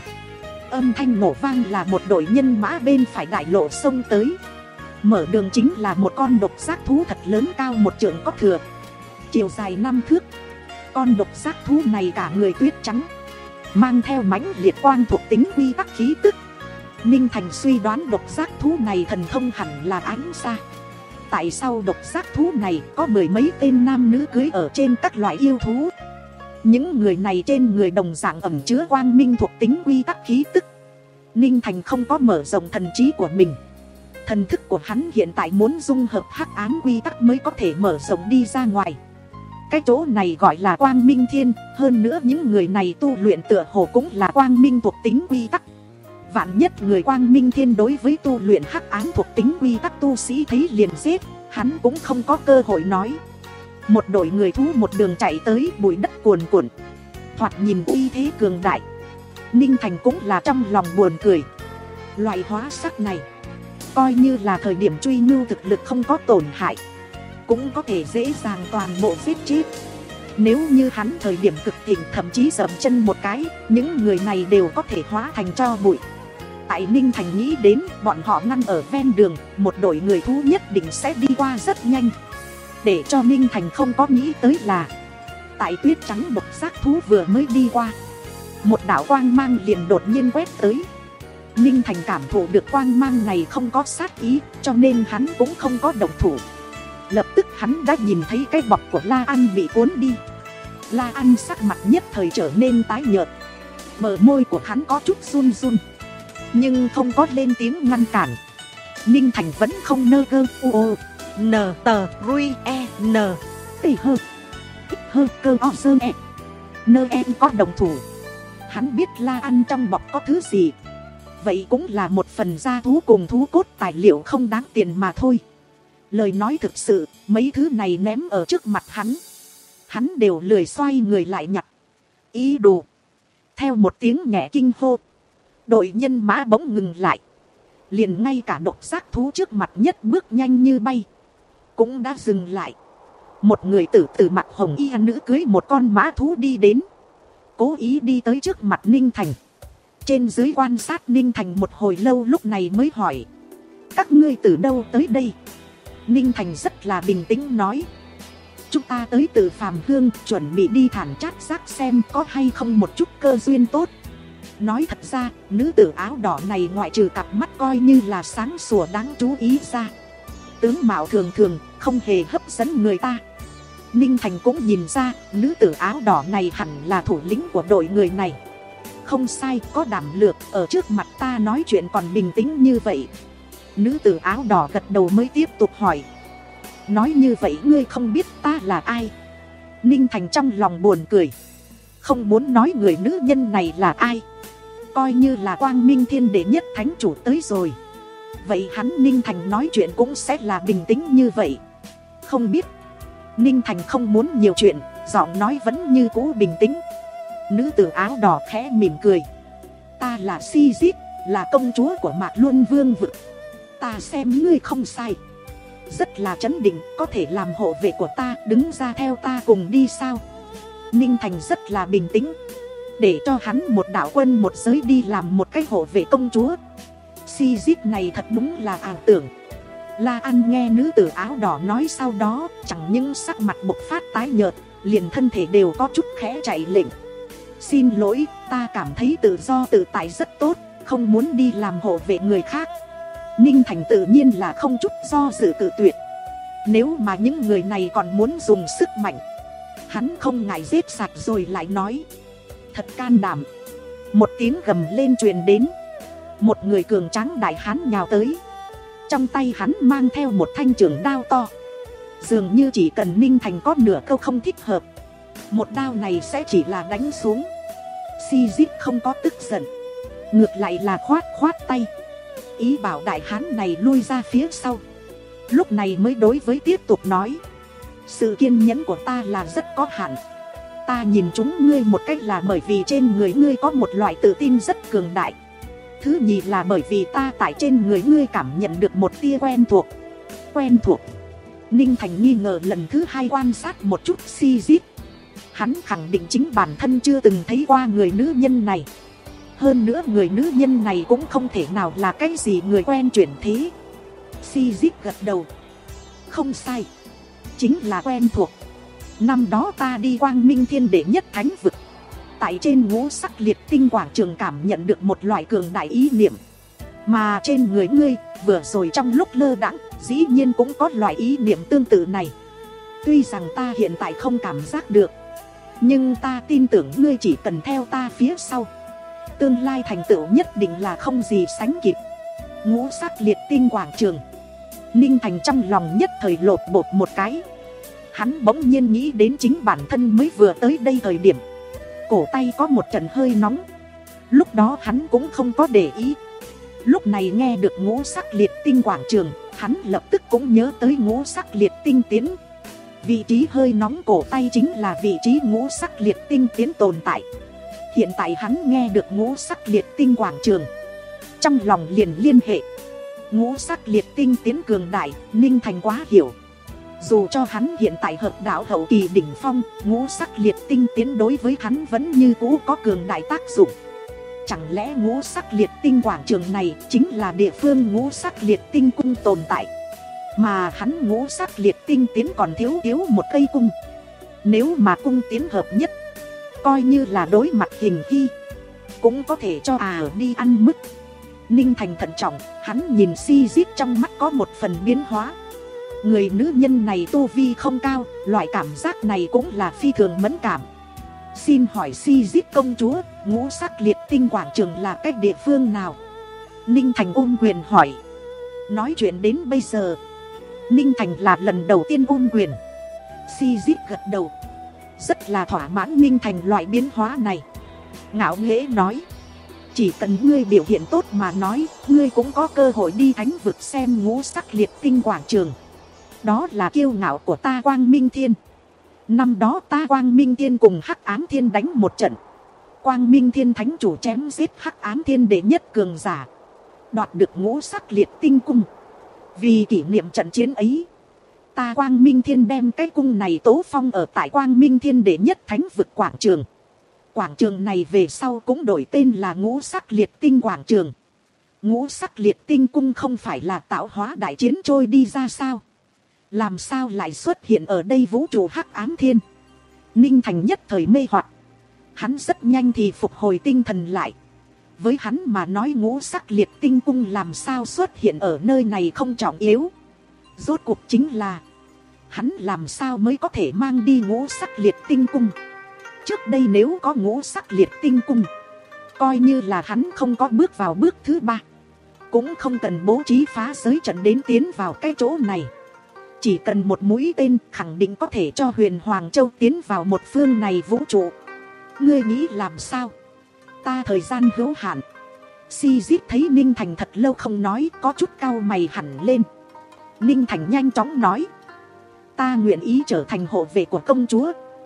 Âm thanh nổ vang là một đội nhân mã bên phải đại lộ xông tới. Mở đường chính là một con độc giác thú thật lớn, cao một trượng có thừa, chiều dài năm thước. Con độc giác thú này cả người tuyết trắng, mang theo mãnh liệt quang thuộc tính quy tắc khí tức. Ninh Thành suy đoán độc giác thú này thần thông hẳn là ánh xa. Tại sao độc giác thú này có mười mấy tên nam nữ cưới ở trên các loại yêu thú. Những người này trên người đồng dạng ẩn chứa quang minh thuộc tính quy tắc khí tức. Ninh Thành không có mở rộng thần trí của mình. Thần thức của hắn hiện tại muốn dung hợp Hắc Ám quy tắc mới có thể mở rộng đi ra ngoài. Cái chỗ này gọi là Quang Minh Thiên, hơn nữa những người này tu luyện tựa hồ cũng là quang minh thuộc tính quy tắc. Vạn nhất người Quang Minh Thiên đối với tu luyện Hắc Ám thuộc tính quy tắc tu sĩ thấy liền giết, hắn cũng không có cơ hội nói. Một đội người thú một đường chạy tới, bụi đất cuồn cuộn, thoạt nhìn uy thế cường đại. Ninh Thành cũng là trong lòng buồn cười. Loại hóa sắc này, coi như là thời điểm Truy Ngưu thực lực không có tổn hại, cũng có thể dễ dàng toàn bộ giết chết. Nếu như hắn thời điểm cực thịnh thậm chí dậm chân một cái, những người này đều có thể hóa thành tro bụi. Tại Ninh Thành nghĩ đến, bọn họ ngăn ở ven đường, một đội người thú nhất định sẽ đi qua rất nhanh. Để cho Ninh Thành không có nghĩ tới là, tại tuyết trắng độc giác thú vừa mới đi qua, một đạo quang mang liền đột nhiên quét tới. Ninh Thành cảm thụ được quang mang này không có sát ý, cho nên hắn cũng không có động thủ. Lập tức hắn đã nhìn thấy cái bọc của La Ăn bị cuốn đi. La Ăn sắc mặt nhất thời trở nên tái nhợt, bờ môi của hắn có chút run run, nhưng không có lên tiếng ngăn cản. Ninh Thành vẫn không nơ gơ u o n tờ rui e n t hơ hơ cơ o sơ e nơ em có đồng thủ. Hắn biết La Ăn trong bọc có thứ gì, vậy cũng là một phần da thú cùng thú cốt tài liệu không đáng tiền mà thôi. Lời nói thực sự, mấy thứ này ném ở trước mặt hắn, hắn đều lười xoay người lại nhặt. Ý đồ. Theo một tiếng nhẹ kinh hô, đội nhân mã bỗng ngừng lại. Liền ngay cả độc giác thú trước mặt nhất bước nhanh như bay cũng đã dừng lại. Một người tử tử mặc hồng y nữ cưới một con mã thú đi đến, cố ý đi tới trước mặt Ninh Thành. Trên dưới quan sát Ninh Thành một hồi lâu, lúc này mới hỏi: các ngươi từ đâu tới đây? Ninh Thành rất là bình tĩnh nói: chúng ta tới từ Phàm Hương, chuẩn bị đi Thản Chát Giác xem có hay không một chút cơ duyên tốt. Nói thật ra, nữ tử áo đỏ này ngoại trừ cặp mắt coi như là sáng sủa đáng chú ý ra, tướng mạo thường thường, không hề hấp dẫn người ta. Ninh Thành cũng nhìn ra, nữ tử áo đỏ này hẳn là thủ lĩnh của đội người này. Không sai, có đảm lược, ở trước mặt ta nói chuyện còn bình tĩnh như vậy. Nữ tử áo đỏ gật đầu mới tiếp tục hỏi: nói như vậy ngươi không biết ta là ai? Ninh Thành trong lòng buồn cười, không muốn nói người nữ nhân này là ai. Coi như là Quang Minh Thiên đệ nhất thánh chủ tới rồi, vậy hắn Ninh Thành nói chuyện cũng sẽ là bình tĩnh như vậy. Không biết. Ninh Thành không muốn nhiều chuyện, giọng nói vẫn như cũ bình tĩnh. Nữ tử áo đỏ khẽ mỉm cười. Ta là Sijit, là công chúa của Mạc Luân Vương vực. Ta xem ngươi không sai, rất là trấn định, có thể làm hộ vệ của ta, đứng ra theo ta cùng đi sao? Ninh Thành rất là bình tĩnh. Để cho hắn một đạo quân một giới đi làm một cái hộ vệ công chúa. Sijit này thật đúng là ảo tưởng. La An nghe nữ tử áo đỏ nói sau đó, chẳng những sắc mặt bộc phát tái nhợt, liền thân thể đều có chút khẽ chạy lệnh. Xin lỗi, ta cảm thấy tự do tự tại rất tốt, không muốn đi làm hộ vệ người khác. Ninh Thành tự nhiên là không chút do dự cự tuyệt. Nếu mà những người này còn muốn dùng sức mạnh, hắn không ngại giết sạch rồi lại nói. Thật can đảm. Một tiếng gầm lên truyền đến. Một người cường tráng đại hán nhào tới. Trong tay hắn mang theo một thanh trường đao to. Dường như chỉ cần Ninh Thành có nửa câu không thích hợp, một đao này sẽ chỉ là đánh xuống. Sijit không có tức giận, ngược lại là khoát khoát tay, ý bảo đại hán này lui ra phía sau. Lúc này mới đối với tiếp tục nói. Sự kiên nhẫn của ta là rất có hạn. Ta nhìn chúng ngươi một cách là bởi vì trên người ngươi có một loại tự tin rất cường đại. Thứ nhì là bởi vì ta tại trên người ngươi cảm nhận được một tia quen thuộc. Quen thuộc. Ninh Thành nghi ngờ lần thứ hai quan sát một chút Sijit. Hắn khẳng định chính bản thân chưa từng thấy qua người nữ nhân này. Hơn nữa người nữ nhân này cũng không thể nào là cái gì người quen chuyển thế. Sijit gật đầu. Không sai, chính là quen thuộc. Năm đó ta đi Quang Minh Thiên đệ nhất thánh vực, tại trên ngũ sắc liệt tinh quảng trường cảm nhận được một loại cường đại ý niệm. Mà trên người ngươi, vừa rồi trong lúc lơ đãng, dĩ nhiên cũng có loại ý niệm tương tự này. Tuy rằng ta hiện tại không cảm giác được, nhưng ta tin tưởng ngươi chỉ cần theo ta phía sau, tương lai thành tựu nhất định là không gì sánh kịp. Ngũ sắc liệt tinh quảng trường. Ninh Thành trong lòng nhất thời lột bột một cái. Hắn bỗng nhiên nghĩ đến chính bản thân mới vừa tới đây thời điểm, cổ tay có một trận hơi nóng. Lúc đó hắn cũng không có để ý. Lúc này nghe được ngũ sắc liệt tinh quảng trường, hắn lập tức cũng nhớ tới ngũ sắc liệt tinh tiến. Vị trí hơi nóng cổ tay chính là vị trí ngũ sắc liệt tinh tiến tồn tại. Hiện tại hắn nghe được ngũ sắc liệt tinh quảng trường, trong lòng liền liên hệ. Ngũ sắc liệt tinh tiến cường đại, Ninh Thành quá hiểu. Dù cho hắn hiện tại hợp đạo hậu kỳ đỉnh phong, ngũ sắc liệt tinh tiến đối với hắn vẫn như cũ có cường đại tác dụng. Chẳng lẽ ngũ sắc liệt tinh quảng trường này chính là địa phương ngũ sắc liệt tinh cung tồn tại, mà hắn ngũ sắc liệt tinh tiến còn thiếu thiếu một cây cung. Nếu mà cung tiến hợp nhất, coi như là đối mặt hình hy, cũng có thể cho à đi ăn mứt. Ninh Thành thận trọng, hắn nhìn Sijit trong mắt có một phần biến hóa. Người nữ nhân này tu vi không cao, loại cảm giác này cũng là phi thường mẫn cảm. Xin hỏi Sijit công chúa, ngũ sắc liệt tinh quảng trường là cách địa phương nào? Ninh Thành ôm quyền hỏi. Nói chuyện đến bây giờ, Ninh Thành là lần đầu tiên ôm quyền. Sijit gật đầu, rất là thỏa mãn Ninh Thành loại biến hóa này. Ngạo nghễ nói. Chỉ cần ngươi biểu hiện tốt mà nói, ngươi cũng có cơ hội đi thánh vực xem ngũ sắc liệt tinh quảng trường. Đó là kiêu ngạo của ta Quang Minh Thiên. Năm đó ta Quang Minh Thiên cùng Hắc Ám Thiên đánh một trận. Quang Minh Thiên thánh chủ chém giết Hắc Ám Thiên đệ nhất cường giả, đoạt được ngũ sắc liệt tinh cung. Vì kỷ niệm trận chiến ấy, ta Quang Minh Thiên đem cái cung này tố phong ở tại Quang Minh Thiên đệ nhất thánh vực quảng trường. Quảng trường này về sau cũng đổi tên là ngũ sắc liệt tinh quảng trường. Ngũ sắc liệt tinh cung không phải là tạo hóa đại chiến trôi đi ra sao? Làm sao lại xuất hiện ở đây vũ trụ Hắc Ám Thiên? Ninh Thành nhất thời mê hoặc. Hắn rất nhanh thì phục hồi tinh thần lại. Với hắn mà nói ngũ sắc liệt tinh cung làm sao xuất hiện ở nơi này không trọng yếu. Rốt cuộc chính là hắn làm sao mới có thể mang đi ngũ sắc liệt tinh cung. Trước đây nếu có ngũ sắc liệt tinh cung, coi như là hắn không có bước vào bước thứ ba, cũng không cần bố trí phá giới trận đến tiến vào cái chỗ này. Chỉ cần một mũi tên khẳng định có thể cho Huyền Hoàng Châu tiến vào một phương này vũ trụ. Ngươi nghĩ làm sao? Ta thời gian hữu hạn. Sijit thấy Ninh Thành thật lâu không nói, có chút cau mày hẳn lên. Ninh Thành nhanh chóng nói. Ta nguyện ý trở thành hộ vệ của công chúa.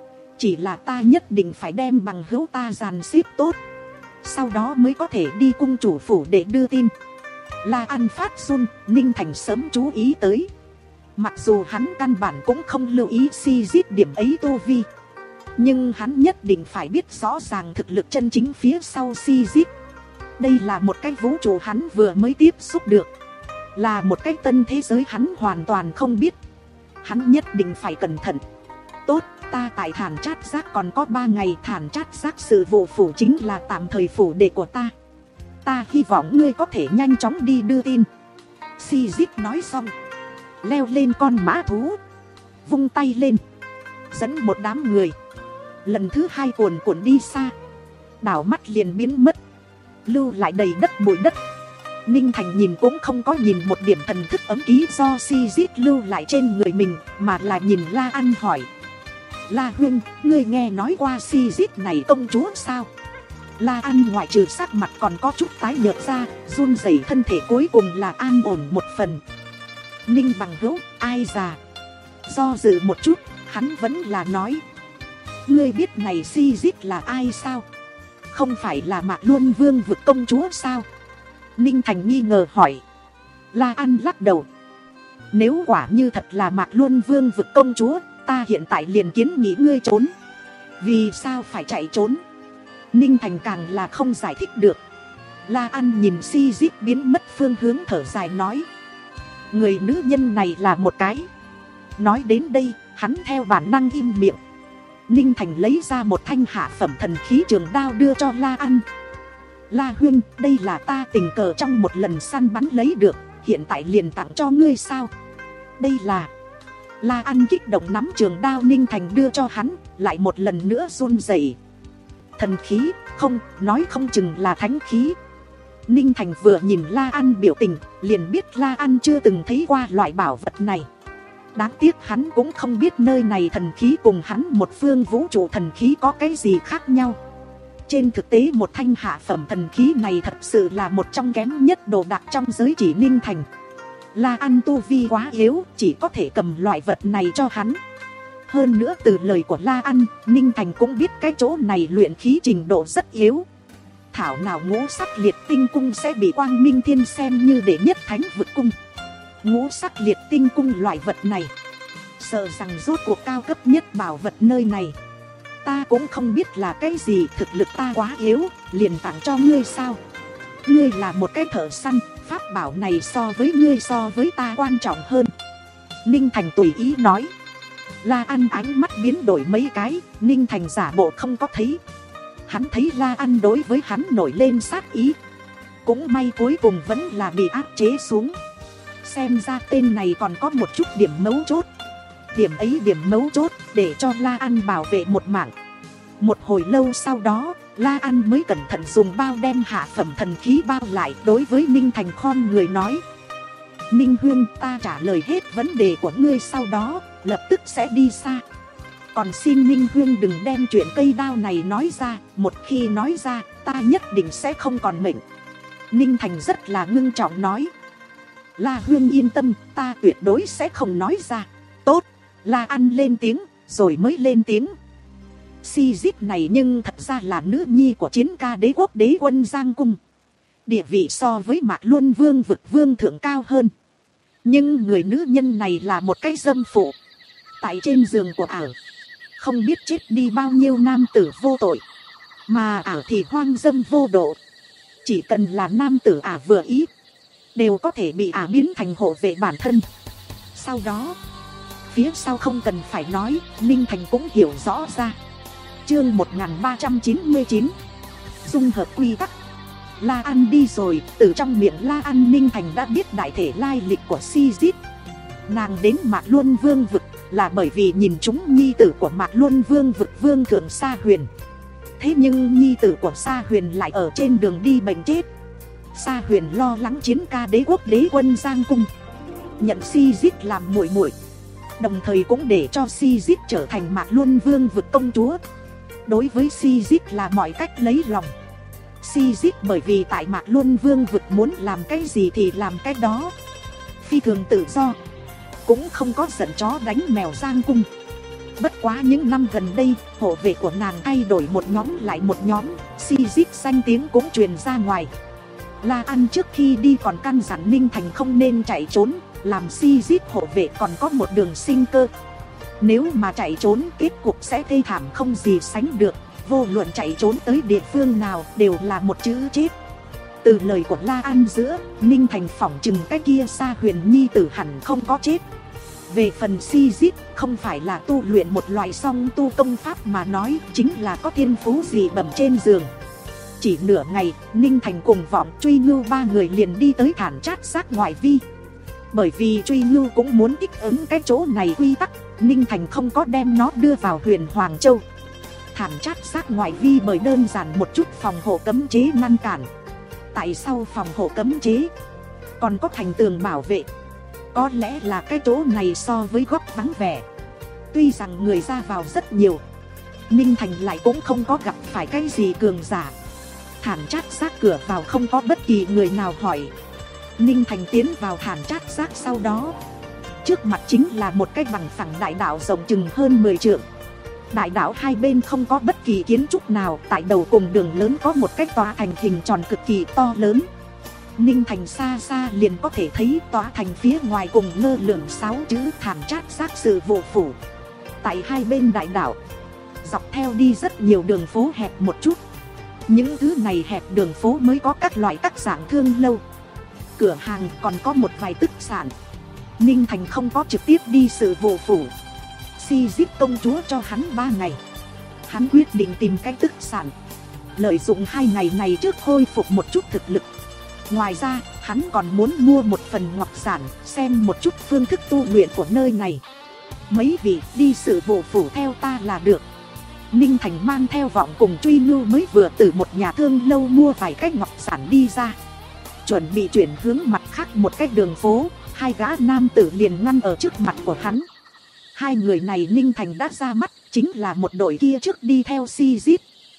Chỉ là ta nhất định phải đem bằng hữu ta dàn xếp tốt, sau đó mới có thể đi cung chủ phủ để đưa tin. La An phát run, Ninh Thành sớm chú ý tới. Mặc dù hắn căn bản cũng không lưu ý si giết điểm ấy tu vi, nhưng hắn nhất định phải biết rõ ràng thực lực chân chính phía sau si giết. Đây là một cái vũ trụ hắn vừa mới tiếp xúc được, là một cái tân thế giới hắn hoàn toàn không biết. Hắn nhất định phải cẩn thận. Tốt, ta tại Thản Trát Giác còn có ba ngày. Thản Trát Giác sự vụ phủ chính là tạm thời phủ đệ của ta. Ta hy vọng ngươi có thể nhanh chóng đi đưa tin. Si Giết nói xong, leo lên con mã thú, vung tay lên, dẫn một đám người lần thứ hai cuồn cuộn đi xa. Đảo mắt liền biến mất, lưu lại đầy đất bụi đất. Ninh Thành nhìn cũng không có nhìn một điểm thần thức ấm ký do Si Giết lưu lại trên người mình, mà là nhìn La An hỏi: La huynh, ngươi nghe nói qua Si Giết này công chúa sao? La An ngoại trừ sắc mặt còn có chút tái nhợt ra, run rẩy thân thể cuối cùng là an ổn một phần. Ninh bằng hữu, ai già? Do dự một chút, hắn vẫn là nói: ngươi biết này Si Giết là ai sao? Không phải là Mạc Luân Vương vực công chúa sao? Ninh Thành nghi ngờ hỏi. La An lắc đầu: nếu quả như thật là Mạc Luân Vương vực công chúa, ta hiện tại liền kiến nghị ngươi trốn. Vì sao phải chạy trốn? Ninh Thành càng là không giải thích được. La An nhìn Si Giết biến mất phương hướng, thở dài nói: người nữ nhân này là một cái. Nói đến đây, hắn theo bản năng im miệng. Ninh Thành lấy ra một thanh hạ phẩm thần khí trường đao đưa cho La An. La huynh, đây là ta tình cờ trong một lần săn bắn lấy được, hiện tại liền tặng cho ngươi sao? Đây là... La An kích động nắm trường đao Ninh Thành đưa cho hắn, lại một lần nữa run rẩy. Thần khí, không, nói không chừng là thánh khí. Ninh Thành vừa nhìn La An biểu tình, liền biết La An chưa từng thấy qua loại bảo vật này. Đáng tiếc hắn cũng không biết nơi này thần khí cùng hắn một phương vũ trụ thần khí có cái gì khác nhau. Trên thực tế một thanh hạ phẩm thần khí này thật sự là một trong kém nhất đồ đạc trong giới chỉ Ninh Thành. La An tu vi quá yếu, chỉ có thể cầm loại vật này cho hắn. Hơn nữa từ lời của La An, Ninh Thành cũng biết cái chỗ này luyện khí trình độ rất yếu. Thảo nào ngũ sắc liệt tinh cung sẽ bị Quang Minh Thiên xem như đệ nhất thánh vực cung. Ngũ sắc liệt tinh cung loại vật này, sợ rằng rốt cuộc cao cấp nhất bảo vật nơi này. Ta cũng không biết là cái gì, thực lực ta quá yếu, liền tặng cho ngươi sao? Ngươi là một cái thợ săn, pháp bảo này so với ngươi so với ta quan trọng hơn. Ninh Thành tùy ý nói. La An ánh mắt biến đổi mấy cái, Ninh Thành giả bộ không có thấy. Hắn thấy La An đối với hắn nổi lên sát ý, cũng may cuối cùng vẫn là bị áp chế xuống. Xem ra tên này còn có một chút điểm mấu chốt. Điểm ấy điểm mấu chốt để cho La An bảo vệ một mạng. Một hồi lâu sau đó, La An mới cẩn thận dùng bao đem hạ phẩm thần khí bao lại, đối với Ninh Thành khom người nói: Ninh huynh, ta trả lời hết vấn đề của ngươi sau đó lập tức sẽ đi xa. Còn xin Ninh huynh đừng đem chuyện cây đao này nói ra, một khi nói ra ta nhất định sẽ không còn mệnh. Ninh Thành rất là ngưng trọng nói: La huynh yên tâm, ta tuyệt đối sẽ không nói ra. Tốt. La An lên tiếng, rồi mới lên tiếng: Si Giết này nhưng thật ra là nữ nhi của chiến ca đế quốc đế quân Giang Cung. Địa vị so với Mạc Luân Vương vực vương thượng cao hơn. Nhưng người nữ nhân này là một cái dâm phụ. Tại trên giường của ả, không biết chết đi bao nhiêu nam tử vô tội, mà ả thì hoang dâm vô độ. Chỉ cần là nam tử ả vừa ý, đều có thể bị ả biến thành hộ vệ bản thân. Sau đó, phía sau không cần phải nói, Ninh Thành cũng hiểu rõ ra. Chương một nghìn ba trăm chín mươi chín, dung hợp quy tắc. La An đi rồi, từ trong miệng La An Ninh Thành đã biết đại thể lai lịch của Si Giết. Nàng đến Mạc Luân Vương vực là bởi vì nhìn chúng nhi tử của Mạc Luân Vương vực vương thượng Sa Huyền. Thế nhưng nhi tử của Sa Huyền lại ở trên đường đi bệnh chết. Sa Huyền lo lắng chiến ca đế quốc đế quân Giang Cung, nhận Si Giết làm muội muội, đồng thời cũng để cho Si Giết trở thành Mạc Luân Vương vực công chúa. Đối với Si Giết là mọi cách lấy lòng. Si Giết bởi vì tại Mạc Luân Vương vực muốn làm cái gì thì làm cái đó, phi thường tự do, cũng không có giận chó đánh mèo Giang Cung. Bất quá những năm gần đây, hộ vệ của nàng thay đổi một nhóm lại một nhóm, si dít danh tiếng cũng truyền ra ngoài. La An trước khi đi còn căn dặn Ninh Thành không nên chạy trốn, làm si dít hộ vệ còn có một đường sinh cơ. Nếu mà chạy trốn kết cục sẽ thê thảm không gì sánh được, vô luận chạy trốn tới địa phương nào đều là một chữ chết. Từ lời của La An giữa, Ninh Thành phỏng chừng cái kia Sa Huyền Nhi tử hẳn không có chết. Về phần si dít, không phải là tu luyện một loại song tu công pháp mà nói, chính là có thiên phú dị bẩm trên giường. Chỉ nửa ngày, Ninh Thành cùng Vọng Truy Ngưu ba người liền đi tới Thản Trát Giác ngoại vi. Bởi vì Truy Ngưu cũng muốn thích ứng cái chỗ này quy tắc, Ninh Thành không có đem nó đưa vào Huyền Hoàng Châu. Thản Trát Giác ngoại vi bởi đơn giản một chút phòng hộ cấm chế ngăn cản. Tại sao phòng hộ cấm chế còn có thành tường bảo vệ? Có lẽ là cái chỗ này so với góc vắng vẻ. Tuy rằng người ra vào rất nhiều, Ninh Thành lại cũng không có gặp phải cái gì cường giả. Thản Trát Giác cửa vào không có bất kỳ người nào hỏi. Ninh Thành tiến vào Thản Trát Giác sau đó, trước mặt chính là một cái bằng phẳng đại đạo rộng chừng hơn mười trượng. Đại đạo hai bên không có bất kỳ kiến trúc nào. Tại đầu cùng đường lớn có một cái tòa thành hình tròn cực kỳ to lớn. Ninh Thành xa xa liền có thể thấy tòa thành phía ngoài cùng lơ lửng sáu chữ Thản Trát Giác sự vụ phủ. Tại hai bên đại đạo, dọc theo đi rất nhiều đường phố hẹp một chút. Những thứ này hẹp đường phố mới có các loại các dạng thương lâu, cửa hàng, còn có một vài tức sản. Ninh Thành không có trực tiếp đi sự vụ phủ. Si dít công chúa cho hắn ba ngày, hắn quyết định tìm cách tức sản, lợi dụng hai ngày này trước khôi phục một chút thực lực. Ngoài ra, hắn còn muốn mua một phần ngọc giản, xem một chút phương thức tu luyện của nơi này. Mấy vị đi sự vụ phủ theo ta là được. Ninh Thành mang theo Vọng cùng Truy Ngưu mới vừa từ một nhà thương lâu mua vài cái ngọc giản đi ra, chuẩn bị chuyển hướng mặt khác một cái đường phố. Hai gã nam tử liền ngăn ở trước mặt của hắn. Hai người này Ninh Thành đã ra mắt, chính là một đội kia trước đi theo si dít.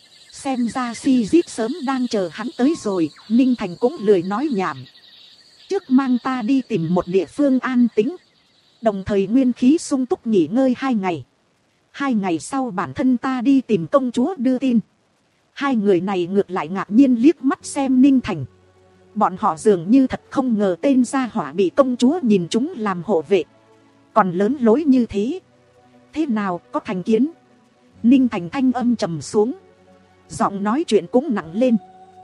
Xem ra si dít sớm đang chờ hắn tới rồi, Ninh Thành cũng lười nói nhảm. Trước mang ta đi tìm một địa phương an tĩnh, đồng thời nguyên khí sung túc nghỉ ngơi hai ngày. Hai ngày sau bản thân ta đi tìm công chúa đưa tin. Hai người này ngược lại ngạc nhiên liếc mắt xem Ninh Thành. Bọn họ dường như thật không ngờ tên gia hỏa bị công chúa nhìn chúng làm hộ vệ còn lớn lối như thế. Thế nào, có thành kiến? Ninh Thành thanh âm trầm xuống, giọng nói chuyện cũng nặng lên.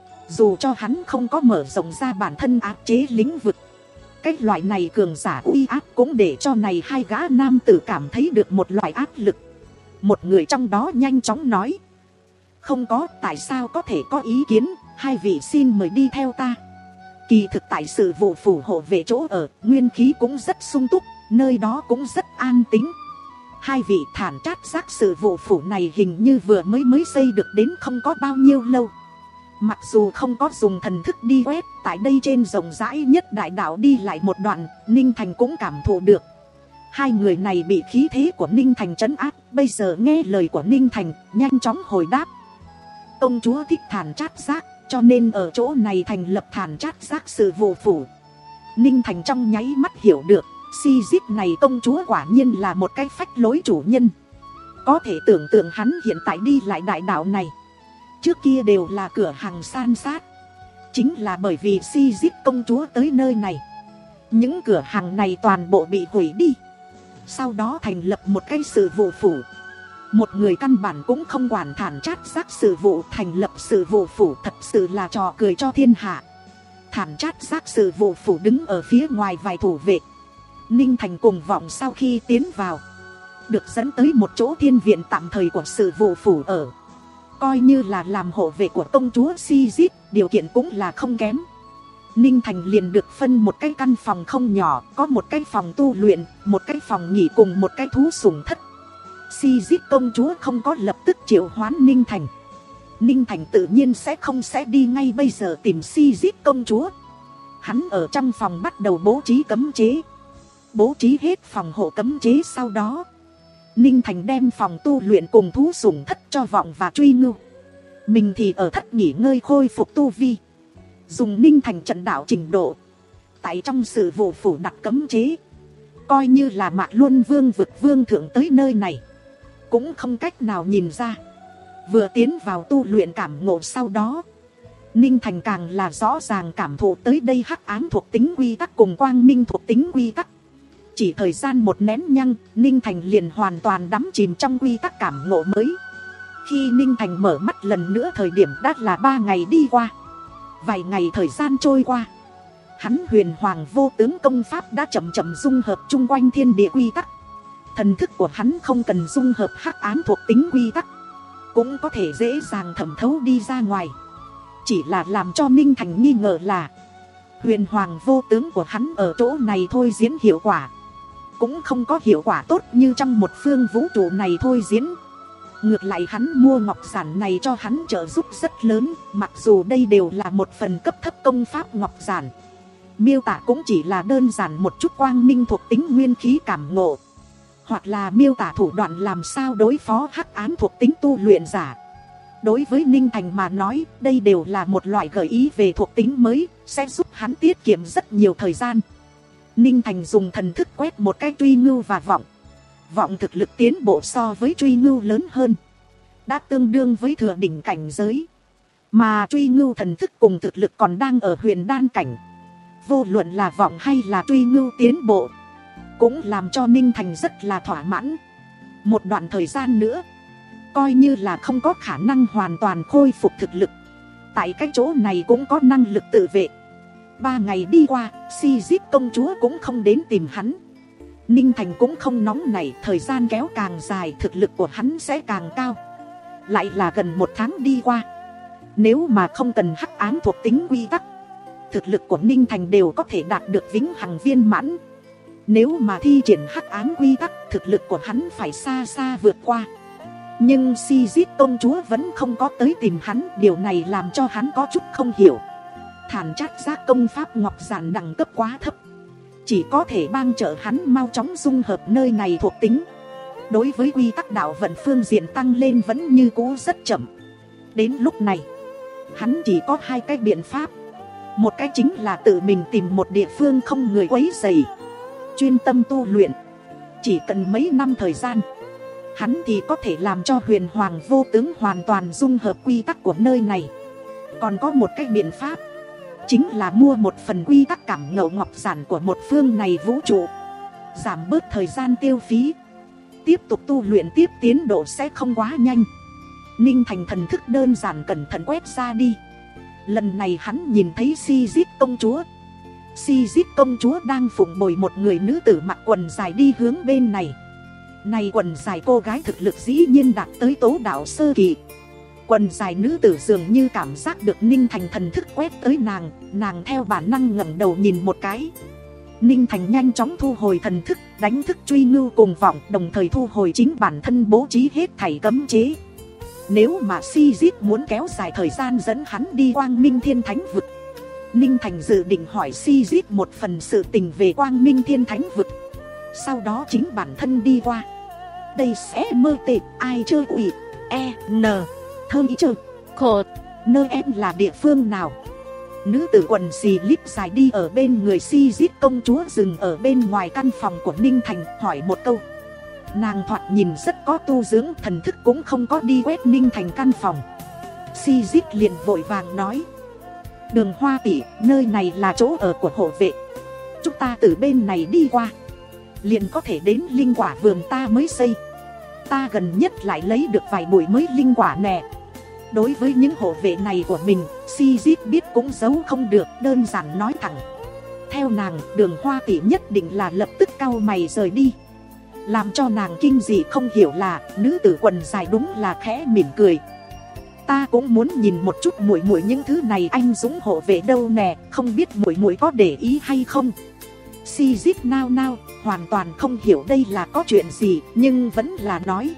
Dù cho hắn không có mở rộng ra bản thân áp chế lĩnh vực, cái loại này cường giả uy áp cũng để cho này hai gã nam tử cảm thấy được một loại áp lực. Một người trong đó nhanh chóng nói: không có, tại sao có thể có ý kiến, hai vị xin mời đi theo ta. Kỳ thực tại sự vụ phủ hộ về chỗ ở, nguyên khí cũng rất sung túc, nơi đó cũng rất an tĩnh. Hai vị Thản Trát Giác sự vụ phủ này hình như vừa mới mới xây được đến không có bao nhiêu lâu. Mặc dù không có dùng thần thức đi quét, tại đây trên rộng rãi nhất đại đạo đi lại một đoạn, Ninh Thành cũng cảm thụ được. Hai người này bị khí thế của Ninh Thành trấn áp, bây giờ nghe lời của Ninh Thành, nhanh chóng hồi đáp. Công chúa thích Thản Trát Giác, cho nên ở chỗ này thành lập Thản Trát Giác sự vụ phủ. Ninh Thành trong nháy mắt hiểu được, si dít này công chúa quả nhiên là một cái phách lối chủ nhân. Có thể tưởng tượng hắn hiện tại đi lại đại đạo này, trước kia đều là cửa hàng san sát. Chính là bởi vì si dít công chúa tới nơi này, những cửa hàng này toàn bộ bị hủy đi, sau đó thành lập một cái sự vụ phủ. Một người căn bản cũng không quản Thản Trát Giác sự vụ, thành lập sự vụ phủ thật sự là trò cười cho thiên hạ. Thản Trát Giác sự vụ phủ đứng ở phía ngoài vài thủ vệ. Ninh Thành cùng Vọng sau khi tiến vào, được dẫn tới một chỗ thiên viện tạm thời của sự vụ phủ ở. Coi như là làm hộ vệ của công chúa si dít, điều kiện cũng là không kém. Ninh Thành liền được phân một cái căn phòng không nhỏ, có một cái phòng tu luyện, một cái phòng nghỉ cùng một cái thú sủng thất. Si dít công chúa không có lập tức triệu hoán Ninh Thành. Ninh Thành tự nhiên sẽ không sẽ đi ngay bây giờ tìm si dít công chúa. Hắn ở trong phòng bắt đầu bố trí cấm chế. Bố trí hết phòng hộ cấm chế sau đó, Ninh Thành đem phòng tu luyện cùng thú sủng thất cho Vọng và Truy Ngưu. Mình thì ở thất nghỉ ngơi khôi phục tu vi. Dùng Ninh Thành trận đạo trình độ, tại trong sự vụ phủ đặt cấm chế. Coi như là Mạc Luân Vương vực vương thượng tới nơi này, cũng không cách nào nhìn ra. Vừa tiến vào tu luyện cảm ngộ sau đó, Ninh Thành càng là rõ ràng cảm thụ tới đây hắc ám thuộc tính quy tắc cùng quang minh thuộc tính quy tắc. Chỉ thời gian một nén nhăng, Ninh Thành liền hoàn toàn đắm chìm trong quy tắc cảm ngộ mới. Khi Ninh Thành mở mắt lần nữa, thời điểm đã là ba ngày đi qua. Vài ngày thời gian trôi qua, hắn huyền hoàng vô tướng công pháp đã chậm chậm dung hợp chung quanh thiên địa quy tắc. Thần thức của hắn không cần dung hợp hắc ám thuộc tính quy tắc, cũng có thể dễ dàng thẩm thấu đi ra ngoài. Chỉ là làm cho Ninh Thành nghi ngờ là huyền hoàng vô tướng của hắn ở chỗ này thôi diễn hiệu quả cũng không có hiệu quả tốt như trong một phương vũ trụ này thôi diễn. Ngược lại hắn mua ngọc giản này cho hắn trợ giúp rất lớn. Mặc dù đây đều là một phần cấp thấp công pháp ngọc giản, miêu tả cũng chỉ là đơn giản một chút quang minh thuộc tính nguyên khí cảm ngộ, hoặc là miêu tả thủ đoạn làm sao đối phó hắc ám thuộc tính tu luyện giả. Đối với Ninh Thành mà nói, đây đều là một loại gợi ý về thuộc tính mới, sẽ giúp hắn tiết kiệm rất nhiều thời gian. Ninh Thành dùng thần thức quét một cái truy ngưu và vọng. Vọng thực lực tiến bộ so với truy ngưu lớn hơn, đã tương đương với thừa đỉnh cảnh giới. Mà truy ngưu thần thức cùng thực lực còn đang ở huyền đan cảnh. Vô luận là vọng hay là truy ngưu tiến bộ, cũng làm cho Ninh Thành rất là thỏa mãn. Một đoạn thời gian nữa, coi như là không có khả năng hoàn toàn khôi phục thực lực, tại cái chỗ này cũng có năng lực tự vệ. Ba ngày đi qua, Si Giết công chúa cũng không đến tìm hắn. Ninh Thành cũng không nóng nảy, thời gian kéo càng dài thực lực của hắn sẽ càng cao. Lại là gần một tháng đi qua, nếu mà không cần hắc ám thuộc tính quy tắc, thực lực của Ninh Thành đều có thể đạt được vĩnh hằng viên mãn. Nếu mà thi triển hắc ám quy tắc, thực lực của hắn phải xa xa vượt qua. Nhưng Si Giết công chúa vẫn không có tới tìm hắn, điều này làm cho hắn có chút không hiểu. Thản Trát Giác công pháp ngọc giản đẳng cấp quá thấp, chỉ có thể帮trợ hắn mau chóng dung hợp nơi này thuộc tính. Đối với quy tắc đạo vận phương diện tăng lên vẫn như cũ rất chậm. Đến lúc này, hắn chỉ có hai cái biện pháp. Một cái chính là tự mình tìm một địa phương không người quấy rầy, chuyên tâm tu luyện. Chỉ cần mấy năm thời gian, hắn thì có thể làm cho huyền hoàng vô tướng hoàn toàn dung hợp quy tắc của nơi này. Còn có một cái biện pháp, chính là mua một phần quy tắc cảm ngộ ngọc giản của một phương này vũ trụ, giảm bớt thời gian tiêu phí. Tiếp tục tu luyện tiếp, tiến độ sẽ không quá nhanh. Ninh Thành thần thức đơn giản cẩn thận quét ra đi. Lần này hắn nhìn thấy Si Giết công chúa. Si Giết công chúa đang phụng bồi một người nữ tử mặc quần dài đi hướng bên này. Này quần dài cô gái thực lực dĩ nhiên đạt tới tố đạo sơ kỳ. Quần dài nữ tử dường như cảm giác được Ninh Thành thần thức quét tới nàng, nàng theo bản năng ngẩng đầu nhìn một cái. Ninh Thành nhanh chóng thu hồi thần thức, đánh thức truy ngưu cùng vọng, đồng thời thu hồi chính bản thân bố trí hết thảy cấm chế. Nếu mà Si Giết muốn kéo dài thời gian dẫn hắn đi Quang Minh Thiên Thánh Vực, Ninh Thành dự định hỏi Si Giết một phần sự tình về Quang Minh Thiên Thánh Vực, sau đó chính bản thân đi qua. Đây sẽ mơ tệ ai chơi ủy e n thơ ý chơi khổ. Nơi em là địa phương nào? Nữ tử quần xì lít dài đi ở bên người Si Giết công chúa dừng ở bên ngoài căn phòng của Ninh Thành, hỏi một câu. Nàng thoạt nhìn rất có tu dưỡng, thần thức cũng không có đi quét Ninh Thành căn phòng. Si Giết liền vội vàng nói, Đường Hoa tỷ, nơi này là chỗ ở của hộ vệ, chúng ta từ bên này đi qua, liền có thể đến linh quả vườn ta mới xây. Ta gần nhất lại lấy được vài bụi mới linh quả nè. Đối với những hộ vệ này của mình, Si Giết biết cũng giấu không được, đơn giản nói thẳng. Theo nàng, Đường Hoa tỷ nhất định là lập tức cau mày rời đi. Làm cho nàng kinh dị không hiểu là nữ tử quần dài đúng là khẽ mỉm cười. Ta cũng muốn nhìn một chút muội muội những thứ này anh dũng hộ vệ đâu nè, không biết muội muội có để ý hay không. Si Giết nao nao, hoàn toàn không hiểu đây là có chuyện gì, nhưng vẫn là nói,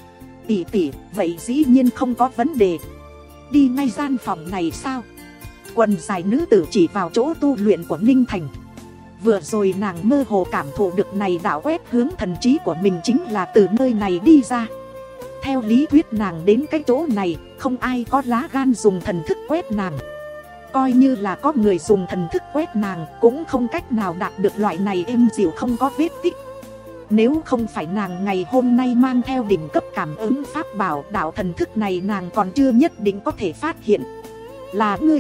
tỷ tỷ, vậy dĩ nhiên không có vấn đề. Đi ngay gian phòng này sao? Quần dài nữ tử chỉ vào chỗ tu luyện của Ninh Thành. Vừa rồi nàng mơ hồ cảm thụ được này đạo quét hướng thần trí của mình chính là từ nơi này đi ra. Theo lý thuyết nàng đến cái chỗ này, không ai có lá gan dùng thần thức quét nàng. Coi như là có người dùng thần thức quét nàng, cũng không cách nào đạt được loại này êm dịu không có vết tích. Nếu không phải nàng ngày hôm nay mang theo đỉnh cấp cảm ứng pháp bảo, đạo thần thức này nàng còn chưa nhất định có thể phát hiện. Là ngươi.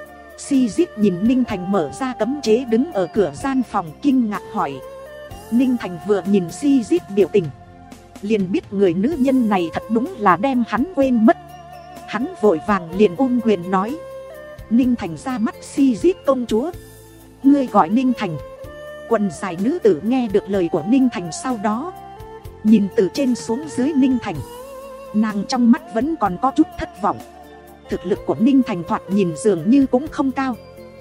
Si Dít nhìn Ninh Thành mở ra cấm chế đứng ở cửa gian phòng kinh ngạc hỏi. Ninh Thành vừa nhìn Si Dít biểu tình, liền biết người nữ nhân này thật đúng là đem hắn quên mất. Hắn vội vàng liền ôm quyền nói. Ninh Thành ra mắt Si Dít công chúa. Ngươi gọi Ninh Thành. Quần dài nữ tử nghe được lời của Ninh Thành sau đó, nhìn từ trên xuống dưới Ninh Thành, nàng trong mắt vẫn còn có chút thất vọng. Thực lực của Ninh Thành thoạt nhìn dường như cũng không cao,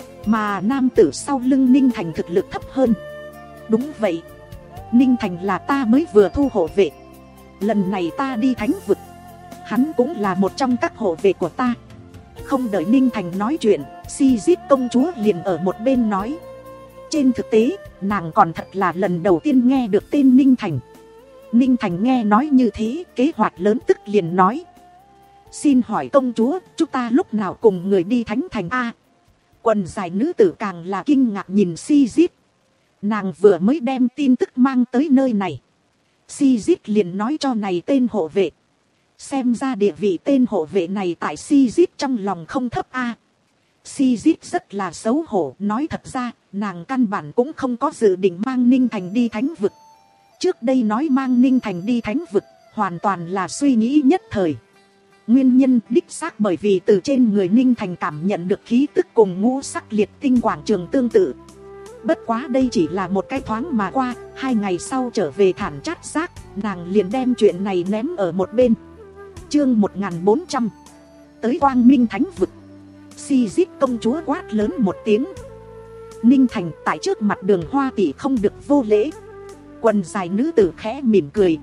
mà nam tử sau lưng Ninh Thành thực lực thấp hơn. Đúng vậy, Ninh Thành là ta mới vừa thu hộ vệ. Lần này ta đi thánh vực, hắn cũng là một trong các hộ vệ của ta. Không đợi Ninh Thành nói chuyện, Si Dít công chúa liền ở một bên nói. Trên thực tế, nàng còn thật là lần đầu tiên nghe được tên Ninh Thành. Ninh Thành nghe nói như thế, kế hoạch lớn tức liền nói. Xin hỏi công chúa, chúng ta lúc nào cùng người đi thánh thành a? Quần dài nữ tử càng là kinh ngạc nhìn Si Dít. Nàng vừa mới đem tin tức mang tới nơi này. Si Dít liền nói cho này tên hộ vệ. Xem ra địa vị tên hộ vệ này tại Si Dít trong lòng không thấp a. Si Dít rất là xấu hổ, nói thật ra, nàng căn bản cũng không có dự định mang Ninh Thành đi thánh vực. Trước đây nói mang Ninh Thành đi thánh vực, hoàn toàn là suy nghĩ nhất thời. Nguyên nhân đích xác bởi vì từ trên người Ninh Thành cảm nhận được khí tức cùng ngũ sắc liệt tinh quảng trường tương tự. Bất quá đây chỉ là một cái thoáng mà qua, hai ngày sau trở về Thản Chát Giác, nàng liền đem chuyện này ném ở một bên. Chương một nghìn bốn trăm, tới Quang Minh Thánh Vực. Si Dít công chúa quát lớn một tiếng. Ninh Thành tại trước mặt Đường Hoa tỷ không được vô lễ. Quần dài nữ tử khẽ mỉm cười.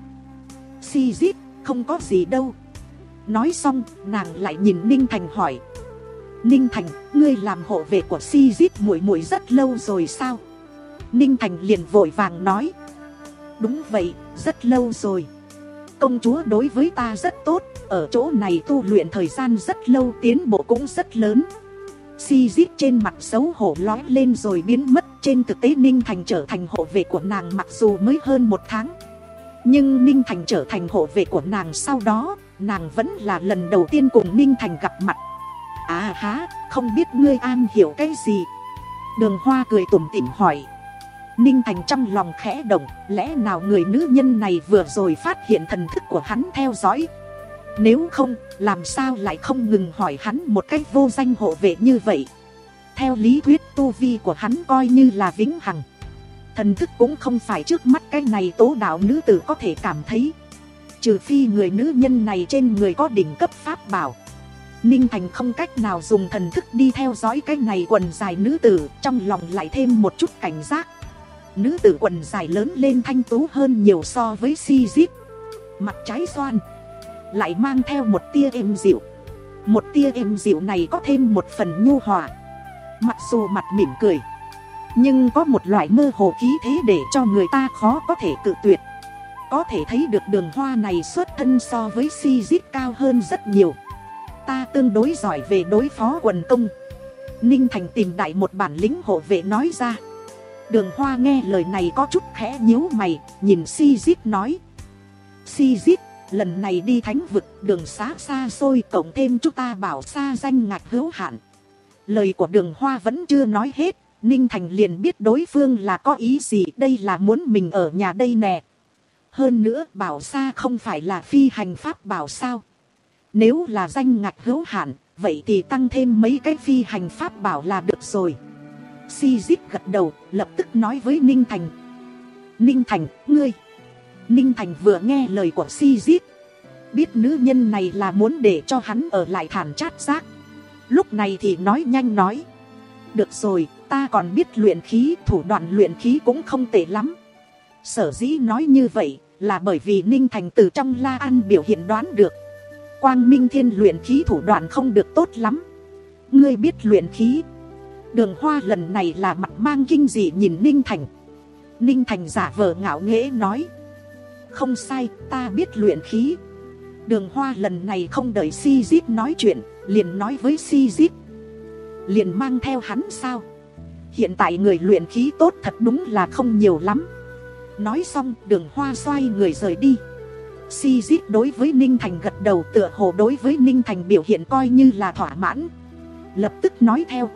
Si Dít, không có gì đâu. Nói xong, nàng lại nhìn Ninh Thành hỏi. Ninh Thành, ngươi làm hộ vệ của Si Dít muội muội rất lâu rồi sao? Ninh Thành liền vội vàng nói. Đúng vậy, rất lâu rồi. Công chúa đối với ta rất tốt, ở chỗ này tu luyện thời gian rất lâu, tiến bộ cũng rất lớn. Si Dít trên mặt xấu hổ lói lên rồi biến mất. Trên thực tế Ninh Thành trở thành hộ vệ của nàng mặc dù mới hơn một tháng, nhưng Ninh Thành trở thành hộ vệ của nàng sau đó, nàng vẫn là lần đầu tiên cùng Ninh Thành gặp mặt. À há, không biết ngươi an hiểu cái gì? Đường Hoa cười tủm tỉm hỏi. Ninh Thành trong lòng khẽ động, lẽ nào người nữ nhân này vừa rồi phát hiện thần thức của hắn theo dõi? Nếu không, làm sao lại không ngừng hỏi hắn một cách vô danh hộ vệ như vậy? Theo lý thuyết tu vi của hắn coi như là vĩnh hằng. Thần thức cũng không phải trước mắt cái này tố đạo nữ tử có thể cảm thấy. Trừ phi người nữ nhân này trên người có đỉnh cấp pháp bảo. Ninh Thành không cách nào dùng thần thức đi theo dõi cái này quần dài nữ tử, trong lòng lại thêm một chút cảnh giác. Nữ tử quần dài lớn lên thanh tú hơn nhiều so với Si Dít. Mặt trái xoan, lại mang theo một tia êm dịu. Một tia êm dịu này có thêm một phần nhu hòa. Mặc dù mặt mỉm cười, nhưng có một loại mơ hồ khí thế để cho người ta khó có thể cự tuyệt. Có thể thấy được Đường Hoa này xuất thân so với Si Dít cao hơn rất nhiều. Ta tương đối giỏi về đối phó quần công. Ninh Thành tìm đại một bản lĩnh hộ vệ nói ra. Đường Hoa nghe lời này có chút khẽ nhíu mày, nhìn Si Dít nói. Si Dít, lần này đi thánh vực, đường xá xa xôi, cộng thêm chúng ta bảo xa danh ngạch hữu hạn. Lời của Đường Hoa vẫn chưa nói hết, Ninh Thành liền biết đối phương là có ý gì, đây là muốn mình ở nhà đây nè. Hơn nữa bảo xa không phải là phi hành pháp bảo sao? Nếu là danh ngạch hữu hạn, vậy thì tăng thêm mấy cái phi hành pháp bảo là được rồi. Si Dít gật đầu, lập tức nói với Ninh Thành. Ninh Thành, ngươi. Ninh Thành vừa nghe lời của Si Dít, biết nữ nhân này là muốn để cho hắn ở lại Thản Chát Giác. Lúc này thì nói nhanh nói. Được rồi, ta còn biết luyện khí, thủ đoạn luyện khí cũng không tệ lắm. Sở dĩ nói như vậy là bởi vì Ninh Thành từ trong La An biểu hiện đoán được Quang Minh Thiên luyện khí thủ đoạn không được tốt lắm. Ngươi biết luyện khí? Đường Hoa lần này là mặt mang kinh dị nhìn Ninh Thành. Ninh Thành giả vờ ngạo nghễ nói. Không sai, ta biết luyện khí. Đường Hoa lần này không đợi Si Dít nói chuyện, liền nói với Si Dít. Liền mang theo hắn sao? Hiện tại người luyện khí tốt thật đúng là không nhiều lắm. Nói xong Đường Hoa xoay người rời đi. Si Dít đối với Ninh Thành gật đầu, tựa hồ đối với Ninh Thành biểu hiện coi như là thỏa mãn. Lập tức nói theo: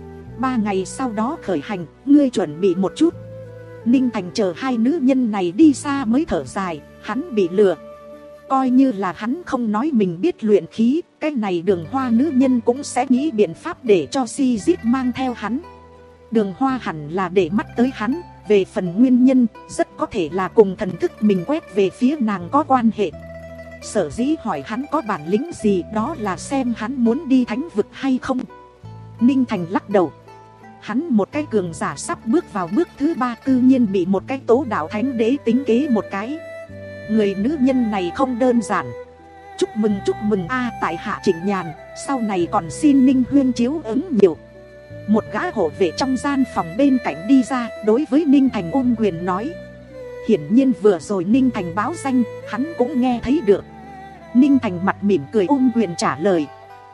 Ba ngày sau đó khởi hành, ngươi chuẩn bị một chút. Ninh Thành chờ hai nữ nhân này đi xa mới thở dài, hắn bị lừa. Coi như là hắn không nói mình biết luyện khí, cái này Đường Hoa nữ nhân cũng sẽ nghĩ biện pháp để cho Si Dít mang theo hắn. Đường Hoa hẳn là để mắt tới hắn. Về phần nguyên nhân, rất có thể là cùng thần thức mình quét về phía nàng có quan hệ. Sở dĩ hỏi hắn có bản lĩnh gì, đó là xem hắn muốn đi thánh vực hay không. Ninh Thành lắc đầu. Hắn một cái cường giả sắp bước vào bước thứ ba, cư nhiên bị một cái tố đạo thánh đế tính kế một cái. Người nữ nhân này không đơn giản. Chúc mừng chúc mừng a, tại hạ Trịnh Nhàn, sau này còn xin Ninh Huyên chiếu ứng nhiều. Một gã hộ vệ trong gian phòng bên cạnh đi ra, đối với Ninh Thành ôm quyền nói. Hiển nhiên vừa rồi Ninh Thành báo danh, hắn cũng nghe thấy được. Ninh Thành mặt mỉm cười ôm quyền trả lời.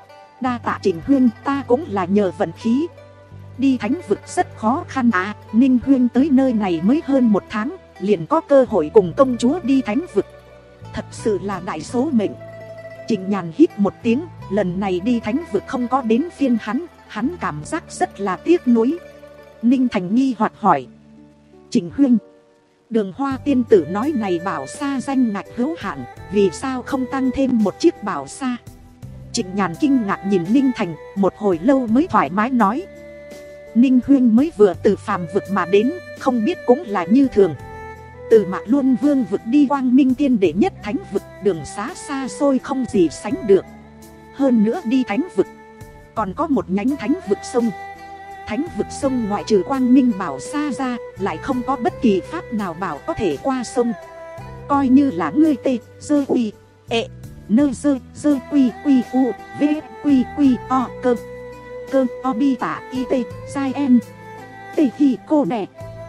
Đa tạ Trịnh Huyên, ta cũng là nhờ vận khí. Đi thánh vực rất khó khăn à, Ninh Huyên tới nơi này mới hơn một tháng, liền có cơ hội cùng công chúa đi thánh vực. Thật sự là đại số mệnh. Trịnh Nhàn hít một tiếng, lần này đi thánh vực không có đến phiên hắn. Hắn cảm giác rất là tiếc nuối. Ninh Thành nghi hoặc hỏi. Trịnh Huyên, Đường Hoa tiên tử nói này bảo sa danh ngạch hữu hạn, vì sao không tăng thêm một chiếc bảo sa? Trịnh Nhàn kinh ngạc nhìn Ninh Thành, một hồi lâu mới thoải mái nói. Ninh Huyên mới vừa từ phàm vực mà đến, không biết cũng là như thường. Từ Mạc Luân Vương vực đi Quang Minh Tiên đệ nhất thánh vực, đường xá xa xôi không gì sánh được. Hơn nữa đi thánh vực còn có một nhánh thánh vực sông. Thánh vực sông ngoại trừ Quang Minh bảo xa ra, lại không có bất kỳ pháp nào bảo có thể qua sông. Coi như là ngươi tê, dơ quy, ệ, nơ dơ, dơ quy, quy u, v, quy, quy, o, cơ. Cơ, o bi tả, y tê, sai en. Tê hi cô đẻ.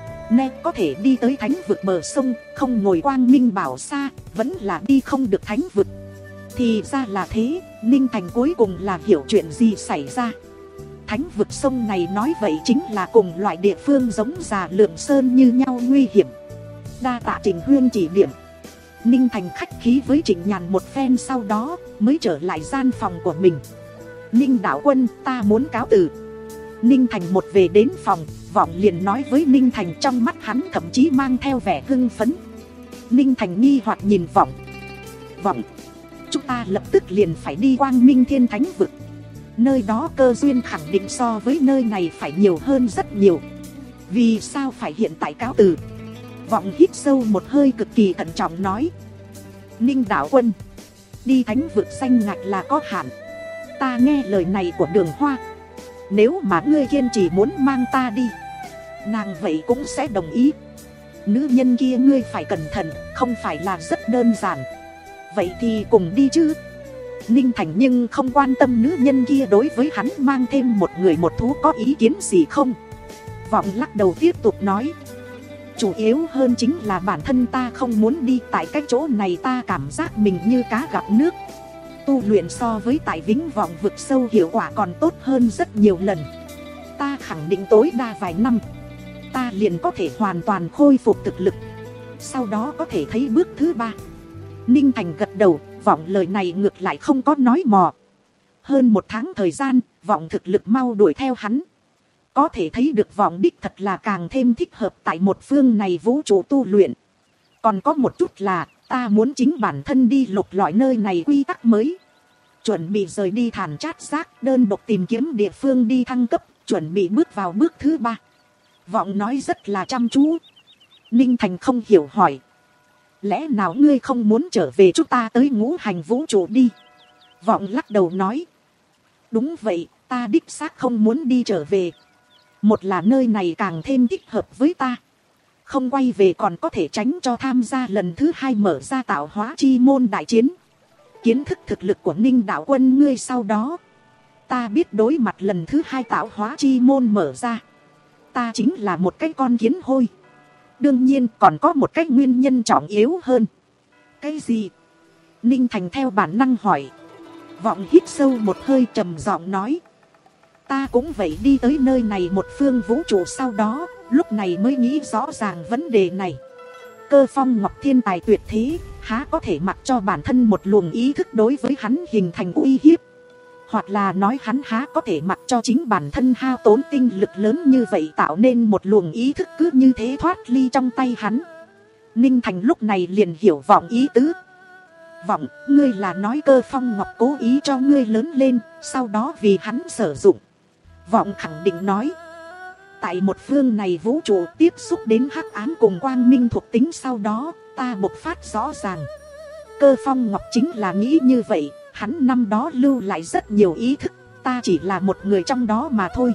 Nè có thể đi tới thánh vực bờ sông, không ngồi Quang Minh bảo xa, vẫn là đi không được thánh vực. Thì ra là thế, Ninh Thành cuối cùng là hiểu chuyện gì xảy ra. Thánh vực sông này nói vậy chính là cùng loại địa phương giống Già Lượng Sơn như nhau nguy hiểm. Đa tạ Trịnh Huyên chỉ điểm. Ninh Thành khách khí với Trịnh Nhàn một phen, sau đó mới trở lại gian phòng của mình. Ninh đạo quân, ta muốn cáo từ. Ninh Thành một về đến phòng, Vọng liền nói với Ninh Thành, trong mắt hắn thậm chí mang theo vẻ hưng phấn. Ninh Thành nghi hoặc nhìn Vọng. Vọng, chúng ta lập tức liền phải đi Quang Minh Thiên Thánh vực. Nơi đó cơ duyên khẳng định so với nơi này phải nhiều hơn rất nhiều. Vì sao phải hiện tại cáo từ? Vọng hít sâu một hơi, cực kỳ thận trọng nói. Ninh đạo quân, đi thánh vực danh ngạch là có hạn. Ta nghe lời này của Đường Hoa, nếu mà ngươi kiên trì muốn mang ta đi, nàng vậy cũng sẽ đồng ý. Nữ nhân kia ngươi phải cẩn thận, không phải là rất đơn giản. Vậy thì cùng đi chứ. Ninh Thành nhưng không quan tâm nữ nhân kia đối với hắn mang thêm một người một thú có ý kiến gì không. Vọng lắc đầu tiếp tục nói. Chủ yếu hơn chính là bản thân ta không muốn đi. Tại cái chỗ này ta cảm giác mình như cá gặp nước. Tu luyện so với tại Vĩnh Vọng vực sâu hiệu quả còn tốt hơn rất nhiều lần. Ta khẳng định tối đa vài năm, ta liền có thể hoàn toàn khôi phục thực lực. Sau đó có thể thấy bước thứ ba. Ninh Thành gật đầu. Vọng lời này ngược lại không có nói mò. Hơn một tháng thời gian, Vọng thực lực mau đuổi theo hắn. Có thể thấy được Vọng đích thật là càng thêm thích hợp tại một phương này vũ trụ tu luyện. Còn có một chút là ta muốn chính bản thân đi lục lọi nơi này quy tắc mới. Chuẩn bị rời đi Thản Chát Giác, đơn độc tìm kiếm địa phương đi thăng cấp, chuẩn bị bước vào bước thứ ba. Vọng nói rất là chăm chú. Ninh Thành không hiểu hỏi. Lẽ nào ngươi không muốn trở về chúng ta tới ngũ hành vũ trụ đi? Vọng lắc đầu nói. Đúng vậy, ta đích xác không muốn đi trở về. Một là nơi này càng thêm thích hợp với ta. Không quay về còn có thể tránh cho tham gia lần thứ hai mở ra tạo hóa chi môn đại chiến. Kiến thức thực lực của Ninh đạo quân ngươi sau đó, ta biết đối mặt lần thứ hai tạo hóa chi môn mở ra, ta chính là một cái con kiến hôi. Đương nhiên còn có một cái nguyên nhân trọng yếu hơn. Cái gì? Ninh Thành theo bản năng hỏi. Vọng hít sâu một hơi trầm giọng nói. Ta cũng vậy, đi tới nơi này một phương vũ trụ sau đó, lúc này mới nghĩ rõ ràng vấn đề này. Cơ Phong Ngọc thiên tài tuyệt thế, há có thể mặc cho bản thân một luồng ý thức đối với hắn hình thành uy hiếp. Hoặc là nói hắn há có thể mặc cho chính bản thân hao tốn tinh lực lớn như vậy tạo nên một luồng ý thức cứ như thế thoát ly trong tay hắn. Ninh Thành lúc này liền hiểu Vọng ý tứ. Vọng, ngươi là nói Cơ Phong Ngọc cố ý cho ngươi lớn lên, sau đó vì hắn sử dụng. Vọng khẳng định nói. Tại một phương này vũ trụ tiếp xúc đến hắc ám cùng quang minh thuộc tính sau đó, ta bộc phát rõ ràng. Cơ Phong Ngọc chính là nghĩ như vậy, hắn năm đó lưu lại rất nhiều ý thức, ta chỉ là một người trong đó mà thôi.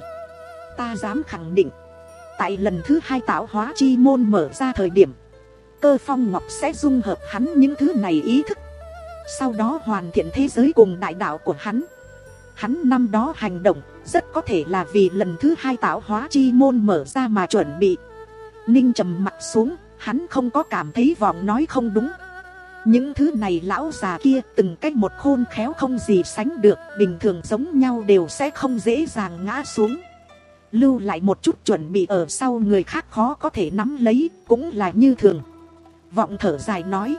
Ta dám khẳng định, tại lần thứ hai tạo hóa chi môn mở ra thời điểm, Cơ Phong Ngọc sẽ dung hợp hắn những thứ này ý thức, sau đó hoàn thiện thế giới cùng đại đạo của hắn. Hắn năm đó hành động rất có thể là vì lần thứ hai tạo hóa chi môn mở ra mà chuẩn bị. Ninh trầm mặt xuống, hắn không có cảm thấy Vọng nói không đúng. Những thứ này lão già kia từng cách một khôn khéo không gì sánh được, bình thường giống nhau đều sẽ không dễ dàng ngã xuống. Lưu lại một chút chuẩn bị ở sau người khác khó có thể nắm lấy, cũng là như thường. Vọng thở dài nói.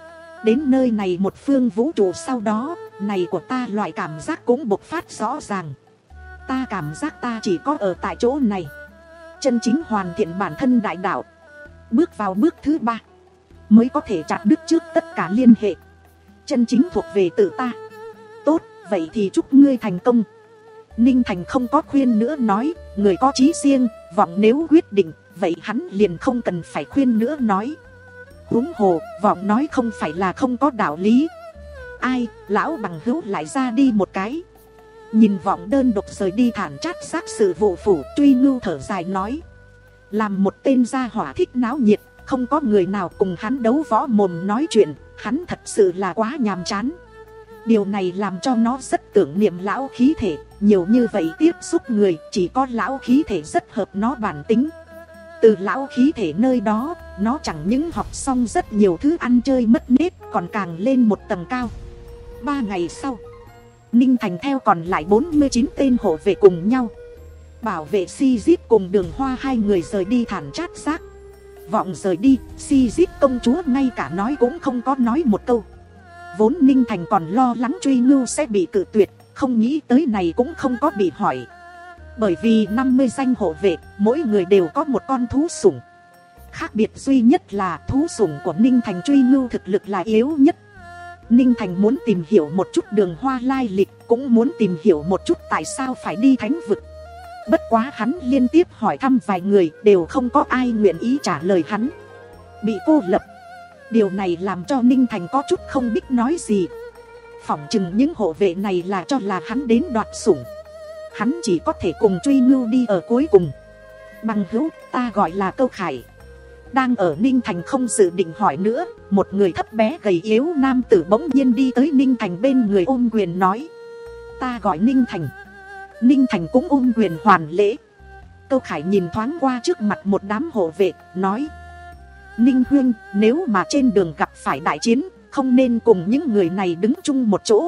Đến nơi này một phương vũ trụ sau đó, này của ta loại cảm giác cũng bộc phát rõ ràng. Ta cảm giác ta chỉ có ở tại chỗ này, chân chính hoàn thiện bản thân đại đạo, bước vào bước thứ ba, mới có thể chặt đứt trước tất cả liên hệ, chân chính thuộc về tự ta. Tốt, vậy thì chúc ngươi thành công. Ninh Thành không có khuyên nữa nói, người có chí riêng, Vọng nếu quyết định, vậy hắn liền không cần phải khuyên nữa nói. Huống hồ, Vọng nói không phải là không có đạo lý. Ai, lão bằng hữu lại ra đi một cái. Nhìn Vọng đơn độc rời đi thản chát xác sự vụ phủ, Truy Ngưu thở dài nói. Làm một tên gia hỏa thích náo nhiệt, không có người nào cùng hắn đấu võ mồm nói chuyện, hắn thật sự là quá nhàm chán. Điều này làm cho nó rất tưởng niệm lão khí thể, nhiều như vậy tiếp xúc người, chỉ có lão khí thể rất hợp nó bản tính. Từ lão khí thể nơi đó, nó chẳng những học xong rất nhiều thứ ăn chơi mất nết, còn càng lên một tầng cao. Ba ngày sau, Ninh Thành theo còn lại bốn mươi chín tên hộ vệ cùng nhau bảo vệ Si-Zip cùng Đường Hoa hai người rời đi thản chát xác. Vọng rời đi, Si-Zip công chúa ngay cả nói cũng không có nói một câu. Vốn Ninh Thành còn lo lắng Truy Ngưu sẽ bị cự tuyệt, không nghĩ tới này cũng không có bị hỏi. Bởi vì năm mươi danh hộ vệ, mỗi người đều có một con thú sủng. Khác biệt duy nhất là thú sủng của Ninh Thành Truy Ngưu thực lực là yếu nhất. Ninh Thành muốn tìm hiểu một chút Đường Hoa lai lịch, cũng muốn tìm hiểu một chút tại sao phải đi thánh vực. Bất quá hắn liên tiếp hỏi thăm vài người, đều không có ai nguyện ý trả lời hắn. Bị cô lập. Điều này làm cho Ninh Thành có chút không biết nói gì. Phỏng chừng những hộ vệ này là cho là hắn đến đoạt sủng. Hắn chỉ có thể cùng Truy Ngưu đi ở cuối cùng. Bằng hữu, ta gọi là Câu Khải. Đang ở Ninh Thành không dự định hỏi nữa, một người thấp bé gầy yếu nam tử bỗng nhiên đi tới Ninh Thành bên người ôm quyền nói. Ta gọi Ninh Thành. Ninh Thành cũng ôm quyền hoàn lễ. Câu Khải nhìn thoáng qua trước mặt một đám hộ vệ, nói. Ninh huynh, nếu mà trên đường gặp phải đại chiến, không nên cùng những người này đứng chung một chỗ.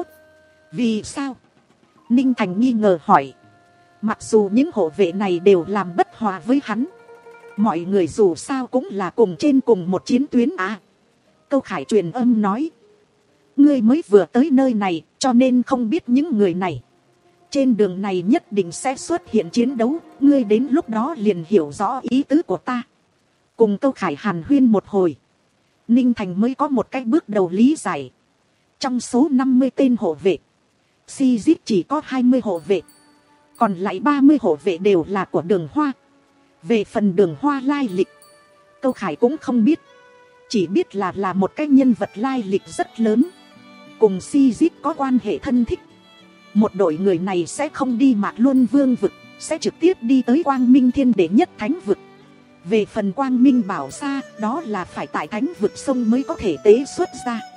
Vì sao? Ninh Thành nghi ngờ hỏi. Mặc dù những hộ vệ này đều làm bất hòa với hắn, mọi người dù sao cũng là cùng trên cùng một chiến tuyến à. Câu Khải truyền âm nói. Ngươi mới vừa tới nơi này, cho nên không biết những người này. Trên đường này nhất định sẽ xuất hiện chiến đấu, ngươi đến lúc đó liền hiểu rõ ý tứ của ta. Cùng Câu Khải hàn huyên một hồi, Ninh Thành mới có một cái bước đầu lý giải. Trong số năm mươi tên hộ vệ, Si-Zip chỉ có hai mươi hộ vệ, còn lại ba mươi hộ vệ đều là của Đường Hoa. Về phần Đường Hoa lai lịch, Câu Khải cũng không biết, chỉ biết là là một cái nhân vật lai lịch rất lớn, cùng Si-Zip có quan hệ thân thích. Một đội người này sẽ không đi Mạc Luân Vương vực, sẽ trực tiếp đi tới Quang Minh Thiên Đệ Nhất Thánh vực. Về phần Quang Minh Bảo Sa, đó là phải tại Thánh vực sông mới có thể tế xuất ra.